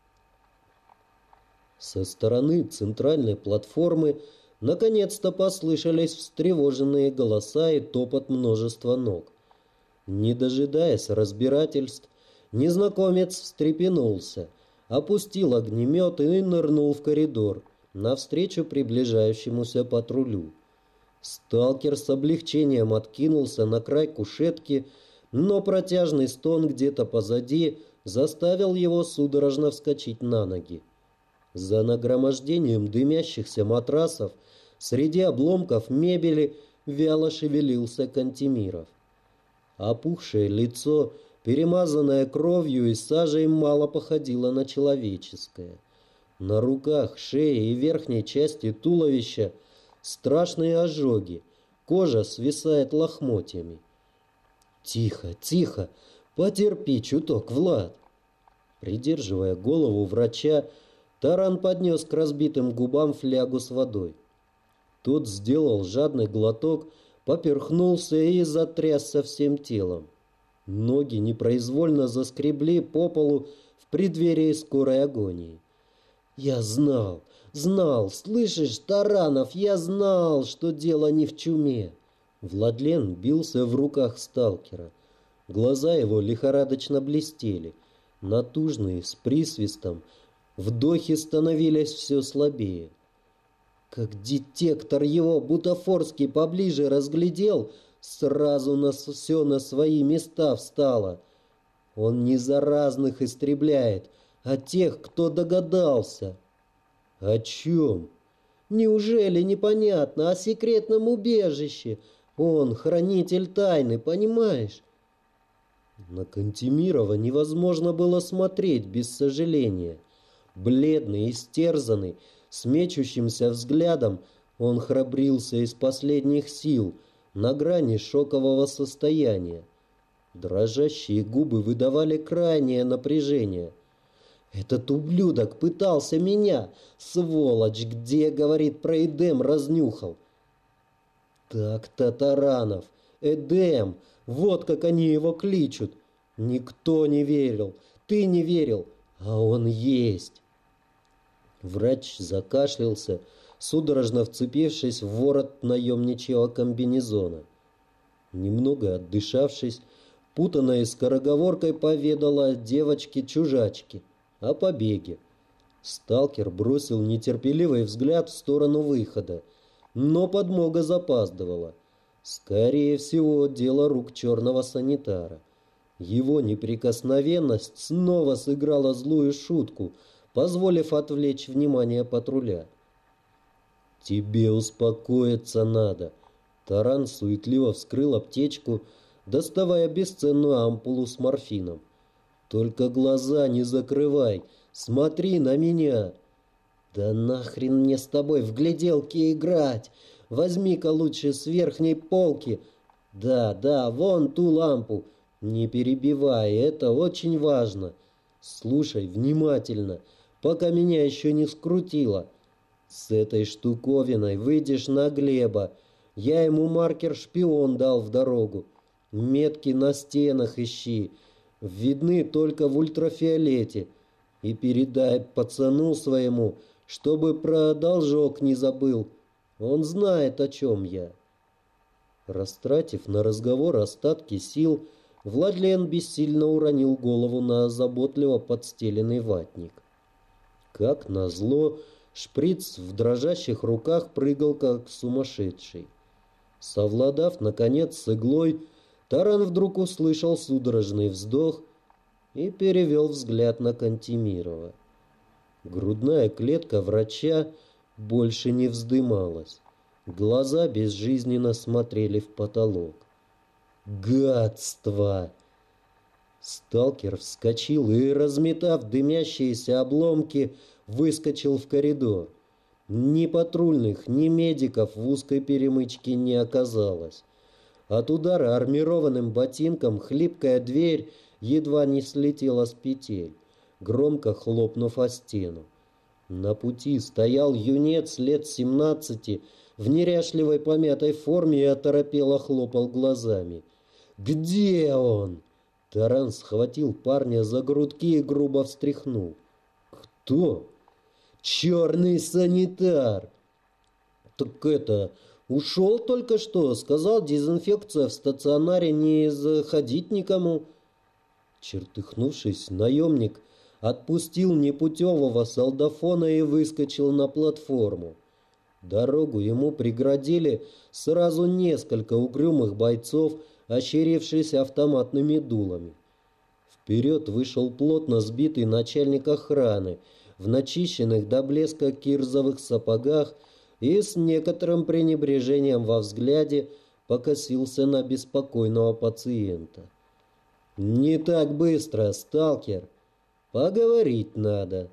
Со стороны центральной платформы наконец-то послышались встревоженные голоса и топот множества ног. Не дожидаясь разбирательств, незнакомец встрепенулся, опустил огнемет и нырнул в коридор, навстречу приближающемуся патрулю. Сталкер с облегчением откинулся на край кушетки, но протяжный стон где-то позади заставил его судорожно вскочить на ноги. За нагромождением дымящихся матрасов среди обломков мебели вяло шевелился Кантемиров. Опухшее лицо, перемазанное кровью и сажей, мало походило на человеческое. На руках, шее и верхней части туловища страшные ожоги, кожа свисает лохмотьями. «Тихо, тихо, потерпи чуток, Влад!» Придерживая голову врача, Таран поднес к разбитым губам флягу с водой. Тот сделал жадный глоток, поперхнулся и затрясся всем телом. Ноги непроизвольно заскребли по полу в преддверии скорой агонии. «Я знал, Знал, слышишь, Таранов, я знал, что дело не в чуме. Владлен бился в руках сталкера. Глаза его лихорадочно блестели, натужные, с присвистом. Вдохи становились все слабее. Как детектор его бутафорский поближе разглядел, сразу все на свои места встало. Он не заразных истребляет, а тех, кто догадался. О чем? Неужели непонятно? О секретном убежище. Он хранитель тайны, понимаешь? На Кантемирова невозможно было смотреть без сожаления. Бледный, истерзанный, с мечущимся взглядом, он храбрился из последних сил, на грани шокового состояния. Дрожащие губы выдавали крайнее напряжение. «Этот ублюдок пытался меня! Сволочь! Где, говорит, про Эдем разнюхал?» «Так-то, Таранов! Эдем! Вот как они его кличут! Никто не верил! Ты не верил! А он есть!» Врач закашлялся, судорожно вцепившись в ворот наемничьего комбинезона. Немного отдышавшись, путанной скороговоркой поведала девочке-чужачке о побеге. Сталкер бросил нетерпеливый взгляд в сторону выхода, но подмога запаздывала. Скорее всего, дело рук черного санитара. Его неприкосновенность снова сыграла злую шутку, позволив отвлечь внимание патруля. «Тебе успокоиться надо». Таран суетливо вскрыл аптечку, доставая бесценную ампулу с морфином. «Только глаза не закрывай, смотри на меня». «Да нахрен мне с тобой в гляделки играть? Возьми-ка лучше с верхней полки. Да, вон ту лампу. Не перебивай, это очень важно. Слушай внимательно, пока меня еще не скрутило. С этой штуковиной выйдешь на Глеба. Я ему маркер-шпион дал в дорогу. Метки на стенах ищи. Видны только в ультрафиолете. И передай пацану своему, чтобы про должок не забыл. Он знает, о чем я». Растратив на разговор остатки сил, Владлен бессильно уронил голову на заботливо подстеленный ватник. Как назло, шприц в дрожащих руках прыгал, как сумасшедший. Совладав, наконец, с иглой, Таран вдруг услышал судорожный вздох и перевел взгляд на Кантемирова. Грудная клетка врача больше не вздымалась. Глаза безжизненно смотрели в потолок. «Гадство!» Сталкер вскочил и, разметав дымящиеся обломки, выскочил в коридор. Ни патрульных, ни медиков в узкой перемычке не оказалось. От удара армированным ботинком хлипкая дверь едва не слетела с петель, громко хлопнув о стену. На пути стоял юнец лет 17 в неряшливой помятой форме и оторопело хлопал глазами. «Где он?» Таран схватил парня за грудки и грубо встряхнул. «Кто?» «Черный санитар!» «Так это, ушел только что, сказал, дезинфекция в стационаре, не заходить никому». Чертыхнувшись, наемник отпустил непутевого солдафона и выскочил на платформу. Дорогу ему преградили сразу несколько угрюмых бойцов, ощерившись автоматными дулами. Вперед вышел плотно сбитый начальник охраны в начищенных до блеска кирзовых сапогах и с некоторым пренебрежением во взгляде покосился на беспокойного пациента. «Не так быстро, сталкер. Поговорить надо».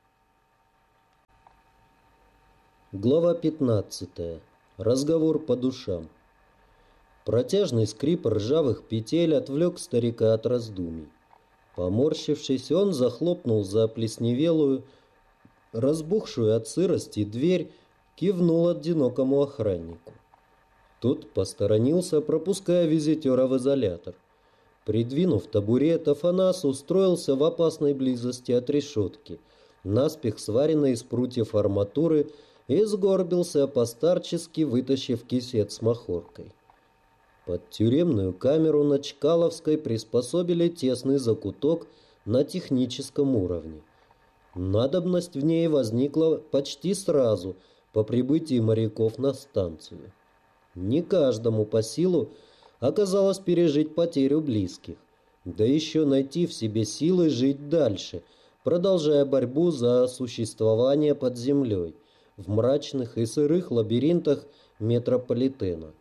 Глава 15. Разговор по душам. Протяжный скрип ржавых петель отвлек старика от раздумий. Поморщившись, он захлопнул заплесневелую, разбухшую от сырости дверь, кивнул одинокому охраннику. Тот посторонился, пропуская визитера в изолятор. Придвинув табурет, Афанас устроился в опасной близости от решетки, наспех сваренной из прутьев арматуры, и сгорбился постарчески, вытащив кисет с махоркой. Под тюремную камеру на Чкаловской приспособили тесный закуток на техническом уровне. Надобность в ней возникла почти сразу по прибытии моряков на станцию. Не каждому по силу оказалось пережить потерю близких, да еще найти в себе силы жить дальше, продолжая борьбу за существование под землей в мрачных и сырых лабиринтах метрополитена.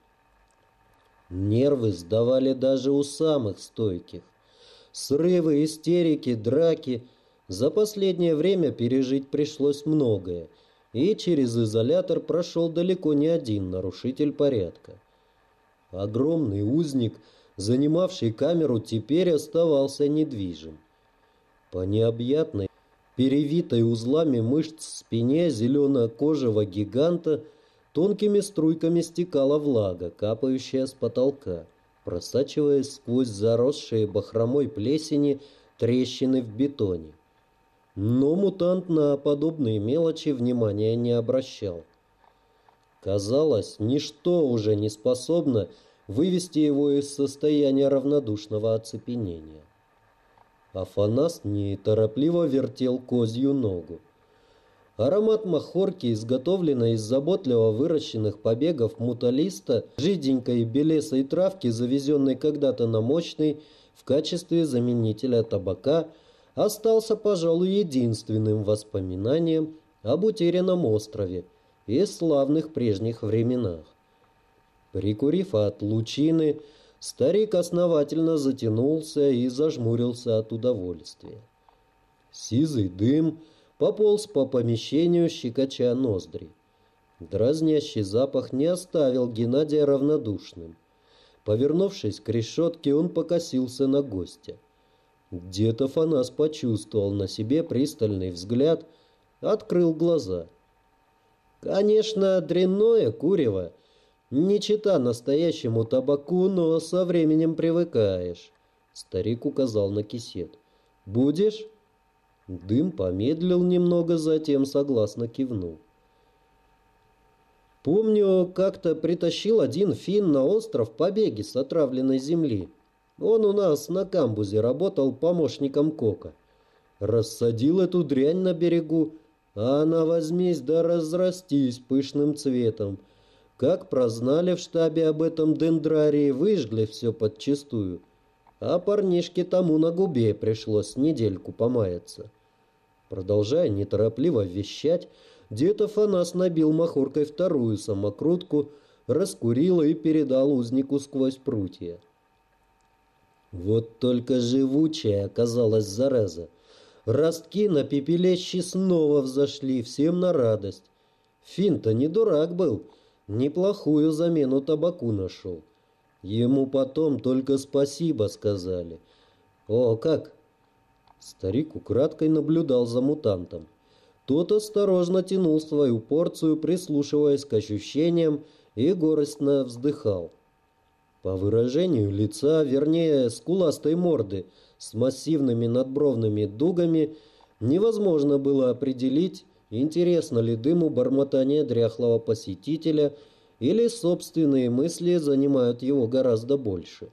Нервы сдавали даже у самых стойких. Срывы, истерики, драки. За последнее время пережить пришлось многое, и через изолятор прошел далеко не один нарушитель порядка. Огромный узник, занимавший камеру, теперь оставался недвижим. По необъятной, перевитой узлами мышц спине зеленокожего гиганта тонкими струйками стекала влага, капающая с потолка, просачиваясь сквозь заросшие бахромой плесени трещины в бетоне. Но мутант на подобные мелочи внимания не обращал. Казалось, ничто уже не способно вывести его из состояния равнодушного оцепенения. Афанас неторопливо вертел козью ногу. Аромат махорки, изготовленной из заботливо выращенных побегов муталиста, жиденькой белесой травки, завезенной когда-то на Мощный в качестве заменителя табака, остался, пожалуй, единственным воспоминанием об утерянном острове и славных прежних временах. Прикурив от лучины, старик основательно затянулся и зажмурился от удовольствия. Сизый дым пополз по помещению, щекоча ноздри. Дразнящий запах не оставил Геннадия равнодушным. Повернувшись к решетке, он покосился на гостя. Где-то Фанас почувствовал на себе пристальный взгляд, открыл глаза. Конечно, дрянное курево, не чета настоящему табаку, но со временем привыкаешь. Старик указал на кисет. Будешь? Дым помедлил немного, затем согласно кивнул. Помню, как-то притащил один финн на остров побеги с отравленной земли. Он у нас на камбузе работал помощником кока. Рассадил эту дрянь на берегу, а она возьмись да разрастись пышным цветом. Как прознали в штабе об этом дендрарии, выжгли все подчистую. А парнишке тому на губе пришлось недельку помаяться. Продолжая неторопливо вещать, дед Афанас набил махоркой вторую самокрутку, раскурил и передал узнику сквозь прутья. Вот только живучая оказалась зараза. Ростки на пепелище снова взошли, всем на радость. Финн-то не дурак был, неплохую замену табаку нашел. Ему потом только спасибо сказали. О, как! Старик украдкой наблюдал за мутантом. Тот осторожно тянул свою порцию, прислушиваясь к ощущениям, и горестно вздыхал. По выражению лица, вернее, скуластой морды с массивными надбровными дугами, невозможно было определить, интересно ли дыму бормотание дряхлого посетителя или собственные мысли занимают его гораздо больше.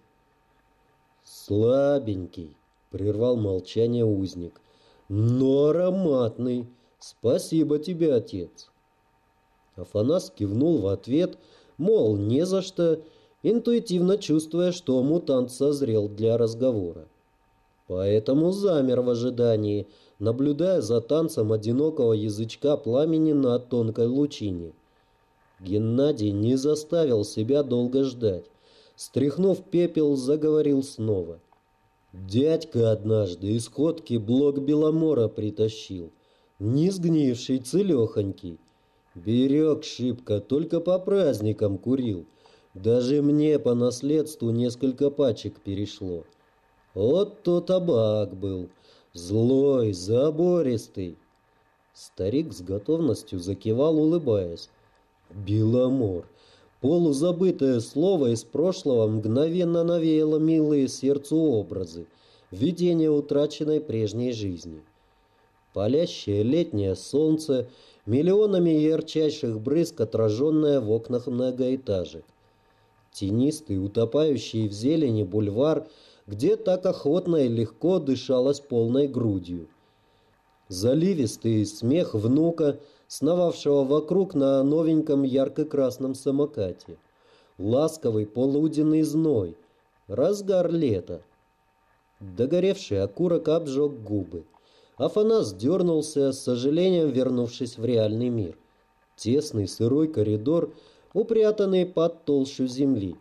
«Слабенький», — прервал молчание узник, — «но ароматный. Спасибо тебе, отец». Афанас кивнул в ответ, мол, не за что, интуитивно чувствуя, что мутант созрел для разговора. Поэтому замер в ожидании, наблюдая за танцем одинокого язычка пламени на тонкой лучине. Геннадий не заставил себя долго ждать. Стряхнув пепел, заговорил снова. Дядька однажды из ходки блок Беломора притащил. Не сгнивший, целехонький. Берег шибко, только по праздникам курил. Даже мне по наследству несколько пачек перешло. Вот то табак был. Злой, забористый. Старик с готовностью закивал, улыбаясь. Беломор. Полузабытое слово из прошлого мгновенно навеяло милые сердцу образы, видение утраченной прежней жизни. Палящее летнее солнце, миллионами ярчайших брызг, отраженное в окнах многоэтажек. Тенистый, утопающий в зелени бульвар, где так охотно и легко дышалось полной грудью. Заливистый смех внука, сновавшего вокруг на новеньком ярко-красном самокате. Ласковый полуденный зной. Разгар лета. Догоревший окурок обжег губы. Афанас дернулся, с сожалением вернувшись в реальный мир. Тесный сырой коридор, упрятанный под толщу земли.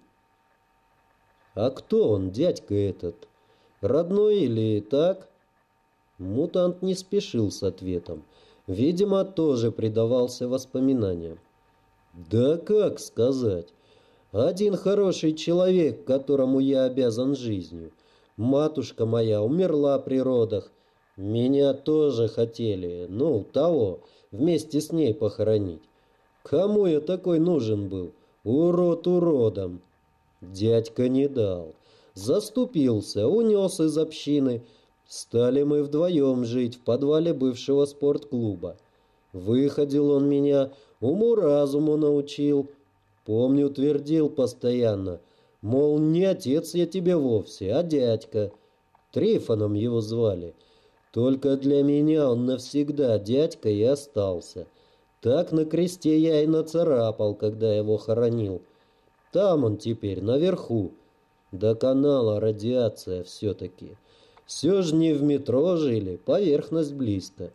А кто он, дядька этот? Родной или так? Мутант не спешил с ответом. Видимо, тоже предавался воспоминаниям. Да как сказать? Один хороший человек, которому я обязан жизнью. Матушка моя умерла при родах. Меня тоже хотели, вместе с ней похоронить. Кому я такой нужен был? Урод уродом. Дядька не дал. Заступился, унес из общины. Стали мы вдвоем жить в подвале бывшего спортклуба. Выходил он меня, уму-разуму научил. Помню, твердил постоянно, мол, не отец я тебе вовсе, а дядька. Трифоном его звали. Только для меня он навсегда дядька и остался. Так на кресте я и нацарапал, когда его хоронил. Там он теперь, наверху. До канала радиация все-таки. Все же не в метро жили, поверхность близко.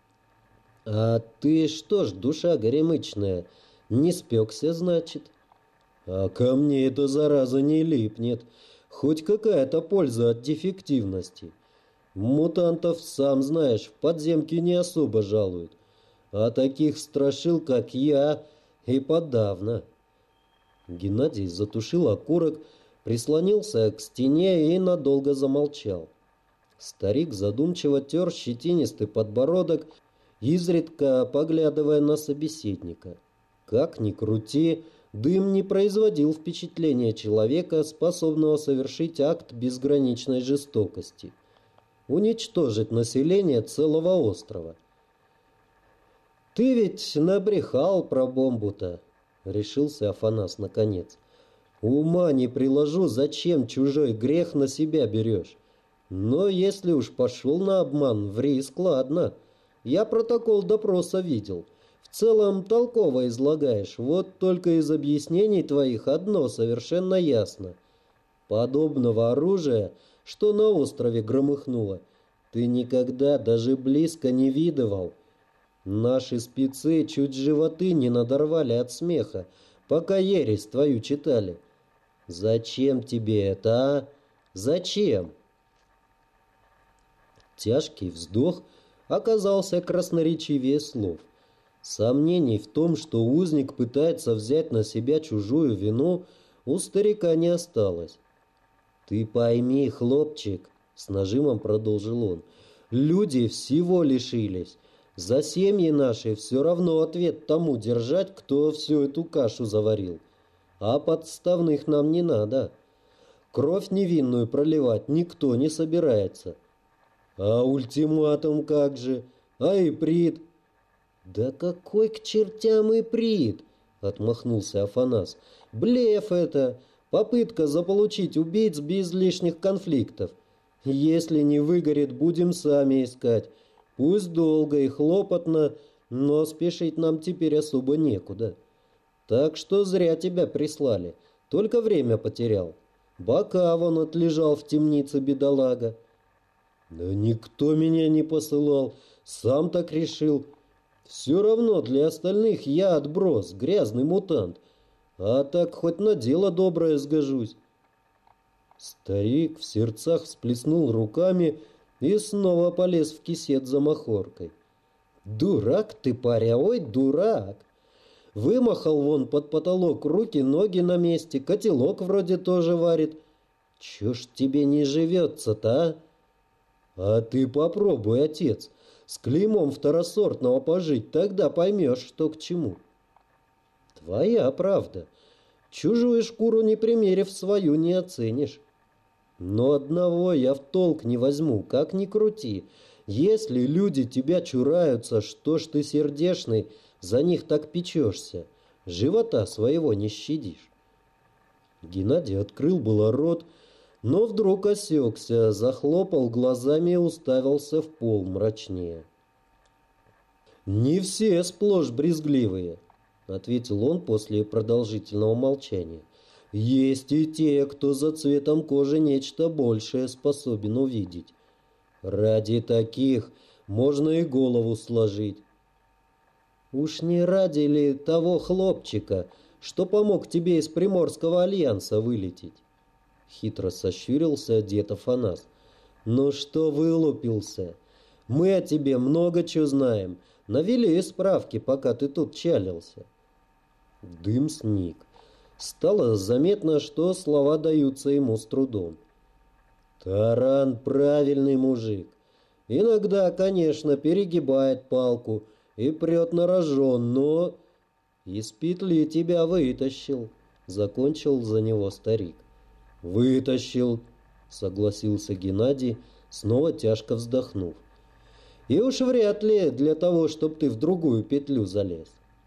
А ты что ж, душа горемычная, не спекся, значит? А ко мне эта зараза не липнет. Хоть какая-то польза от дефективности. Мутантов, сам знаешь, в подземке не особо жалуют. А таких страшил, как я, и подавно. Геннадий затушил окурок, прислонился к стене и надолго замолчал. Старик задумчиво тер щетинистый подбородок, изредка поглядывая на собеседника. Как ни крути, дым не производил впечатления человека, способного совершить акт безграничной жестокости. Уничтожить население целого острова. «Ты ведь набрехал про бомбу-то», — решился Афанас наконец. «Ума не приложу, зачем чужой грех на себя берешь. Но если уж пошел на обман, ври складно. Я протокол допроса видел. В целом толково излагаешь, вот только из объяснений твоих одно совершенно ясно. Подобного оружия, что на острове громыхнуло, ты никогда даже близко не видывал. Наши спецы чуть животы не надорвали от смеха, пока ересь твою читали. Зачем тебе это, а? Зачем?» Тяжкий вздох оказался красноречивее слов. Сомнений в том, что узник пытается взять на себя чужую вину, у старика не осталось. «Ты пойми, хлопчик», — с нажимом продолжил он, — «люди всего лишились. За семьи наши все равно ответ тому держать, кто всю эту кашу заварил. А подставных нам не надо. Кровь невинную проливать никто не собирается. А ультиматум как же? А иприт?» «Да какой к чертям иприт?» — отмахнулся Афанас. «Блеф это, попытка заполучить убийц без лишних конфликтов. Если не выгорит, будем сами искать. Пусть долго и хлопотно, но спешить нам теперь особо некуда. Так что зря тебя прислали, только время потерял. Бока вон отлежал в темнице, бедолага». «Да никто меня не посылал, сам так решил. Все равно для остальных я отброс, грязный мутант. А так хоть на дело доброе сгожусь». Старик в сердцах всплеснул руками и снова полез в кисет за махоркой. «Дурак ты, паря, ой, дурак!» Вымахал вон под потолок, руки, ноги на месте, котелок вроде тоже варит. Чё ж тебе не живется-то, а? А ты попробуй, отец, с клеймом второсортного пожить, тогда поймешь, что к чему. Твоя правда. Чужую шкуру не примерив, свою не оценишь. Но одного я в толк не возьму, как ни крути. Если люди тебя чураются, что ж ты сердешный, за них так печешься, живота своего не щадишь. Геннадий открыл было рот, но вдруг осекся, захлопал глазами и уставился в пол мрачнее. «Не все сплошь брезгливые», — ответил он после продолжительного молчания. «Есть и те, кто за цветом кожи нечто большее способен увидеть. Ради таких можно и голову сложить». «Уж не ради ли того хлопчика, что помог тебе из Приморского альянса вылететь?» Хитро сощурился дед Афанас. «Ну что вылупился? Мы о тебе много чего знаем. Навели справки, пока ты тут чалился». Дым сник. Стало заметно, что слова даются ему с трудом. «Таран правильный мужик. Иногда, конечно, перегибает палку и прет на рожон, но из петли тебя вытащил», — закончил за него старик. «Вытащил», — согласился Геннадий, снова тяжко вздохнув. «И уж вряд ли для того, чтоб ты в другую петлю залез».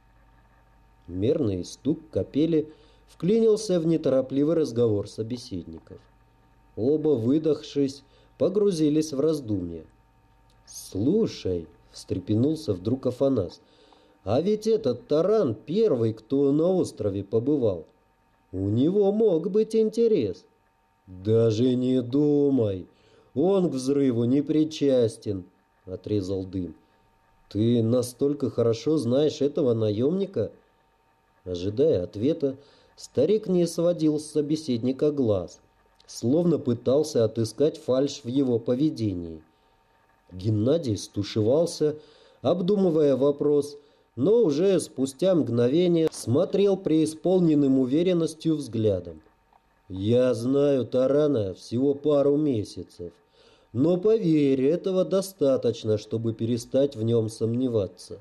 Мерный стук капели вклинился в неторопливый разговор собеседников. Оба, выдохшись, погрузились в раздумья. «Слушай», — встрепенулся вдруг Афанас, — «а ведь этот Таран первый, кто на острове побывал. У него мог быть интерес». «Даже не думай, он к взрыву не причастен», — отрезал Дым. «Ты настолько хорошо знаешь этого наемника?» Ожидая ответа, старик не сводил с собеседника глаз, словно пытался отыскать фальшь в его поведении. Геннадий стушевался, обдумывая вопрос, но уже спустя мгновение смотрел преисполненным уверенностью взглядом. «Я знаю Тарана всего пару месяцев, но, поверь, этого достаточно, чтобы перестать в нем сомневаться.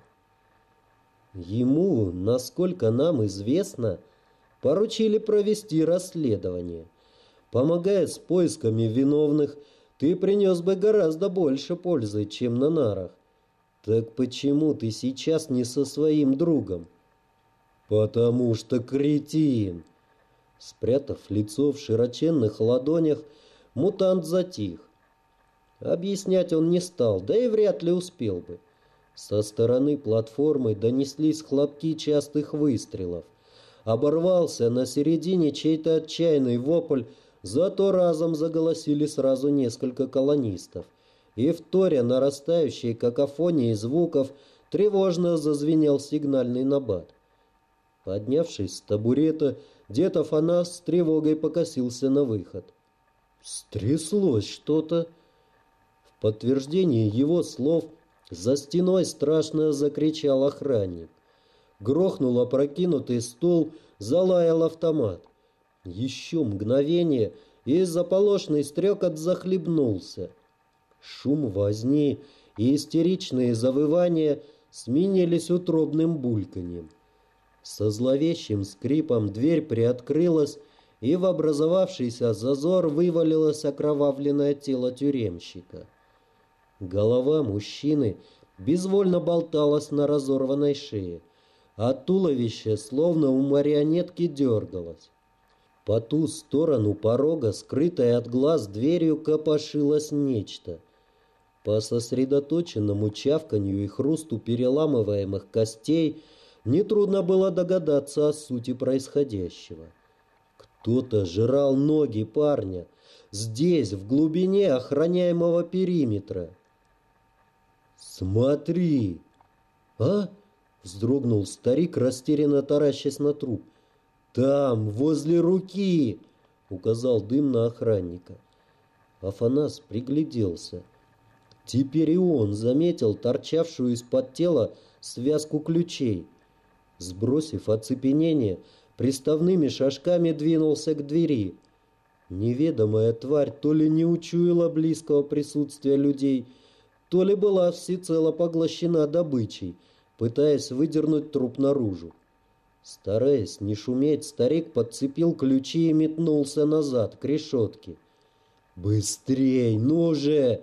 Ему, насколько нам известно, поручили провести расследование. Помогая с поисками виновных, ты принес бы гораздо больше пользы, чем на нарах. Так почему ты сейчас не со своим другом?» «Потому что кретин!» Спрятав лицо в широченных ладонях, мутант затих. Объяснять он не стал, да и вряд ли успел бы. Со стороны платформы донеслись хлопки частых выстрелов. Оборвался на середине чей-то отчаянный вопль, зато разом заголосили сразу несколько колонистов. И вторя нарастающей какофонии звуков тревожно зазвенел сигнальный набат. Поднявшись с табурета, дед Афанас с тревогой покосился на выход. Стряслось что-то. В подтверждение его слов за стеной страшно закричал охранник. Грохнул опрокинутый стул, залаял автомат. Еще мгновение, и заполошный стрекот захлебнулся. Шум возни и истеричные завывания сменились утробным бульканьем. Со зловещим скрипом дверь приоткрылась, и в образовавшийся зазор вывалилось окровавленное тело тюремщика. Голова мужчины безвольно болталась на разорванной шее, а туловище словно у марионетки дергалось. По ту сторону порога, скрытое от глаз дверью, копошилось нечто. По сосредоточенному чавканью и хрусту переламываемых костей нетрудно было догадаться о сути происходящего. Кто-то жрал ноги парня здесь, в глубине охраняемого периметра. «Смотри!» «А?» — вздрогнул старик, растерянно таращась на труп. «Там, возле руки!» — указал Дым на охранника. Афанас пригляделся. Теперь и он заметил торчавшую из-под тела связку ключей. Сбросив оцепенение, приставными шажками двинулся к двери. Неведомая тварь то ли не учуяла близкого присутствия людей, то ли была всецело поглощена добычей, пытаясь выдернуть труп наружу. Стараясь не шуметь, старик подцепил ключи и метнулся назад, к решетке. «Быстрей, ну же!» —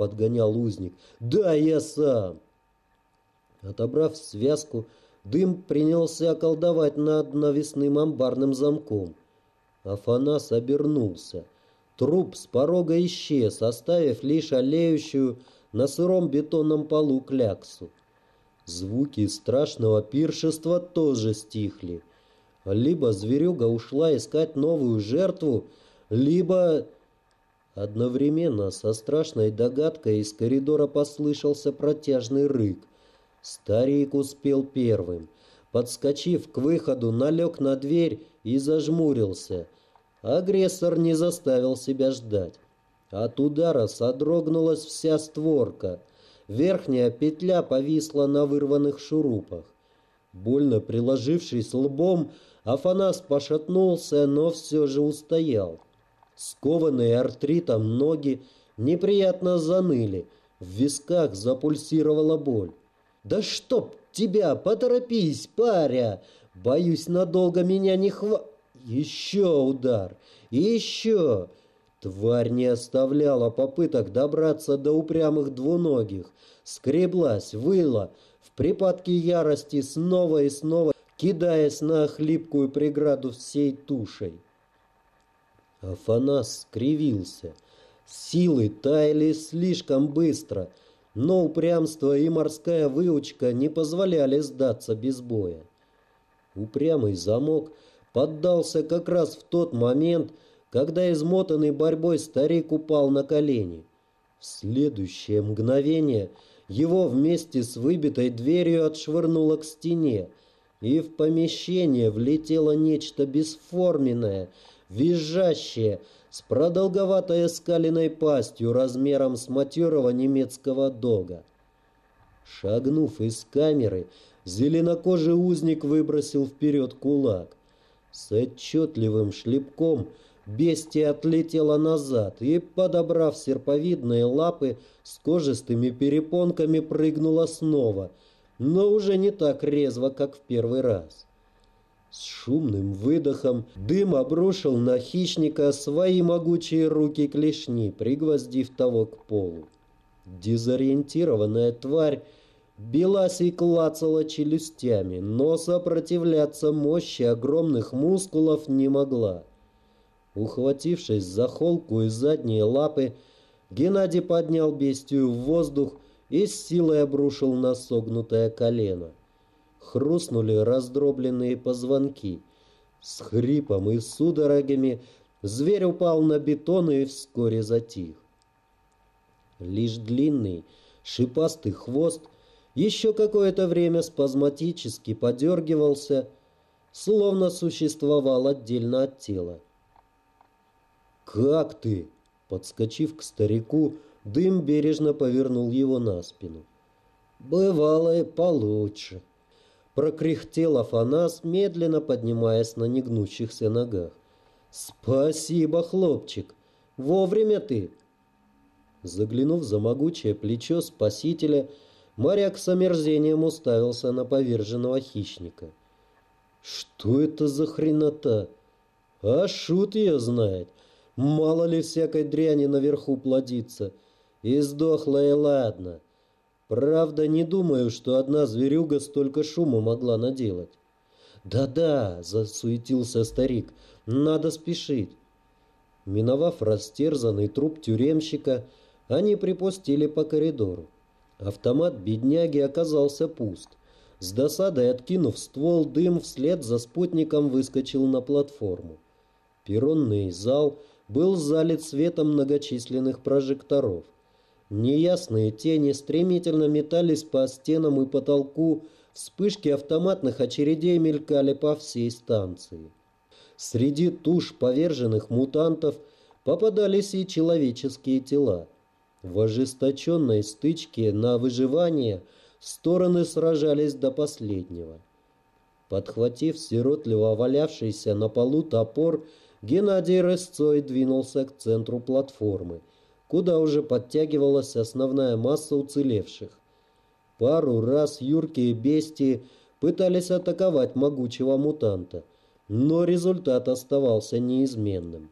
подгонял узник. «Да, я сам!» Отобрав связку, Дым принялся колдовать над навесным амбарным замком. Афанас обернулся. Труп с порога исчез, оставив лишь олеющую на сыром бетонном полу кляксу. Звуки страшного пиршества тоже стихли. Либо зверюга ушла искать новую жертву, либо... Одновременно со страшной догадкой из коридора послышался протяжный рык. Старик успел первым. Подскочив к выходу, налег на дверь и зажмурился. Агрессор не заставил себя ждать. От удара содрогнулась вся створка. Верхняя петля повисла на вырванных шурупах. Больно приложившись лбом, Афанас пошатнулся, но все же устоял. Скованные артритом ноги неприятно заныли, в висках запульсировала боль. «Да чтоб тебя! Поторопись, паря! Боюсь, надолго меня не Еще удар! И еще!» Тварь не оставляла попыток добраться до упрямых двуногих. Скреблась, выла, в припадке ярости снова и снова, кидаясь на хлипкую преграду всей тушей. Афанас скривился. Силы таяли слишком быстро, но упрямство и морская выучка не позволяли сдаться без боя. Упрямый замок поддался как раз в тот момент, когда измотанный борьбой старик упал на колени. В следующее мгновение его вместе с выбитой дверью отшвырнуло к стене, и в помещение влетело нечто бесформенное, визжащее, с продолговатой оскаленной пастью размером с матерого немецкого дога. Шагнув из камеры, зеленокожий узник выбросил вперед кулак. С отчетливым шлепком бестия отлетела назад и, подобрав серповидные лапы с кожистыми перепонками, прыгнула снова, но уже не так резво, как в первый раз. С шумным выдохом Дым обрушил на хищника свои могучие руки-клешни, пригвоздив того к полу. Дезориентированная тварь билась и клацала челюстями, но сопротивляться мощи огромных мускулов не могла. Ухватившись за холку и задние лапы, Геннадий поднял бестию в воздух и с силой обрушил на согнутое колено. Хрустнули раздробленные позвонки. С хрипом и судорогами зверь упал на бетон и вскоре затих. Лишь длинный шипастый хвост еще какое-то время спазматически подергивался, словно существовал отдельно от тела. «Как ты?» Подскочив к старику, Дым бережно повернул его на спину. «Бывало и получше», — прокряхтел Афанас, медленно поднимаясь на негнущихся ногах. «Спасибо, хлопчик! Вовремя ты!» Заглянув за могучее плечо спасителя, моряк с омерзением уставился на поверженного хищника. «Что это за хренота? А шут ее знает! Мало ли всякой дряни наверху плодится. И сдохла, и ладно. Правда, не думаю, что одна зверюга столько шума могла наделать». «Да-да», — засуетился старик, — «надо спешить». Миновав растерзанный труп тюремщика, они припустили по коридору. Автомат бедняги оказался пуст. С досадой откинув ствол, Дым вслед за спутником выскочил на платформу. Перронный зал был залит светом многочисленных прожекторов. Неясные тени стремительно метались по стенам и потолку, вспышки автоматных очередей мелькали по всей станции. Среди туш поверженных мутантов попадались и человеческие тела. В ожесточенной стычке на выживание стороны сражались до последнего. Подхватив сиротливо валявшийся на полу топор, Геннадий рысцой двинулся к центру платформы, куда уже подтягивалась основная масса уцелевших. Пару раз юркие бестии пытались атаковать могучего мутанта, но результат оставался неизменным.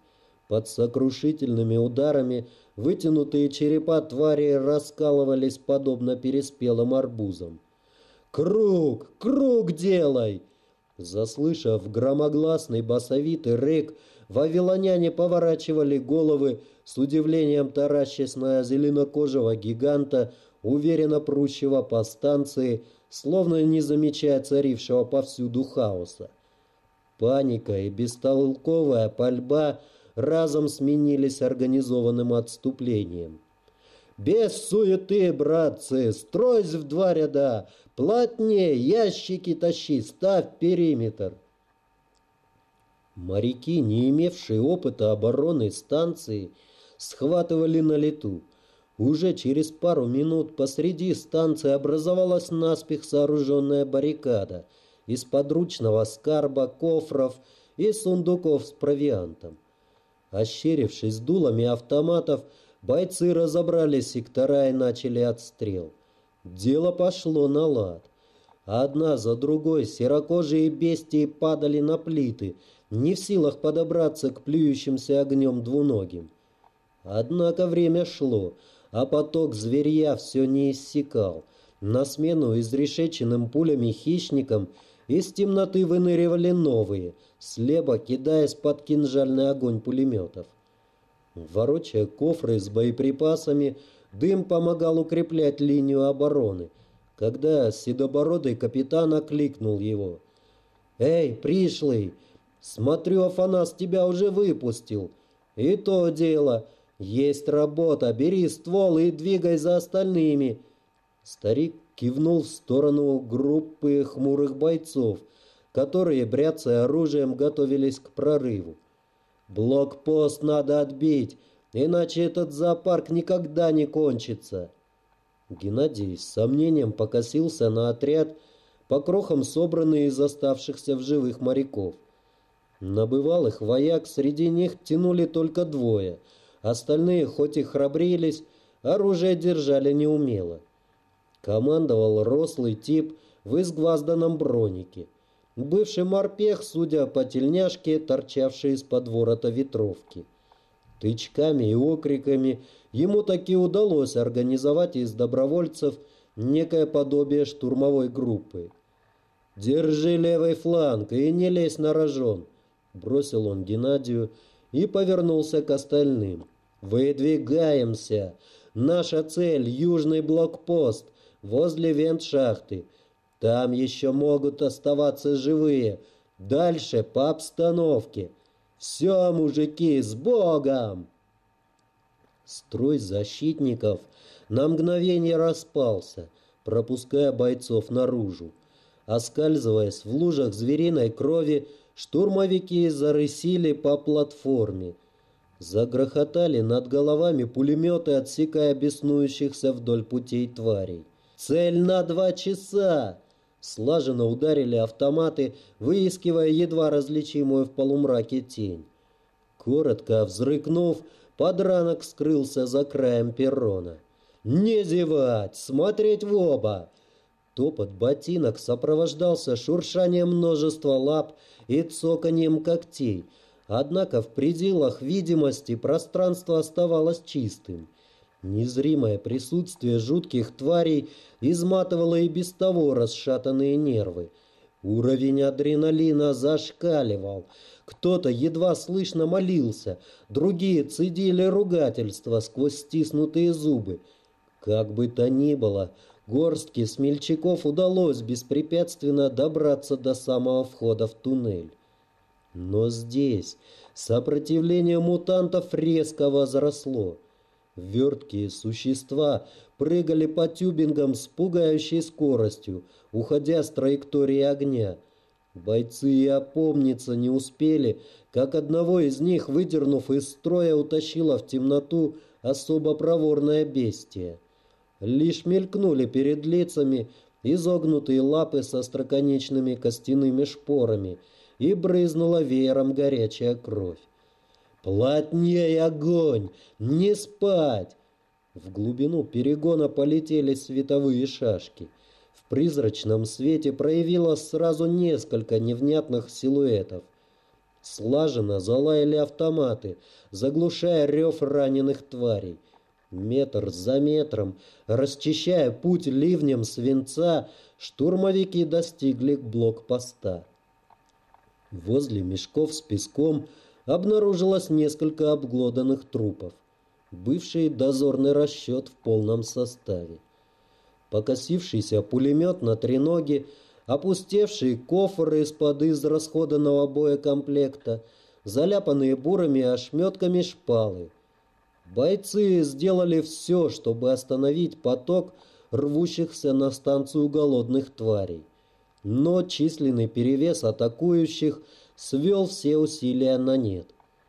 Под сокрушительными ударами вытянутые черепа тварей раскалывались подобно переспелым арбузам. «Круг! Круг делай!» Заслышав громогласный басовитый рык, вавилоняне поворачивали головы, с удивлением таращась на зеленокожего гиганта, уверенно прущего по станции, словно не замечая царившего повсюду хаоса. Паника и бестолковая пальба разом сменились организованным отступлением. «Без суеты, братцы! Стройсь в два ряда! Плотнее, ящики тащи, ставь периметр!» Моряки, не имевшие опыта обороны станции, схватывали на лету. Уже через пару минут посреди станции образовалась наспех сооруженная баррикада из подручного скарба, кофров и сундуков с провиантом. Ощерившись дулами автоматов, бойцы разобрали сектора и начали отстрел. Дело пошло на лад. Одна за другой серокожие бестии падали на плиты, не в силах подобраться к плюющимся огнем двуногим. Однако время шло, а поток зверья все не иссякал. На смену изрешеченным пулями хищникам из темноты выныривали новые, слепо кидаясь под кинжальный огонь пулеметов. Ворочая кофры с боеприпасами, дым помогал укреплять линию обороны, когда седобородый капитан окликнул его. «Эй, пришлый, смотрю, Афанас тебя уже выпустил. И то дело, есть работа, бери ствол и двигай за остальными». Старик кивнул в сторону группы хмурых бойцов, которые, бряцая оружием, готовились к прорыву. «Блокпост надо отбить, иначе этот зоопарк никогда не кончится». Геннадий с сомнением покосился на отряд, по крохам собранный из оставшихся в живых моряков. На бывалых вояк среди них тянули только двое, остальные хоть и храбрились, оружие держали неумело. Командовал рослый тип в изгвазданном бронике. Бывший морпех, судя по тельняшке, торчавший из-под ворота ветровки. Тычками и окриками ему таки удалось организовать из добровольцев некое подобие штурмовой группы. «Держи левый фланг и не лезь на рожон», — бросил он Геннадию и повернулся к остальным. «Выдвигаемся! Наша цель — южный блокпост возле вентшахты. Там еще могут оставаться живые. Дальше по обстановке. Все, мужики, с Богом!» Строй защитников на мгновение распался, пропуская бойцов наружу. Оскальзываясь в лужах звериной крови, штурмовики зарысили по платформе. Загрохотали над головами пулеметы, отсекая беснующихся вдоль путей тварей. «Цель на 2 часа!» Слаженно ударили автоматы, выискивая едва различимую в полумраке тень. Коротко взрыкнув, подранок скрылся за краем перрона. «Не зевать! Смотреть в оба!» Топот ботинок сопровождался шуршанием множества лап и цоканьем когтей, однако в пределах видимости пространство оставалось чистым. Незримое присутствие жутких тварей изматывало и без того расшатанные нервы. Уровень адреналина зашкаливал. Кто-то едва слышно молился, другие цедили ругательства сквозь стиснутые зубы. Как бы то ни было, горстке смельчаков удалось беспрепятственно добраться до самого входа в туннель. Но здесь сопротивление мутантов резко возросло. Верткие существа прыгали по тюбингам с пугающей скоростью, уходя с траектории огня. Бойцы и опомниться не успели, как одного из них, выдернув из строя, утащило в темноту особо проворное бестие. Лишь мелькнули перед лицами изогнутые лапы со остроконечными костяными шпорами, и брызнула веером горячая кровь. «Плотней огонь! Не спать!» В глубину перегона полетели световые шашки. В призрачном свете проявилось сразу несколько невнятных силуэтов. Слаженно залаяли автоматы, заглушая рев раненых тварей. Метр за метром, расчищая путь ливнем свинца, штурмовики достигли блокпоста. Возле мешков с песком обнаружилось несколько обглоданных трупов. Бывший дозорный расчет в полном составе. Покосившийся пулемет на треноге, опустевшие кофры из-под израсходанного боекомплекта, заляпанные бурыми ошметками шпалы. Бойцы сделали все, чтобы остановить поток рвущихся на станцию голодных тварей. Но численный перевес атакующих свел все усилия на нет.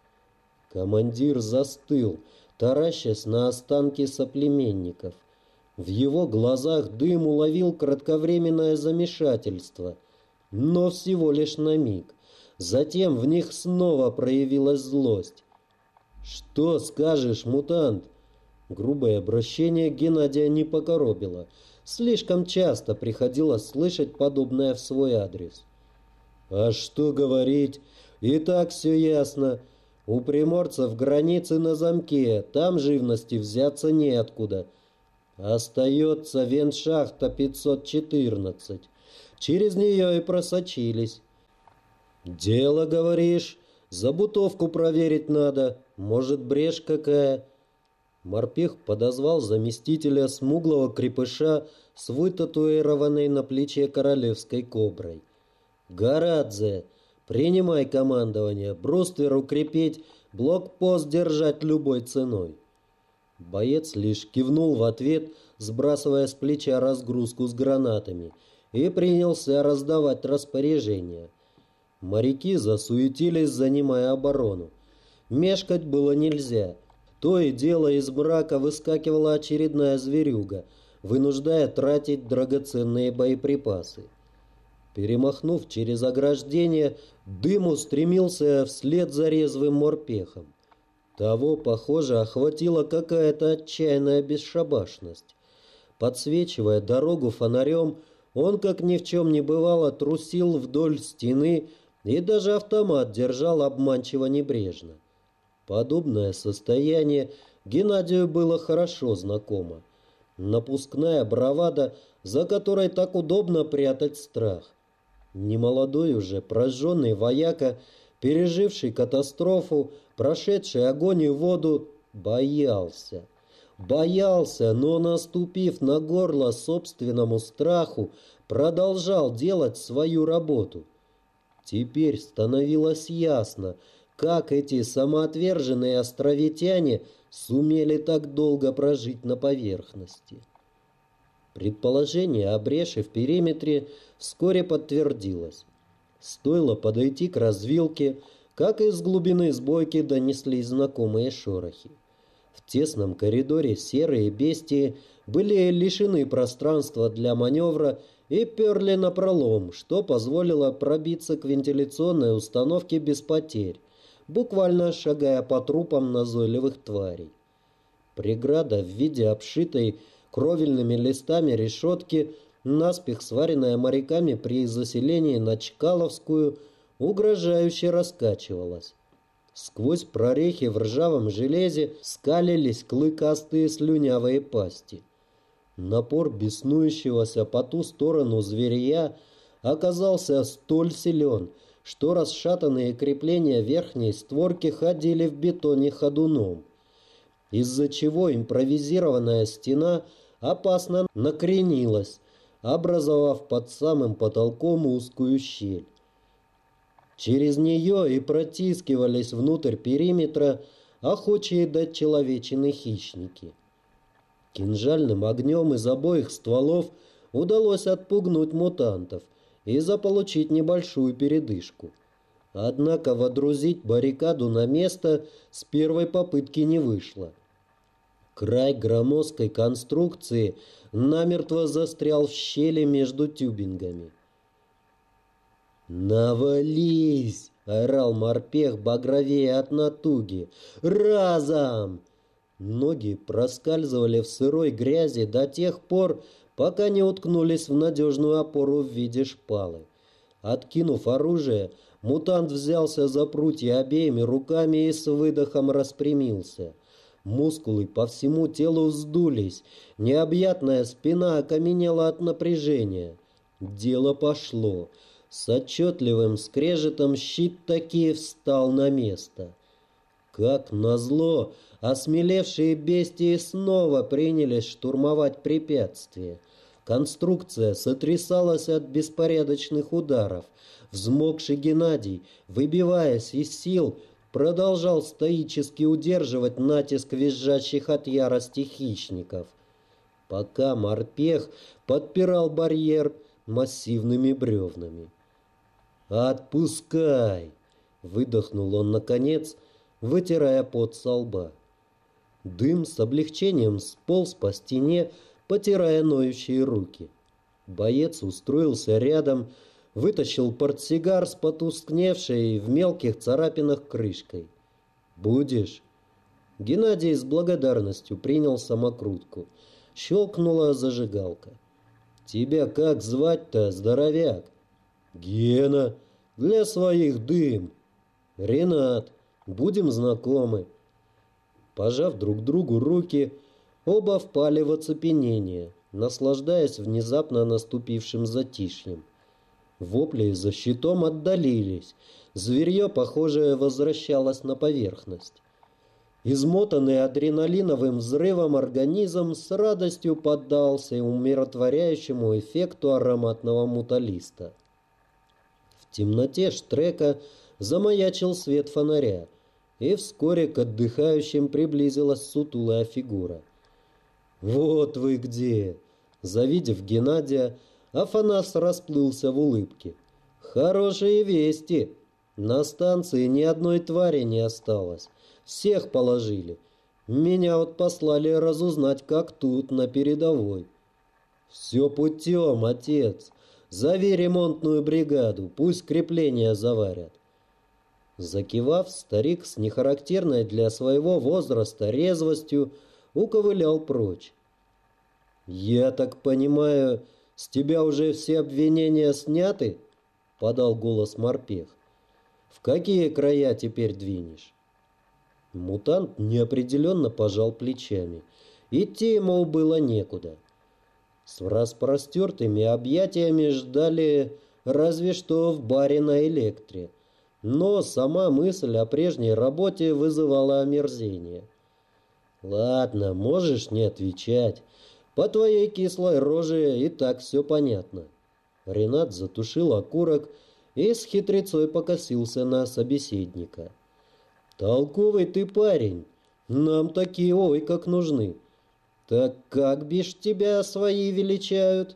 Командир застыл, таращась на останки соплеменников. В его глазах дым уловил кратковременное замешательство, но всего лишь на миг. Затем в них снова проявилась злость. «Что скажешь, мутант?» Грубое обращение Геннадия не покоробило. Слишком часто приходилось слышать подобное в свой адрес. «А что говорить? И так все ясно. У приморцев границы на замке, там живности взяться неоткуда. Остается вентшахта 514. Через нее и просочились». «Дело, говоришь? Забутовку проверить надо. Может, брешь какая?» Морпех подозвал заместителя смуглого крепыша с вытатуированной на плече королевской коброй. «Горадзе, принимай командование, бруствер укрепить, блокпост держать любой ценой». Боец лишь кивнул в ответ, сбрасывая с плеча разгрузку с гранатами, и принялся раздавать распоряжения. Моряки засуетились, занимая оборону. Мешкать было нельзя. То и дело из мрака выскакивала очередная зверюга, вынуждая тратить драгоценные боеприпасы. Перемахнув через ограждение, дым устремился вслед за резвым морпехом. Того, похоже, охватила какая-то отчаянная бесшабашность. Подсвечивая дорогу фонарем, он, как ни в чем не бывало, трусил вдоль стены и даже автомат держал обманчиво небрежно. Подобное состояние Геннадию было хорошо знакомо. Напускная бравада, за которой так удобно прятать страх. Немолодой уже прожженный вояка, переживший катастрофу, прошедший огонь и воду, боялся. Боялся, но, наступив на горло собственному страху, продолжал делать свою работу. Теперь становилось ясно, как эти самоотверженные островитяне сумели так долго прожить на поверхности. Предположение о бреше в периметре вскоре подтвердилось. Стоило подойти к развилке, как из глубины сбойки донеслись знакомые шорохи. В тесном коридоре серые бестии были лишены пространства для маневра и перли напролом, что позволило пробиться к вентиляционной установке без потерь, буквально шагая по трупам назойливых тварей. Преграда в виде обшитой кровельными листами решетки, наспех сваренная моряками при заселении на Чкаловскую, угрожающе раскачивалась. Сквозь прорехи в ржавом железе скалились клыкастые слюнявые пасти. Напор беснующегося по ту сторону зверя оказался столь силен, что расшатанные крепления верхней створки ходили в бетоне ходуном, из-за чего импровизированная стена опасно накренилась, образовав под самым потолком узкую щель. Через нее и протискивались внутрь периметра охочие до человечины хищники. Кинжальным огнем из обоих стволов удалось отпугнуть мутантов и заполучить небольшую передышку. Однако водрузить баррикаду на место с первой попытки не вышло. Край громоздкой конструкции намертво застрял в щели между тюбингами. «Навались!» — орал морпех, багровее от натуги. «Разом!» Ноги проскальзывали в сырой грязи до тех пор, пока не уткнулись в надежную опору в виде шпалы. Откинув оружие, мутант взялся за прутья обеими руками и с выдохом распрямился. Мускулы по всему телу вздулись, необъятная спина окаменела от напряжения. Дело пошло. С отчетливым скрежетом щит таки встал на место. Как назло, осмелевшие бестии снова принялись штурмовать препятствие. Конструкция сотрясалась от беспорядочных ударов. Взмокший Геннадий, выбиваясь из сил, продолжал стоически удерживать натиск визжащих от ярости хищников, пока морпех подпирал барьер массивными бревнами. «Отпускай!» — выдохнул он наконец, вытирая пот со лба. Дым с облегчением сполз по стене, потирая ноющие руки. Боец устроился рядом, вытащил портсигар с потускневшей в мелких царапинах крышкой. «Будешь?» Геннадий с благодарностью принял самокрутку. Щелкнула зажигалка. «Тебя как звать-то, здоровяк?» «Гена. Для своих дым». «Ренат. Будем знакомы». Пожав друг другу руки, оба впали в оцепенение, наслаждаясь внезапно наступившим затишьем. Вопли за щитом отдалились. Зверье, похоже, возвращалось на поверхность. Измотанный адреналиновым взрывом организм с радостью поддался умиротворяющему эффекту ароматного муталиста. В темноте штрека замаячил свет фонаря, и вскоре к отдыхающим приблизилась сутулая фигура. «Вот вы где!» Завидев Геннадия, Афанас расплылся в улыбке. «Хорошие вести! На станции ни одной твари не осталось. Всех положили. Меня вот послали разузнать, как тут, на передовой». «Все путем, отец. Зови ремонтную бригаду, пусть крепления заварят». Закивав, старик с нехарактерной для своего возраста резвостью уковылял прочь. «Я так понимаю, с тебя уже все обвинения сняты?» — подал голос морпех. «В какие края теперь двинешь?» Мутант неопределенно пожал плечами. Идти ему было некуда. С распростертыми объятиями ждали разве что в баре на Электре. Но сама мысль о прежней работе вызывала омерзение. «Ладно, можешь не отвечать. По твоей кислой роже и так все понятно». Ренат затушил окурок и с хитрецой покосился на собеседника. «Толковый ты парень. Нам такие ой как нужны. Так как бишь тебя свои величают?»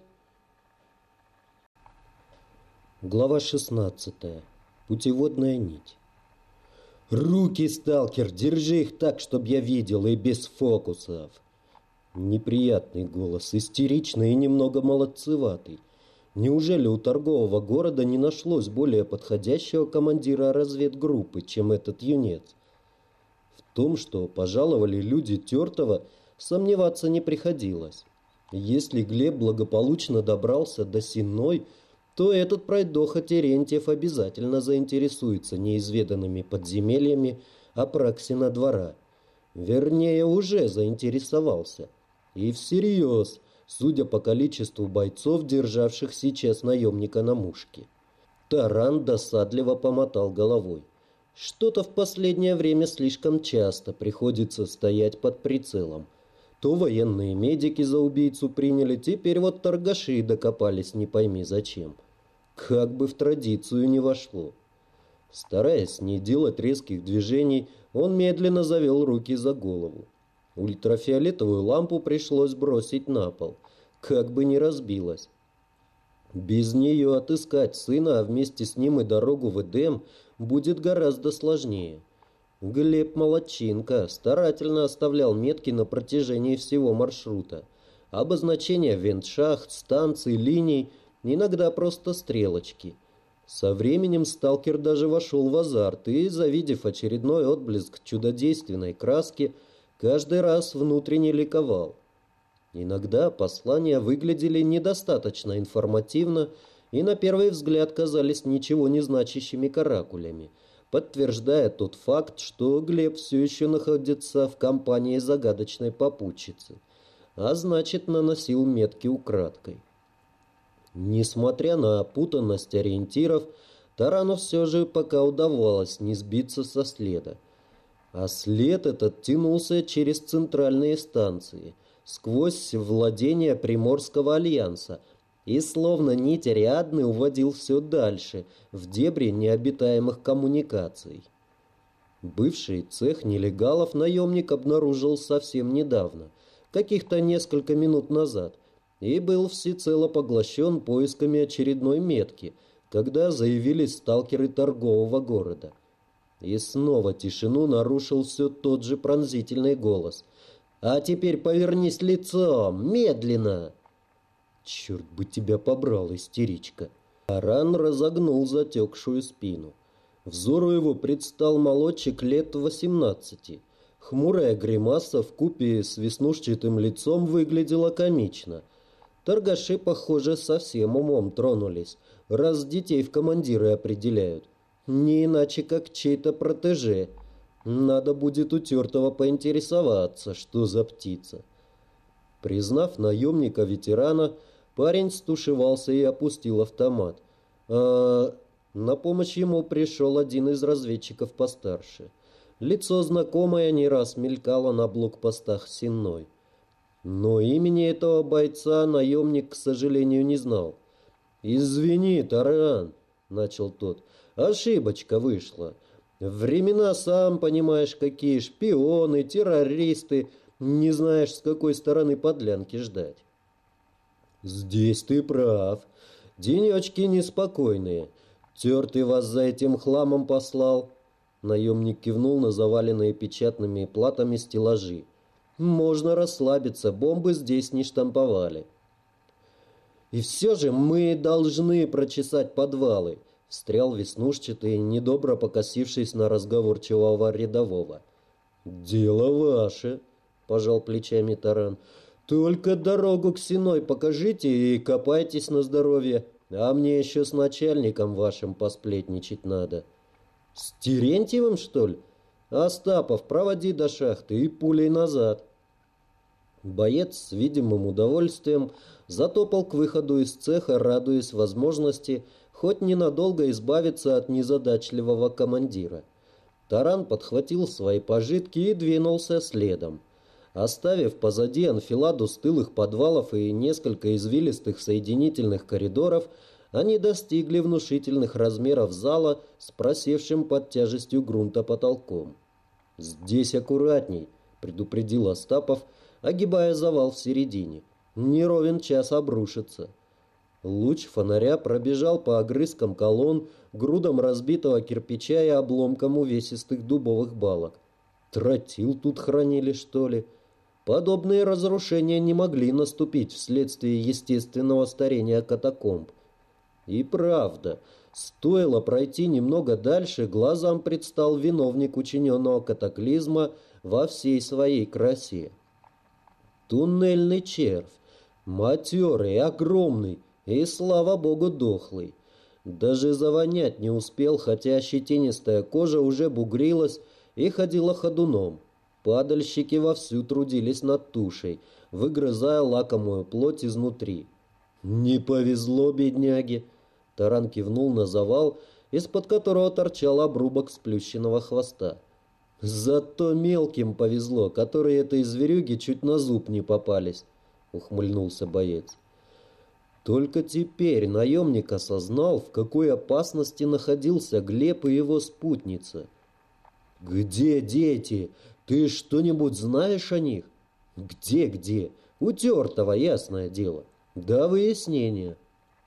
Глава 16. Путеводная нить. «Руки, сталкер, держи их так, чтоб я видел, и без фокусов». Неприятный голос, истеричный и немного молодцеватый. Неужели у торгового города не нашлось более подходящего командира разведгруппы, чем этот юнец? В том, что пожаловали люди Тертого, сомневаться не приходилось. Если Глеб благополучно добрался до Сенной, то этот пройдоха Терентьев обязательно заинтересуется неизведанными подземельями Апраксина двора. Вернее, уже заинтересовался. И всерьез, судя по количеству бойцов, державших сейчас наемника на мушке. Таран досадливо помотал головой. Что-то в последнее время слишком часто приходится стоять под прицелом. То военные медики за убийцу приняли, теперь вот торгаши докопались не пойми зачем. Как бы в традицию не вошло. Стараясь не делать резких движений, он медленно завел руки за голову. Ультрафиолетовую лампу пришлось бросить на пол, как бы не разбилась. Без нее отыскать сына, а вместе с ним и дорогу в Эдем будет гораздо сложнее. Глеб молодчинка, старательно оставлял метки на протяжении всего маршрута. Обозначения вентшахт, станций, линий, иногда просто стрелочки. Со временем сталкер даже вошел в азарт и, завидев очередной отблеск чудодейственной краски, каждый раз внутренне ликовал. Иногда послания выглядели недостаточно информативно, и на первый взгляд казались ничего не значащими каракулями, подтверждая тот факт, что Глеб все еще находится в компании загадочной попутчицы, а значит, наносил метки украдкой. Несмотря на опутанность ориентиров, тарану все же пока удавалось не сбиться со следа. А след этот тянулся через центральные станции, сквозь владения Приморского альянса, и словно нить Ариадны уводил все дальше, в дебри необитаемых коммуникаций. Бывший цех нелегалов наемник обнаружил совсем недавно, каких-то несколько минут назад, и был всецело поглощен поисками очередной метки, когда заявились сталкеры торгового города. И снова тишину нарушил все тот же пронзительный голос. «А теперь повернись лицом! Медленно!» «Черт бы тебя побрал, истеричка!» Таран разогнул затекшую спину. Взору его предстал молодчик лет 18. Хмурая гримаса вкупе с веснушчатым лицом выглядела комично. Торгаши, похоже, совсем умом тронулись, раз детей в командиры определяют. Не иначе, как чей-то протеже. Надо будет у Тертого поинтересоваться, что за птица. Признав наемника-ветерана, парень стушевался и опустил автомат. На помощь ему пришел один из разведчиков постарше. Лицо знакомое не раз мелькало на блокпостах Сенной. Но имени этого бойца наемник, к сожалению, не знал. «Извини, Таран», — начал тот, — «ошибочка вышла. Времена, сам понимаешь, какие: шпионы, террористы, не знаешь, с какой стороны подлянки ждать». «Здесь ты прав. Денечки неспокойные. Тертый вас за этим хламом послал». Наемник кивнул на заваленные печатными платами стеллажи. «Можно расслабиться, бомбы здесь не штамповали». «И все же мы должны прочесать подвалы», — встрял веснушчатый, недобро покосившись на разговорчивого рядового. «Дело ваше», — пожал плечами Таран. «Только дорогу к Сеной покажите и копайтесь на здоровье, а мне еще с начальником вашим посплетничать надо». «С Терентьевым, что ли? Остапов, проводи до шахты и пулей назад». Боец с видимым удовольствием затопал к выходу из цеха, радуясь возможности хоть ненадолго избавиться от незадачливого командира. Таран подхватил свои пожитки и двинулся следом. Оставив позади анфиладу стылых подвалов и несколько извилистых соединительных коридоров, они достигли внушительных размеров зала с просевшим под тяжестью грунта потолком. «Здесь аккуратней», — предупредил Остапов, огибая завал в середине. «Не ровен час обрушится». Луч фонаря пробежал по огрызкам колонн, грудам разбитого кирпича и обломкам увесистых дубовых балок. Тротил тут хранили, что ли? Подобные разрушения не могли наступить вследствие естественного старения катакомб. И правда, стоило пройти немного дальше, глазам предстал виновник учиненного катаклизма во всей своей красе. Туннельный червь, матерый, огромный и, слава богу, дохлый. Даже завонять не успел, хотя щетинистая кожа уже бугрилась и ходила ходуном. Падальщики вовсю трудились над тушей, выгрызая лакомую плоть изнутри. «Не повезло, бедняге!» Таран кивнул на завал, из-под которого торчал обрубок сплющенного хвоста. «Зато мелким повезло, которые этой зверюге чуть на зуб не попались», — ухмыльнулся боец. Только теперь наемник осознал, в какой опасности находился Глеб и его спутница. «Где дети? Ты что-нибудь знаешь о них?» «Где? У Тертого, ясное дело. До выяснения».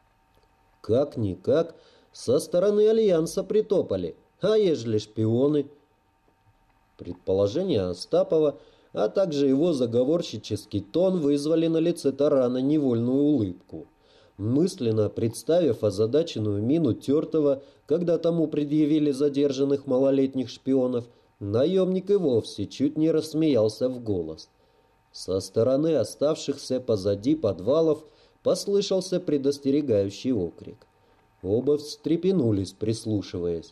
Как-никак, со стороны Альянса притопали, а ежели шпионы? Предположение Остапова, а также его заговорщический тон вызвали на лице Тарана невольную улыбку. Мысленно представив озадаченную мину Тертого, когда тому предъявили задержанных малолетних шпионов, наемник и вовсе чуть не рассмеялся в голос. Со стороны оставшихся позади подвалов послышался предостерегающий окрик. Оба встрепенулись, прислушиваясь.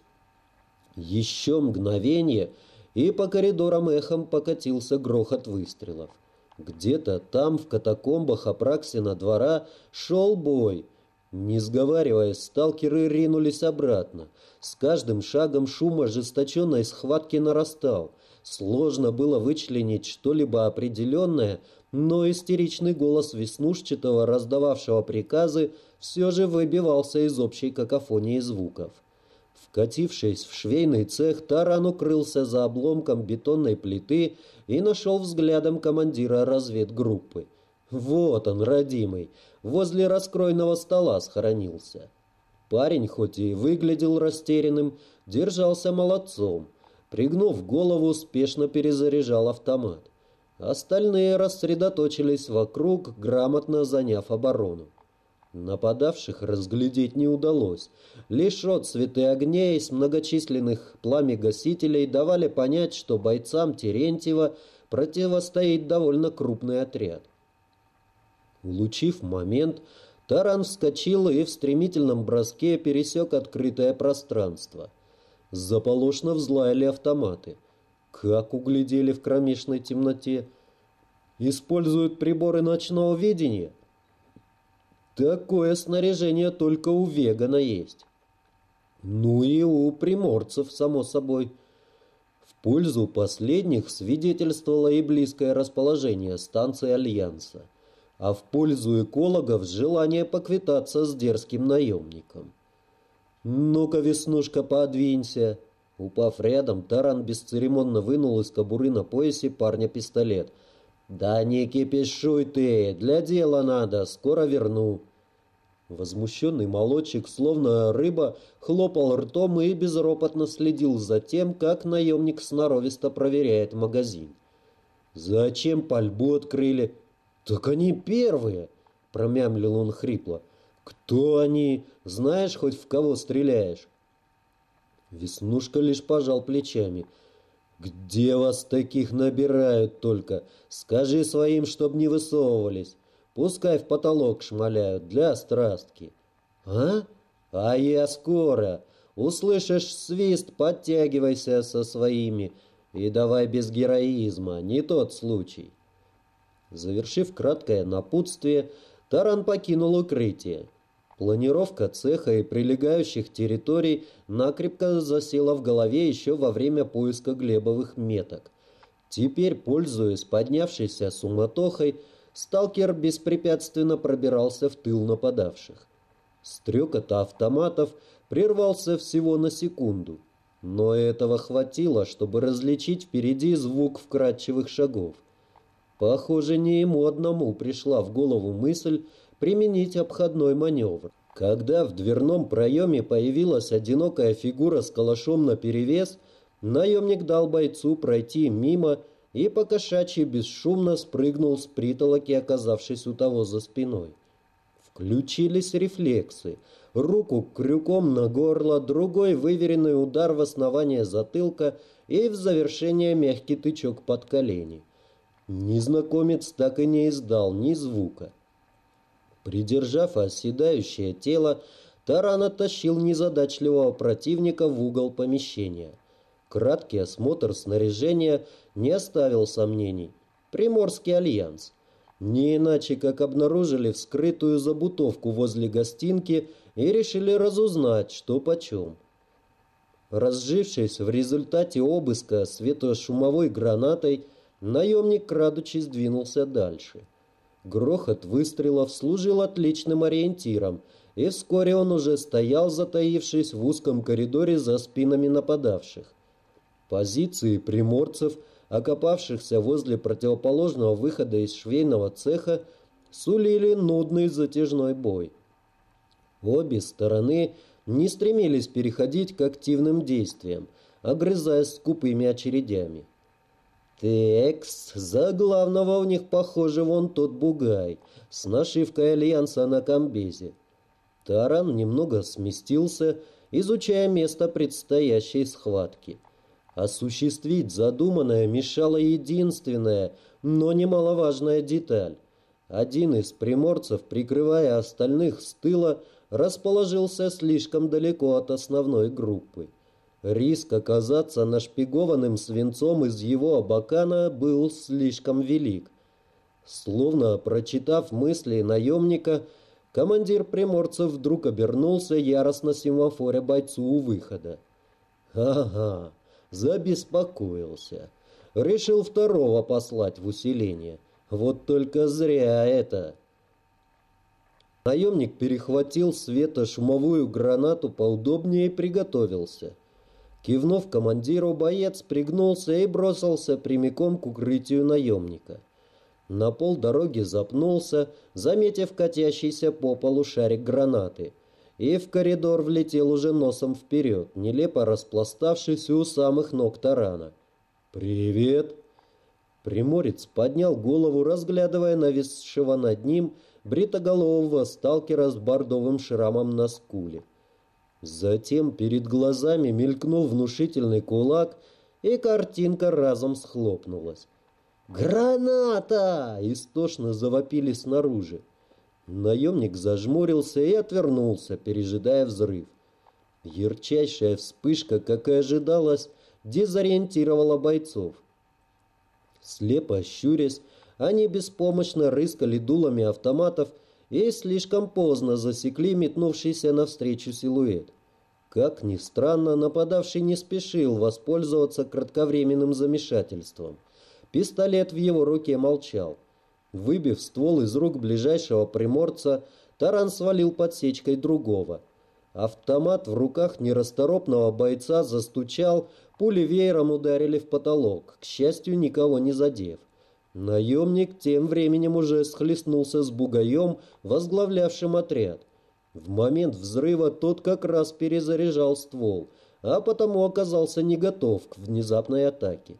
Еще мгновение, и по коридорам эхом покатился грохот выстрелов. Где-то там, в катакомбах Апраксина двора, шел бой. Не сговариваясь, сталкеры ринулись обратно. С каждым шагом шум ожесточенной схватки нарастал. Сложно было вычленить что-либо определенное, но истеричный голос Веснушчатого, раздававшего приказы, все же выбивался из общей какофонии звуков. Вкатившись в швейный цех, Таран укрылся за обломком бетонной плиты и нашел взглядом командира разведгруппы. Вот он, родимый, возле раскройного стола схоронился. Парень, хоть и выглядел растерянным, держался молодцом. Пригнув голову, спешно перезаряжал автомат. Остальные рассредоточились вокруг, грамотно заняв оборону. Нападавших разглядеть не удалось. Лишь отсветы огней с многочисленных пламегасителей давали понять, что бойцам Терентьева противостоит довольно крупный отряд. Улучив момент, Таран вскочил и в стремительном броске пересек открытое пространство. Заполошно взлаяли автоматы. Как углядели в кромешной темноте. Используют приборы ночного видения. Такое снаряжение только у Вегана есть. Ну и у приморцев, само собой. В пользу последних свидетельствовало и близкое расположение станции Альянса, а в пользу экологов желание поквитаться с дерзким наемником. «Ну-ка, Веснушка, подвинься!» Упав рядом, Таран бесцеремонно вынул из кобуры на поясе парня пистолет. «Да не кипишуй ты, для дела надо, скоро верну». Возмущенный молодчик, словно рыба, хлопал ртом и безропотно следил за тем, как наемник сноровисто проверяет магазин. «Зачем пальбу открыли?» «Так они первые!» — промямлил он хрипло. «Кто они? Знаешь, хоть в кого стреляешь?» Веснушка лишь пожал плечами. «Где вас таких набирают только? Скажи своим, чтоб не высовывались. Пускай в потолок шмаляют для страстки». «А? А я скоро. Услышишь свист, подтягивайся со своими. И давай без героизма, не тот случай». Завершив краткое напутствие, Таран покинул укрытие. Планировка цеха и прилегающих территорий накрепко засела в голове еще во время поиска глебовых меток. Теперь, пользуясь поднявшейся суматохой, сталкер беспрепятственно пробирался в тыл нападавших. Стрекот автоматов прервался всего на секунду, но этого хватило, чтобы различить впереди звук вкрадчивых шагов. Похоже, не ему одному пришла в голову мысль применить обходной маневр. Когда в дверном проеме появилась одинокая фигура с калашом наперевес, наемник дал бойцу пройти мимо и по-кошачьи бесшумно спрыгнул с притолоки, оказавшись у того за спиной. Включились рефлексы. Руку крюком на горло, другой выверенный удар в основание затылка и в завершение мягкий тычок под колени. Незнакомец так и не издал ни звука. Придержав оседающее тело, Таран оттащил незадачливого противника в угол помещения. Краткий осмотр снаряжения не оставил сомнений. Приморский альянс. Не иначе, как обнаружили вскрытую забутовку возле гостинки и решили разузнать, что почем. Разжившись в результате обыска светошумовой гранатой, наемник, крадучись, двинулся дальше. Грохот выстрелов служил отличным ориентиром, и вскоре он уже стоял, затаившись в узком коридоре за спинами нападавших. Позиции приморцев, окопавшихся возле противоположного выхода из швейного цеха, сулили нудный затяжной бой. Обе стороны не стремились переходить к активным действиям, огрызаясь скупыми очередями. «Текс, за главного у них, похоже, вон тот бугай, с нашивкой Альянса на комбезе». Таран немного сместился, изучая место предстоящей схватки. Осуществить задуманное мешала единственная, но немаловажная деталь. Один из приморцев, прикрывая остальных с тыла, расположился слишком далеко от основной группы. Риск оказаться нашпигованным свинцом из его абакана был слишком велик. Словно прочитав мысли наемника, командир приморцев вдруг обернулся, яростно семафоря бойцу у выхода. Ага, забеспокоился. Решил второго послать в усиление. Вот только зря это. Наемник перехватил светошумовую гранату поудобнее и приготовился. Кивнув командиру, боец пригнулся и бросился прямиком к укрытию наемника. На полдороги запнулся, заметив катящийся по полу шарик гранаты, и в коридор влетел уже носом вперед, нелепо распластавшись у самых ног тарана. «Привет!» Приморец поднял голову, разглядывая нависшего над ним бритоголового сталкера с бордовым шрамом на скуле. Затем перед глазами мелькнул внушительный кулак, и картинка разом схлопнулась. «Граната!» — истошно завопили снаружи. Наемник зажмурился и отвернулся, пережидая взрыв. Ярчайшая вспышка, как и ожидалось, дезориентировала бойцов. Слепо щурясь, они беспомощно рыскали дулами автоматов и слишком поздно засекли метнувшийся навстречу силуэт. Как ни странно, нападавший не спешил воспользоваться кратковременным замешательством. Пистолет в его руке молчал. Выбив ствол из рук ближайшего приморца, таран свалил подсечкой другого. Автомат в руках нерасторопного бойца застучал, пули веером ударили в потолок, к счастью, никого не задев. Наемник тем временем уже схлестнулся с бугаем, возглавлявшим отряд. В момент взрыва тот как раз перезаряжал ствол, а потому оказался не готов к внезапной атаке.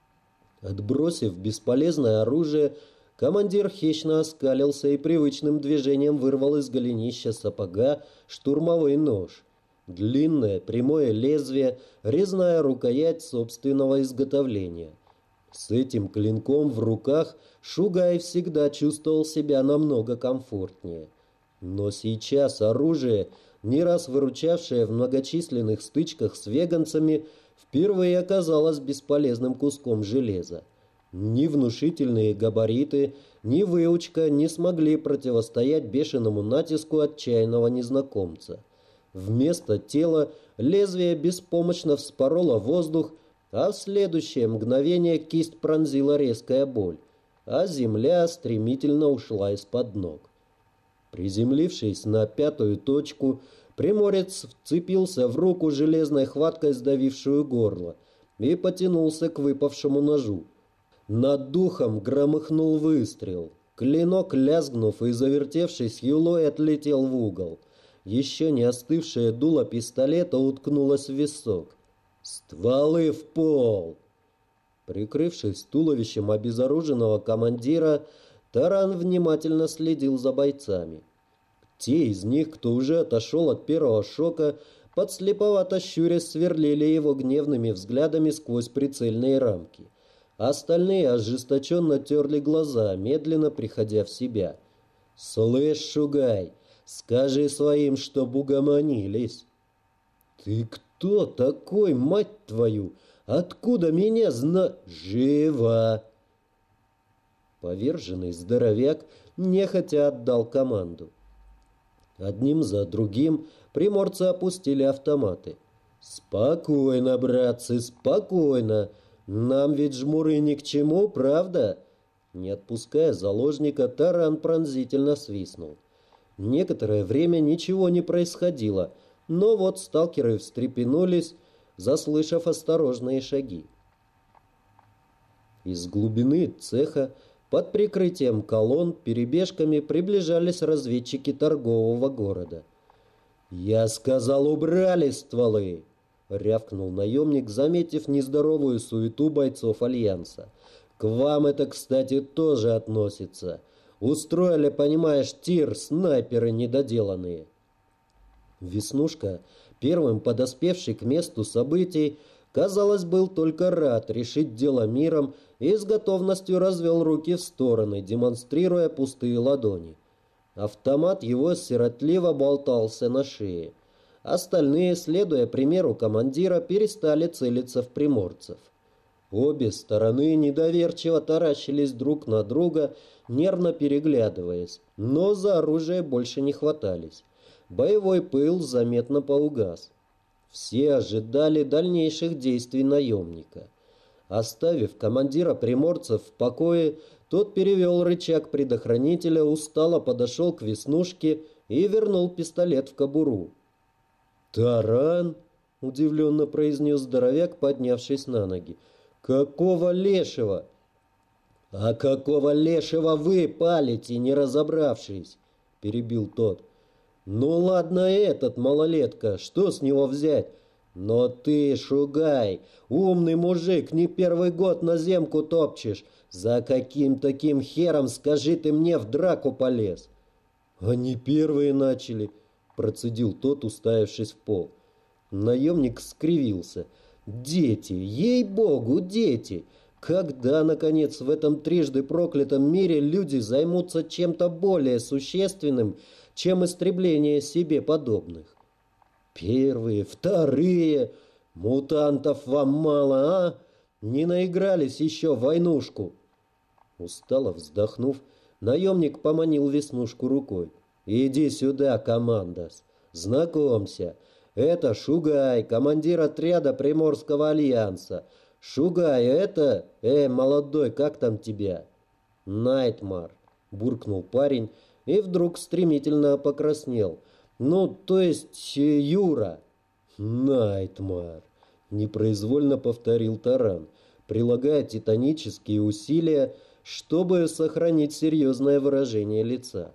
Отбросив бесполезное оружие, командир хищно оскалился и привычным движением вырвал из голенища сапога штурмовой нож. Длинное прямое лезвие, резная рукоять собственного изготовления. С этим клинком в руках Шугай всегда чувствовал себя намного комфортнее. Но сейчас оружие, не раз выручавшее в многочисленных стычках с веганцами, впервые оказалось бесполезным куском железа. Ни внушительные габариты, ни выучка не смогли противостоять бешеному натиску отчаянного незнакомца. Вместо тела лезвие беспомощно вспороло воздух, а в следующее мгновение кисть пронзила резкая боль, а земля стремительно ушла из-под ног. Приземлившись на пятую точку, приморец вцепился в руку железной хваткой, сдавившую горло, и потянулся к выпавшему ножу. Над духом громыхнул выстрел. Клинок, лязгнув и завертевшись юлой, отлетел в угол. Еще не остывшее дуло пистолета уткнулось в висок. «Стволы в пол!» Прикрывшись туловищем обезоруженного командира, таран внимательно следил за бойцами. Те из них, кто уже отошел от первого шока, подслеповато щурясь сверлили его гневными взглядами сквозь прицельные рамки. Остальные ожесточенно терли глаза, медленно приходя в себя. «Слышь, Шугай, скажи своим, чтоб угомонились!» «Ты кто такой, мать твою? Откуда меня Живо!» Поверженный здоровяк нехотя отдал команду. Одним за другим приморцы опустили автоматы. «Спокойно, братцы, спокойно! Нам ведь жмуры ни к чему, правда?» Не отпуская заложника, таран пронзительно свистнул. Некоторое время ничего не происходило, но вот сталкеры встрепенулись, заслышав осторожные шаги. Из глубины цеха под прикрытием колонн перебежками приближались разведчики торгового города. «Я сказал, убрали стволы!» — рявкнул наемник, заметив нездоровую суету бойцов Альянса. «К вам это, кстати, тоже относится. Устроили, понимаешь, тир снайперы недоделанные». Веснушка, первым подоспевший к месту событий, казалось, был только рад решить дело миром и с готовностью развел руки в стороны, демонстрируя пустые ладони. Автомат его сиротливо болтался на шее. Остальные, следуя примеру командира, перестали целиться в приморцев. Обе стороны недоверчиво таращились друг на друга, нервно переглядываясь, но за оружие больше не хватались. Боевой пыл заметно поугас. Все ожидали дальнейших действий наемника. Оставив командира приморцев в покое, тот перевел рычаг предохранителя, устало подошел к Веснушке и вернул пистолет в кобуру. «Таран?» — удивленно произнес здоровяк, поднявшись на ноги. «Какого лешего?» «А какого лешего вы палите, не разобравшись?» — перебил тот. «Ну ладно этот малолетка, что с него взять? Но ты, Шугай, умный мужик, не первый год на земку топчешь. За каким таким хером, скажи, ты мне в драку полез?» «Они первые начали», — процедил тот, уставившись в пол. Наемник скривился. «Дети, ей-богу, дети! Когда, наконец, в этом трижды проклятом мире люди займутся чем-то более существенным, чем истребление себе подобных? Первые, вторые, мутантов вам мало, а? Не наигрались еще в войнушку?» Устало вздохнув, наемник поманил Веснушку рукой. «Иди сюда, командос, знакомься, это Шугай, командир отряда Приморского альянса. Шугай, это... молодой, как там тебя?» «Найтмар», буркнул парень и вдруг стремительно покраснел. «Ну, то есть Юра». «Найтмар», непроизвольно повторил Таран, прилагая титанические усилия, чтобы сохранить серьезное выражение лица.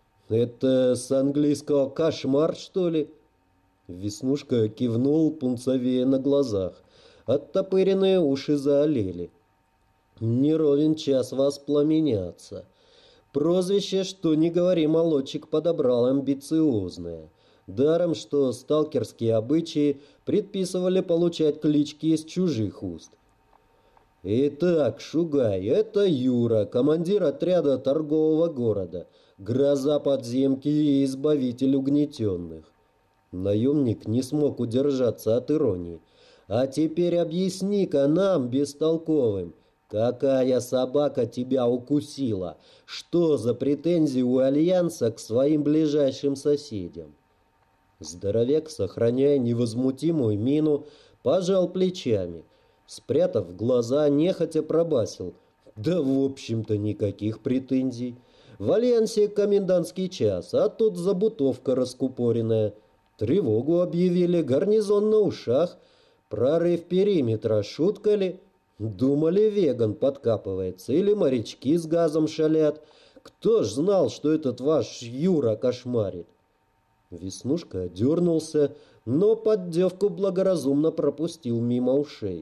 «Это с английского кошмар, что ли?» Веснушка кивнул, пунцовее на глазах. Оттопыренные уши заолели. «Не ровен час воспламеняться. Прозвище, что не говори, молодчик подобрал амбициозное. Даром, что сталкерские обычаи предписывали получать клички из чужих уст. Итак, Шугай, это Юра, командир отряда торгового города, гроза подземки и избавитель угнетенных». Наемник не смог удержаться от иронии. «А теперь объясни-ка нам, бестолковым, какая собака тебя укусила? Что за претензии у Альянса к своим ближайшим соседям?» Здоровяк, сохраняя невозмутимую мину, пожал плечами. Спрятав глаза, нехотя пробасил: «Да, в общем-то, никаких претензий. В Альянсе комендантский час, а тут забутовка раскупоренная. Тревогу объявили, гарнизон на ушах. Прорыв периметра, шутка ли? Думали, веган подкапывается или морячки с газом шалят. Кто ж знал, что этот ваш Юра кошмарит?» Веснушка дернулся, но поддевку благоразумно пропустил мимо ушей.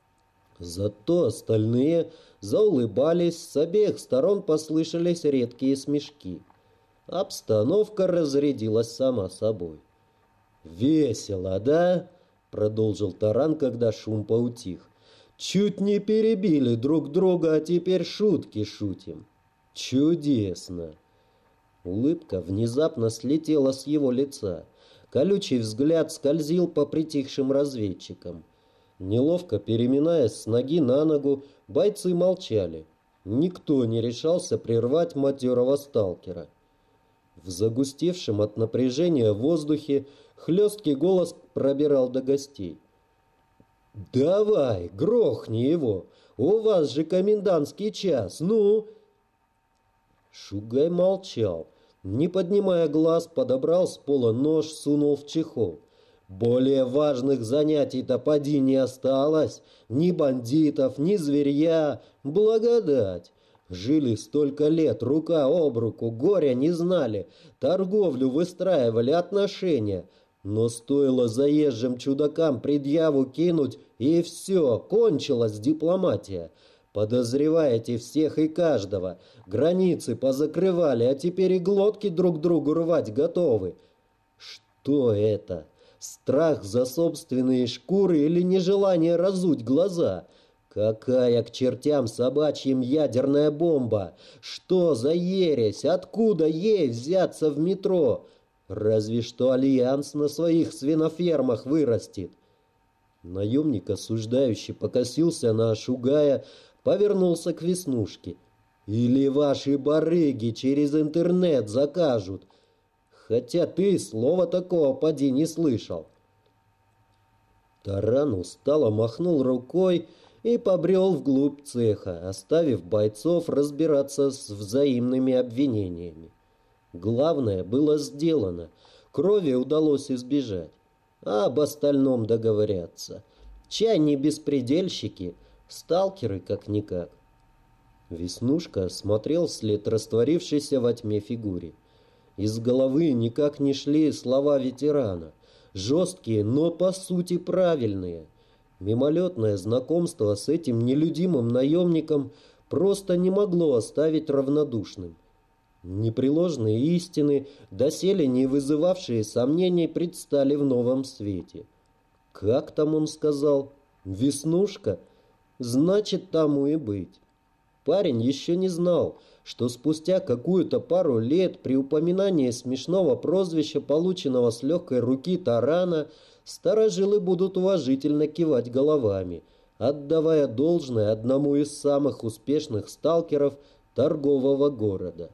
Зато остальные заулыбались, с обеих сторон послышались редкие смешки. Обстановка разрядилась сама собой. «Весело, да?» — продолжил Таран, когда шум поутих. «Чуть не перебили друг друга, а теперь шутки шутим. Чудесно!» Улыбка внезапно слетела с его лица. Колючий взгляд скользил по притихшим разведчикам. Неловко переминаясь с ноги на ногу, бойцы молчали. Никто не решался прервать матерого сталкера. В загустевшем от напряжения воздухе хлесткий голос пробирал до гостей. «Давай, грохни его! У вас же комендантский час, ну!» Шугай молчал. Не поднимая глаз, подобрал с пола нож, сунул в чехол. «Более важных занятий-то поди не осталось. Ни бандитов, ни зверья. Благодать! Жили столько лет, рука об руку, горя не знали, торговлю выстраивали, отношения. Но стоило заезжим чудакам предъяву кинуть, и все, кончилась дипломатия. Подозреваете всех и каждого. Границы позакрывали, а теперь и глотки друг другу рвать готовы. Что это? Страх за собственные шкуры или нежелание разуть глаза? Какая к чертям собачьим ядерная бомба? Что за ересь? Откуда ей взяться в метро? Разве что Альянс на своих свинофермах вырастет. Наемник осуждающий покосился на Шугая, повернулся к Веснушке. Или ваши барыги через интернет закажут. Хотя ты слова такого поди не слышал. Таран устало махнул рукой и побрел вглубь цеха, оставив бойцов разбираться с взаимными обвинениями. Главное было сделано, крови удалось избежать, а об остальном договорятся. Чай не беспредельщики, сталкеры как-никак. Веснушка смотрел вслед растворившейся во тьме фигуре. Из головы никак не шли слова ветерана, жесткие, но по сути правильные. Мимолетное знакомство с этим нелюдимым наемником просто не могло оставить равнодушным. Непреложные истины, доселе не вызывавшие сомнений, предстали в новом свете. Как там он сказал? Веснушка? Значит, тому и быть. Парень еще не знал, что спустя какую-то пару лет при упоминании смешного прозвища, полученного с легкой руки Тарана, старожилы будут уважительно кивать головами, отдавая должное одному из самых успешных сталкеров торгового города.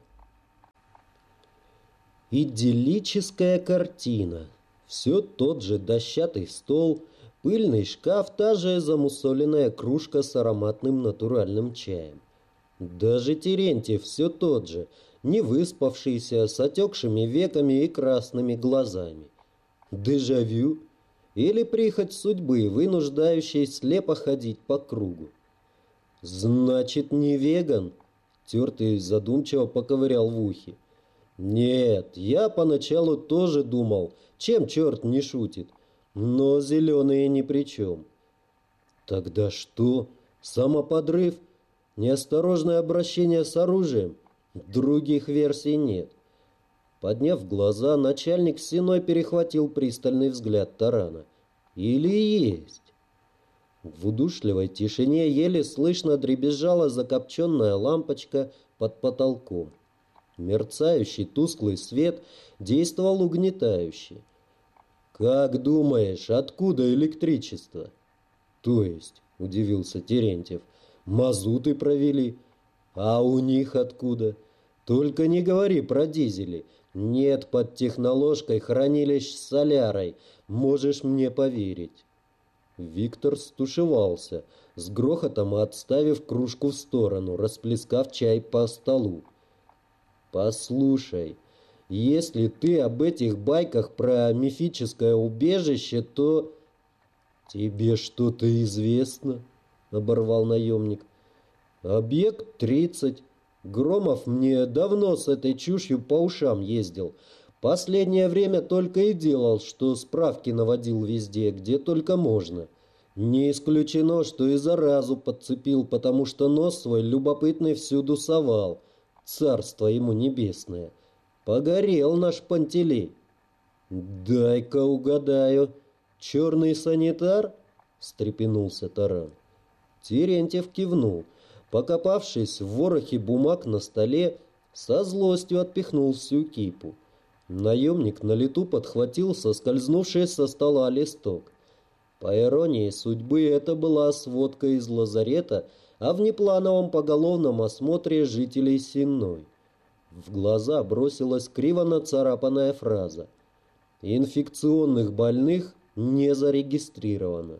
Идиллическая картина. Все тот же дощатый стол, пыльный шкаф, та же замусоленная кружка с ароматным натуральным чаем. Даже Терентьев все тот же, не выспавшийся, с отекшими веками и красными глазами. Дежавю или прихоть судьбы, вынуждающей слепо ходить по кругу. «Значит, не веган?» Тертый задумчиво поковырял в ухе. «Нет, я поначалу тоже думал, чем черт не шутит, но зеленые ни при чем». «Тогда что? Самоподрыв? Неосторожное обращение с оружием? Других версий нет». Подняв глаза, начальник стеной перехватил пристальный взгляд Тарана. «Или есть?» В удушливой тишине еле слышно дребезжала закопченная лампочка под потолком. Мерцающий тусклый свет действовал угнетающе. «Как думаешь, откуда электричество?» «То есть?» – удивился Терентьев. «Мазуты провели. А у них откуда? Только не говори про дизели. Нет под техноложкой хранилищ с солярой. Можешь мне поверить». Виктор стушевался, с грохотом отставив кружку в сторону, расплескав чай по столу. «Послушай, если ты об этих байках про мифическое убежище, то...» «Тебе что-то известно?» — оборвал наемник. «Объект 30. Громов мне давно с этой чушью по ушам ездил. Последнее время только и делал, что справки наводил везде, где только можно. Не исключено, что и заразу подцепил, потому что нос свой любопытный всюду совал. Царство ему небесное. Погорел наш Пантелей». «Дай-ка угадаю. Черный санитар?» — встрепенулся Таран. Терентьев кивнул. Покопавшись в ворохе бумаг на столе, со злостью отпихнул всю кипу. Наемник на лету подхватил соскользнувший со стола листок. По иронии судьбы, это была сводка из лазарета о внеплановом поголовном осмотре жителей Сенной. В глаза бросилась криво нацарапанная фраза: «Инфекционных больных не зарегистрировано».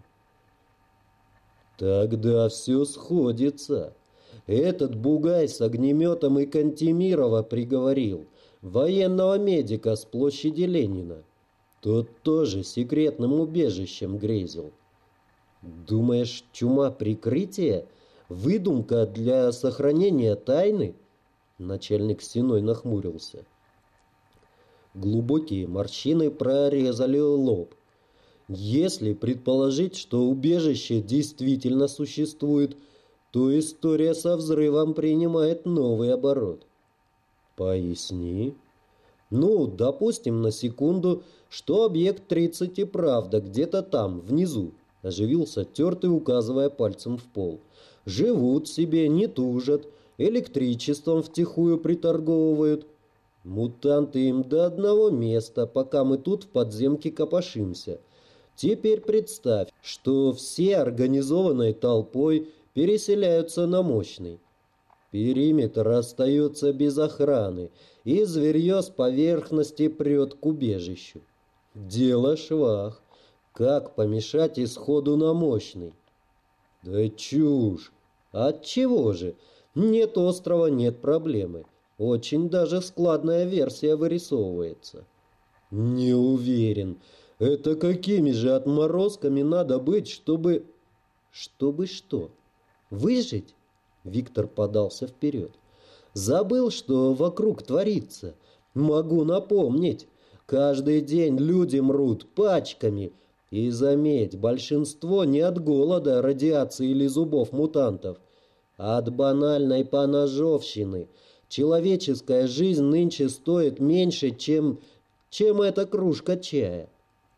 Тогда все сходится. Этот бугай с огнеметом и Кантемирова приговорил, военного медика с площади Ленина. Тот тоже секретным убежищем грезил. Думаешь, чума прикрытия? Выдумка для сохранения тайны? Начальник стеной нахмурился. Глубокие морщины прорезали лоб. Если предположить, что убежище действительно существует, то история со взрывом принимает новый оборот. Поясни. Ну, допустим на секунду, что объект 30 и правда где-то там, внизу, оживился Тертый, указывая пальцем в пол. «Живут себе, не тужат, электричеством втихую приторговывают. Мутанты им до одного места, пока мы тут в подземке копошимся. Теперь представь, что все организованной толпой переселяются на Мощный. Периметр остается без охраны, и зверье с поверхности прет к убежищу. Дело швах. Как помешать исходу на Мощный? Да чушь! Отчего же? Нет острова, нет проблемы. Очень даже складная версия вырисовывается. Не уверен. Это какими же отморозками надо быть, чтобы... Чтобы что? Выжить? Виктор подался вперед. Забыл, что вокруг творится. Могу напомнить. Каждый день люди мрут пачками. И заметь, большинство не от голода, радиации или зубов мутантов, а от банальной поножовщины. Человеческая жизнь нынче стоит меньше, чем эта кружка чая.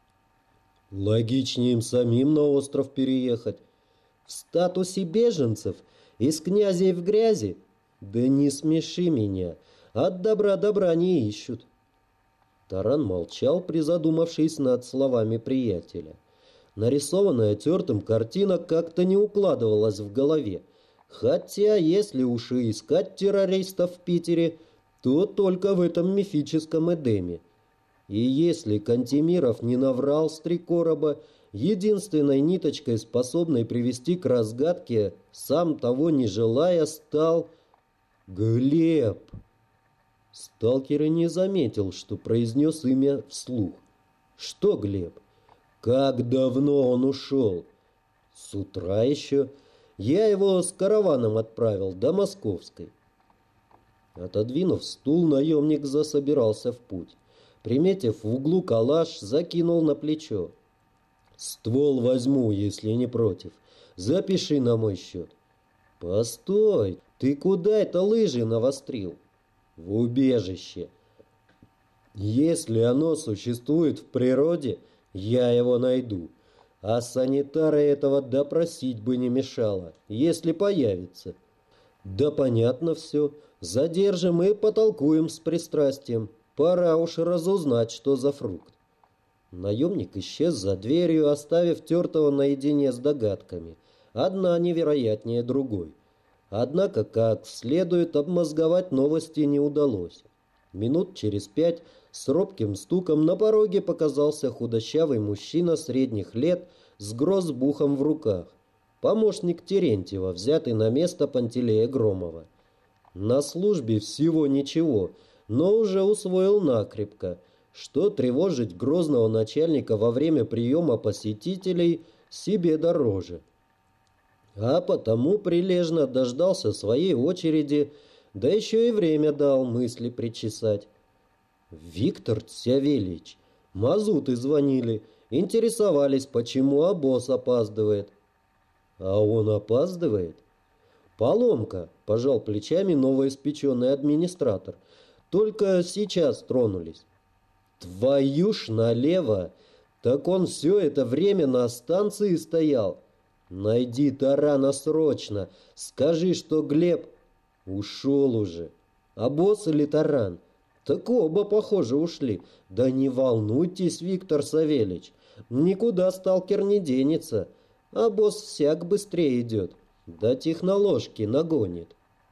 Логичнее им самим на остров переехать. В статусе беженцев, из князей в грязи? Да не смеши меня, от добра добра не ищут. Таран молчал, призадумавшись над словами приятеля. Нарисованная Тертым картина как-то не укладывалась в голове. Хотя, если уж и искать террористов в Питере, то только в этом мифическом Эдеме. И если Кантемиров не наврал с 3 короба, единственной ниточкой, способной привести к разгадке, сам того не желая, стал Глеб. Сталкер и не заметил, что произнес имя вслух. Что Глеб? Как давно он ушел? С утра еще. Я его с караваном отправил до Московской. Отодвинув стул, наемник засобирался в путь. Приметив в углу калаш, закинул на плечо. «Ствол возьму, если не против. Запиши на мой счет». «Постой, ты куда это лыжи навострил?» «В убежище. Если оно существует в природе, я его найду. А санитара этого допросить бы не мешало, если появится». «Да понятно все. Задержим и потолкуем с пристрастием. Пора уж разузнать, что за фрукт». Наемник исчез за дверью, оставив Тертого наедине с догадками. Одна невероятнее другой. Однако, как следует, обмозговать новости не удалось. Минут через 5 с робким стуком на пороге показался худощавый мужчина средних лет с грозбухом в руках. Помощник Терентьева, взятый на место Пантелея Громова. На службе всего ничего, но уже усвоил накрепко, что тревожить грозного начальника во время приема посетителей себе дороже. А потому прилежно дождался своей очереди, да еще и время дал мысли причесать. «Виктор Савельич, мазуты звонили, интересовались, почему обоз опаздывает». «А он опаздывает?» «Поломка», – пожал плечами новоиспеченный администратор. «Только сейчас тронулись». «Твою ж налево! Так он все это время на станции стоял. Найди Тарана срочно. Скажи, что Глеб...» «Ушел уже. А босс или Таран?» «Так оба, похоже, ушли. Да не волнуйтесь, Виктор Савельич. Никуда сталкер не денется. А босс всяк быстрее идет. Да техноложки нагонит».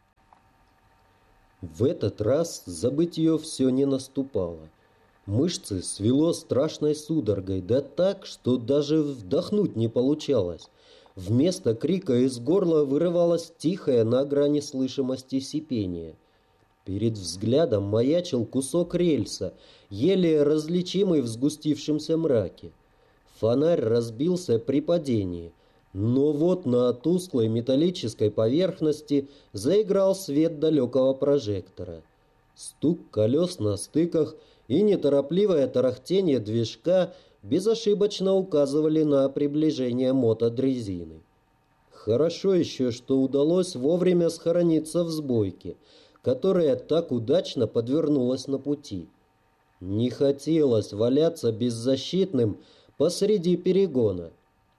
В этот раз забытье все не наступало. Мышцы свело страшной судорогой, да так, что даже вдохнуть не получалось. Вместо крика из горла вырывалось тихое на грани слышимости сипение. Перед взглядом маячил кусок рельса, еле различимый в сгустившемся мраке. Фонарь разбился при падении, но вот на тусклой металлической поверхности заиграл свет далекого прожектора. Стук колес на стыках и неторопливое тарахтение движка безошибочно указывали на приближение мотодрезины. Хорошо еще, что удалось вовремя схорониться в сбойке, которая так удачно подвернулась на пути. Не хотелось валяться беззащитным посреди перегона.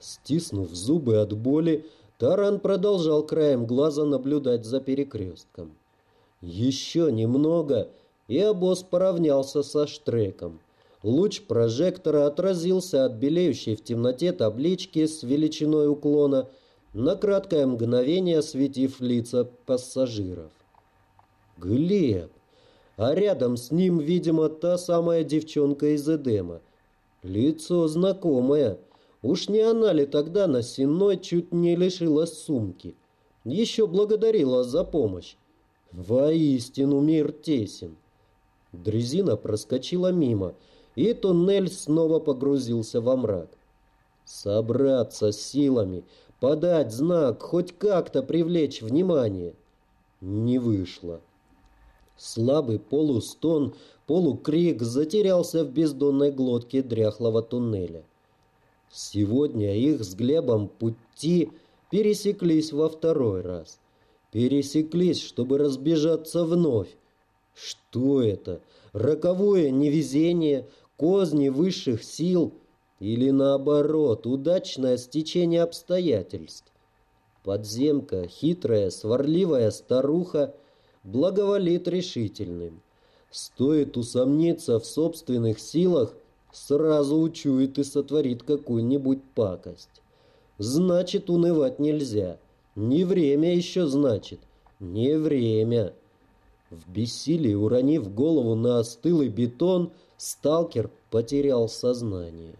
Стиснув зубы от боли, Таран продолжал краем глаза наблюдать за перекрестком. Еще немного, и обоз поравнялся со штреком. Луч прожектора отразился от белеющей в темноте таблички с величиной уклона, на краткое мгновение осветив лица пассажиров. Глеб! А рядом с ним, видимо, та самая девчонка из Эдема. Лицо знакомое. Уж не она ли тогда на Сенной чуть не лишилась сумки? Еще благодарила за помощь. Воистину мир тесен. Дрезина проскочила мимо, и туннель снова погрузился во мрак. Собраться с силами, подать знак, хоть как-то привлечь внимание. Не вышло. Слабый полустон, полукрик затерялся в бездонной глотке дряхлого туннеля. Сегодня их с Глебом пути пересеклись во второй раз. Пересеклись, чтобы разбежаться вновь. Что это? Роковое невезение, козни высших сил или, наоборот, удачное стечение обстоятельств? Подземка, хитрая, сварливая старуха, благоволит решительным. Стоит усомниться в собственных силах, сразу учует и сотворит какую-нибудь пакость. Значит, унывать нельзя. Не время еще, значит. Не время. В бессилии, уронив голову на остылый бетон, сталкер потерял сознание.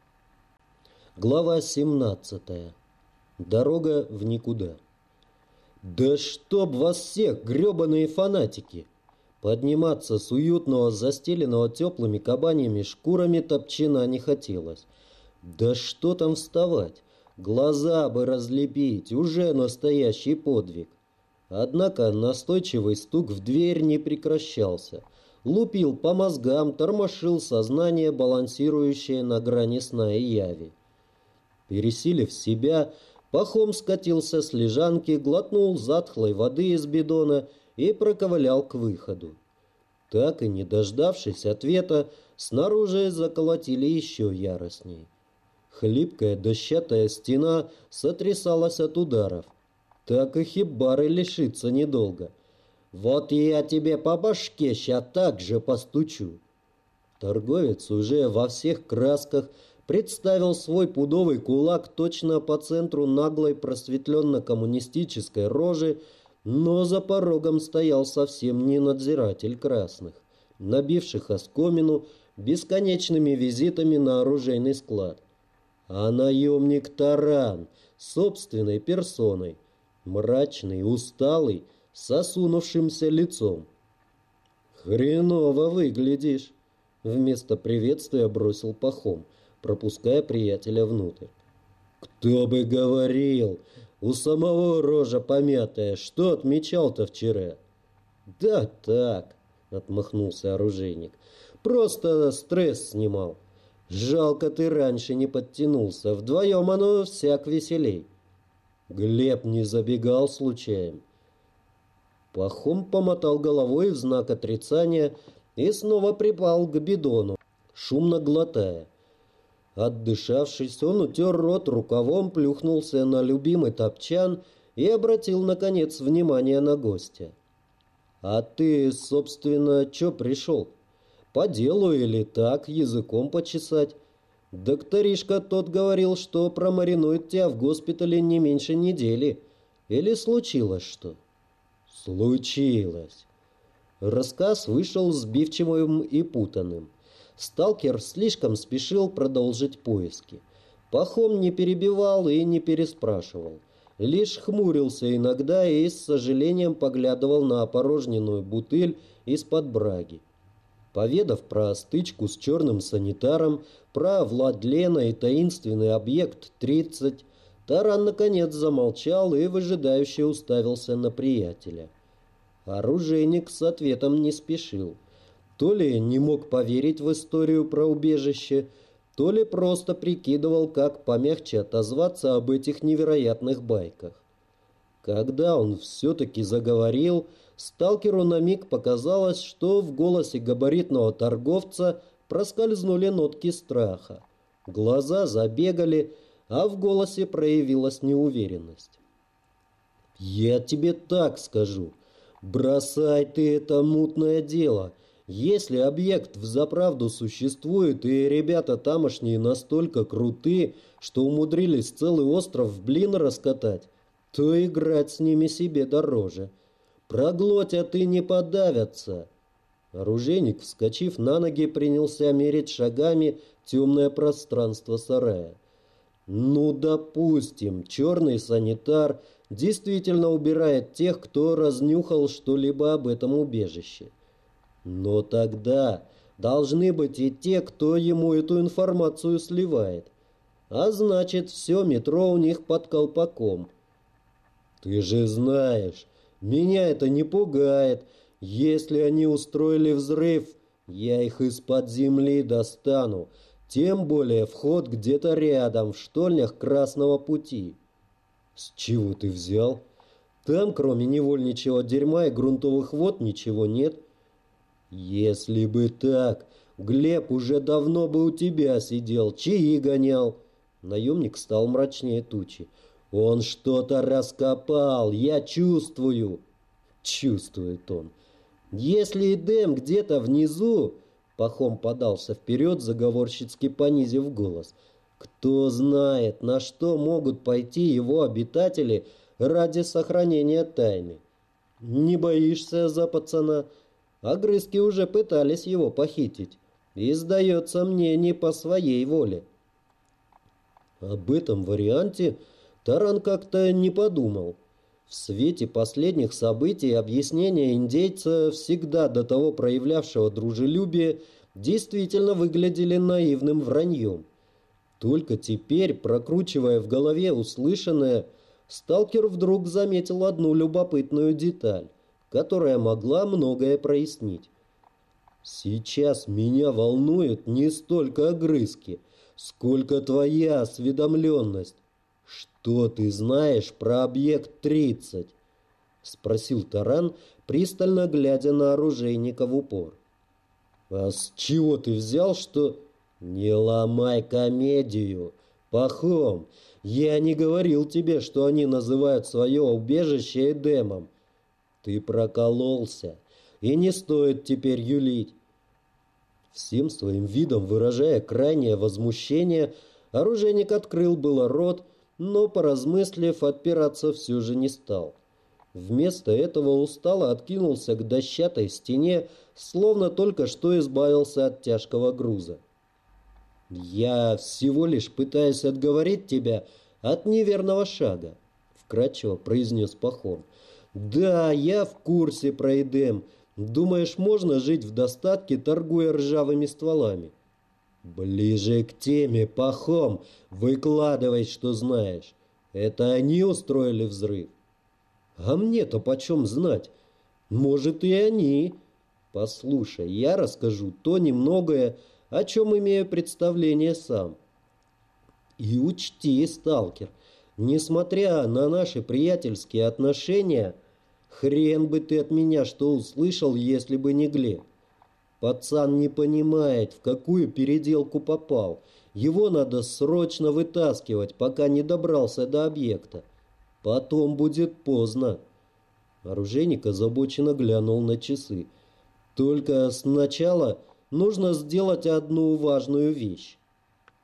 Глава 17. Дорога в никуда. Да чтоб вас всех, гребаные фанатики! Подниматься с уютного, застеленного теплыми кабаньими шкурами топчина не хотелось. Да что там вставать? Глаза бы разлепить, уже настоящий подвиг. Однако настойчивый стук в дверь не прекращался. Лупил по мозгам, тормошил сознание, балансирующее на грани сна и яви. Пересилив себя, Пахом скатился с лежанки, глотнул затхлой воды из бидона и проковылял к выходу. Так и не дождавшись ответа, снаружи заколотили еще яростней. Хлипкая дощатая стена сотрясалась от ударов. Так и хибары лишиться недолго. «Вот я тебе по башке ща так же постучу!» Торговец уже во всех красках представил свой пудовый кулак точно по центру наглой просветленно-коммунистической рожи, но за порогом стоял совсем не надзиратель красных, набивших оскомину бесконечными визитами на оружейный склад, а наемник Таран собственной персоной, мрачный, усталый, с осунувшимся лицом. «Хреново выглядишь!» — вместо приветствия бросил Пахом, пропуская приятеля внутрь. «Кто бы говорил! У самого рожа помятая! Что отмечал-то вчера?» «Да так!» — отмахнулся оружейник. «Просто стресс снимал. Жалко, ты раньше не подтянулся. Вдвоем оно всяк веселей». «Глеб не забегал случаем?» Пахом помотал головой в знак отрицания и снова припал к бидону, шумно глотая. Отдышавшись, он утер рот рукавом, плюхнулся на любимый топчан и обратил, наконец, внимание на гостя. «А ты, собственно, чё пришел? По делу или так, языком почесать? Докторишка тот говорил, что промаринует тебя в госпитале не меньше недели. Или случилось что?» «Случилось». Рассказ вышел сбивчивым и путанным. Сталкер слишком спешил продолжить поиски. Пахом не перебивал и не переспрашивал. Лишь хмурился иногда и с сожалением поглядывал на опорожненную бутыль из-под браги. Поведав про стычку с черным санитаром, про Владлена и таинственный объект 30, Таран наконец замолчал и выжидающе уставился на приятеля. Оружейник с ответом не спешил. То ли не мог поверить в историю про убежище, то ли просто прикидывал, как помягче отозваться об этих невероятных байках. Когда он все-таки заговорил, сталкеру на миг показалось, что в голосе габаритного торговца проскользнули нотки страха. Глаза забегали, а в голосе проявилась неуверенность. «Я тебе так скажу. Бросай ты это мутное дело. Если объект взаправду существует, и ребята тамошние настолько круты, что умудрились целый остров в блин раскатать, то играть с ними себе дороже. Проглотят и не подавятся». Оружейник, вскочив на ноги, принялся мерить шагами темное пространство сарая. «Ну, допустим, черный санитар действительно убирает тех, кто разнюхал что-либо об этом убежище. Но тогда должны быть и те, кто ему эту информацию сливает. А значит, все метро у них под колпаком. Ты же знаешь, меня это не пугает. Если они устроили взрыв, я их из-под земли достану. Тем более вход где-то рядом, в штольнях Красного пути». «С чего ты взял? Там, кроме невольничьего дерьма и грунтовых вод, ничего нет». «Если бы так, Глеб уже давно бы у тебя сидел, чаи гонял». Наемник стал мрачнее тучи. «Он что-то раскопал, я чувствую». Чувствует он. «Если Эдем где-то внизу...» Пахом подался вперед, заговорщицки понизив голос. «Кто знает, на что могут пойти его обитатели ради сохранения тайны. Не боишься за пацана? Огрызки уже пытались его похитить. И, сдается мне, не по своей воле». Об этом варианте Таран как-то не подумал. В свете последних событий объяснения индейца, всегда до того проявлявшего дружелюбие, действительно выглядели наивным враньем. Только теперь, прокручивая в голове услышанное, сталкер вдруг заметил одну любопытную деталь, которая могла многое прояснить. «Сейчас меня волнуют не столько огрызки, сколько твоя осведомленность. Что ты знаешь про объект 30?» — спросил Таран, пристально глядя на оружейника в упор. «А с чего ты взял, что...» «Не ломай комедию, Пахом. Я не говорил тебе, что они называют свое убежище Эдемом. Ты прокололся, и не стоит теперь юлить». Всем своим видом выражая крайнее возмущение, оружейник открыл было рот, но, поразмыслив, отпираться все же не стал. Вместо этого устало откинулся к дощатой стене, словно только что избавился от тяжкого груза. «Я всего лишь пытаюсь отговорить тебя от неверного шага», — вкратчиво произнес Пахом. «Да, я в курсе про Эдем. Думаешь, можно жить в достатке, торгуя ржавыми стволами?» «Ближе к теме, Пахом. Выкладывай, что знаешь. Это они устроили взрыв?» «А мне-то почем знать? Может, и они. Послушай, я расскажу то немногое, о чем имею представление сам. И учти, сталкер, несмотря на наши приятельские отношения, хрен бы ты от меня что услышал, если бы не Глеб. Пацан не понимает, в какую переделку попал. Его надо срочно вытаскивать, пока не добрался до объекта. Потом будет поздно». Оружейник озабоченно глянул на часы. «Только сначала нужно сделать одну важную вещь».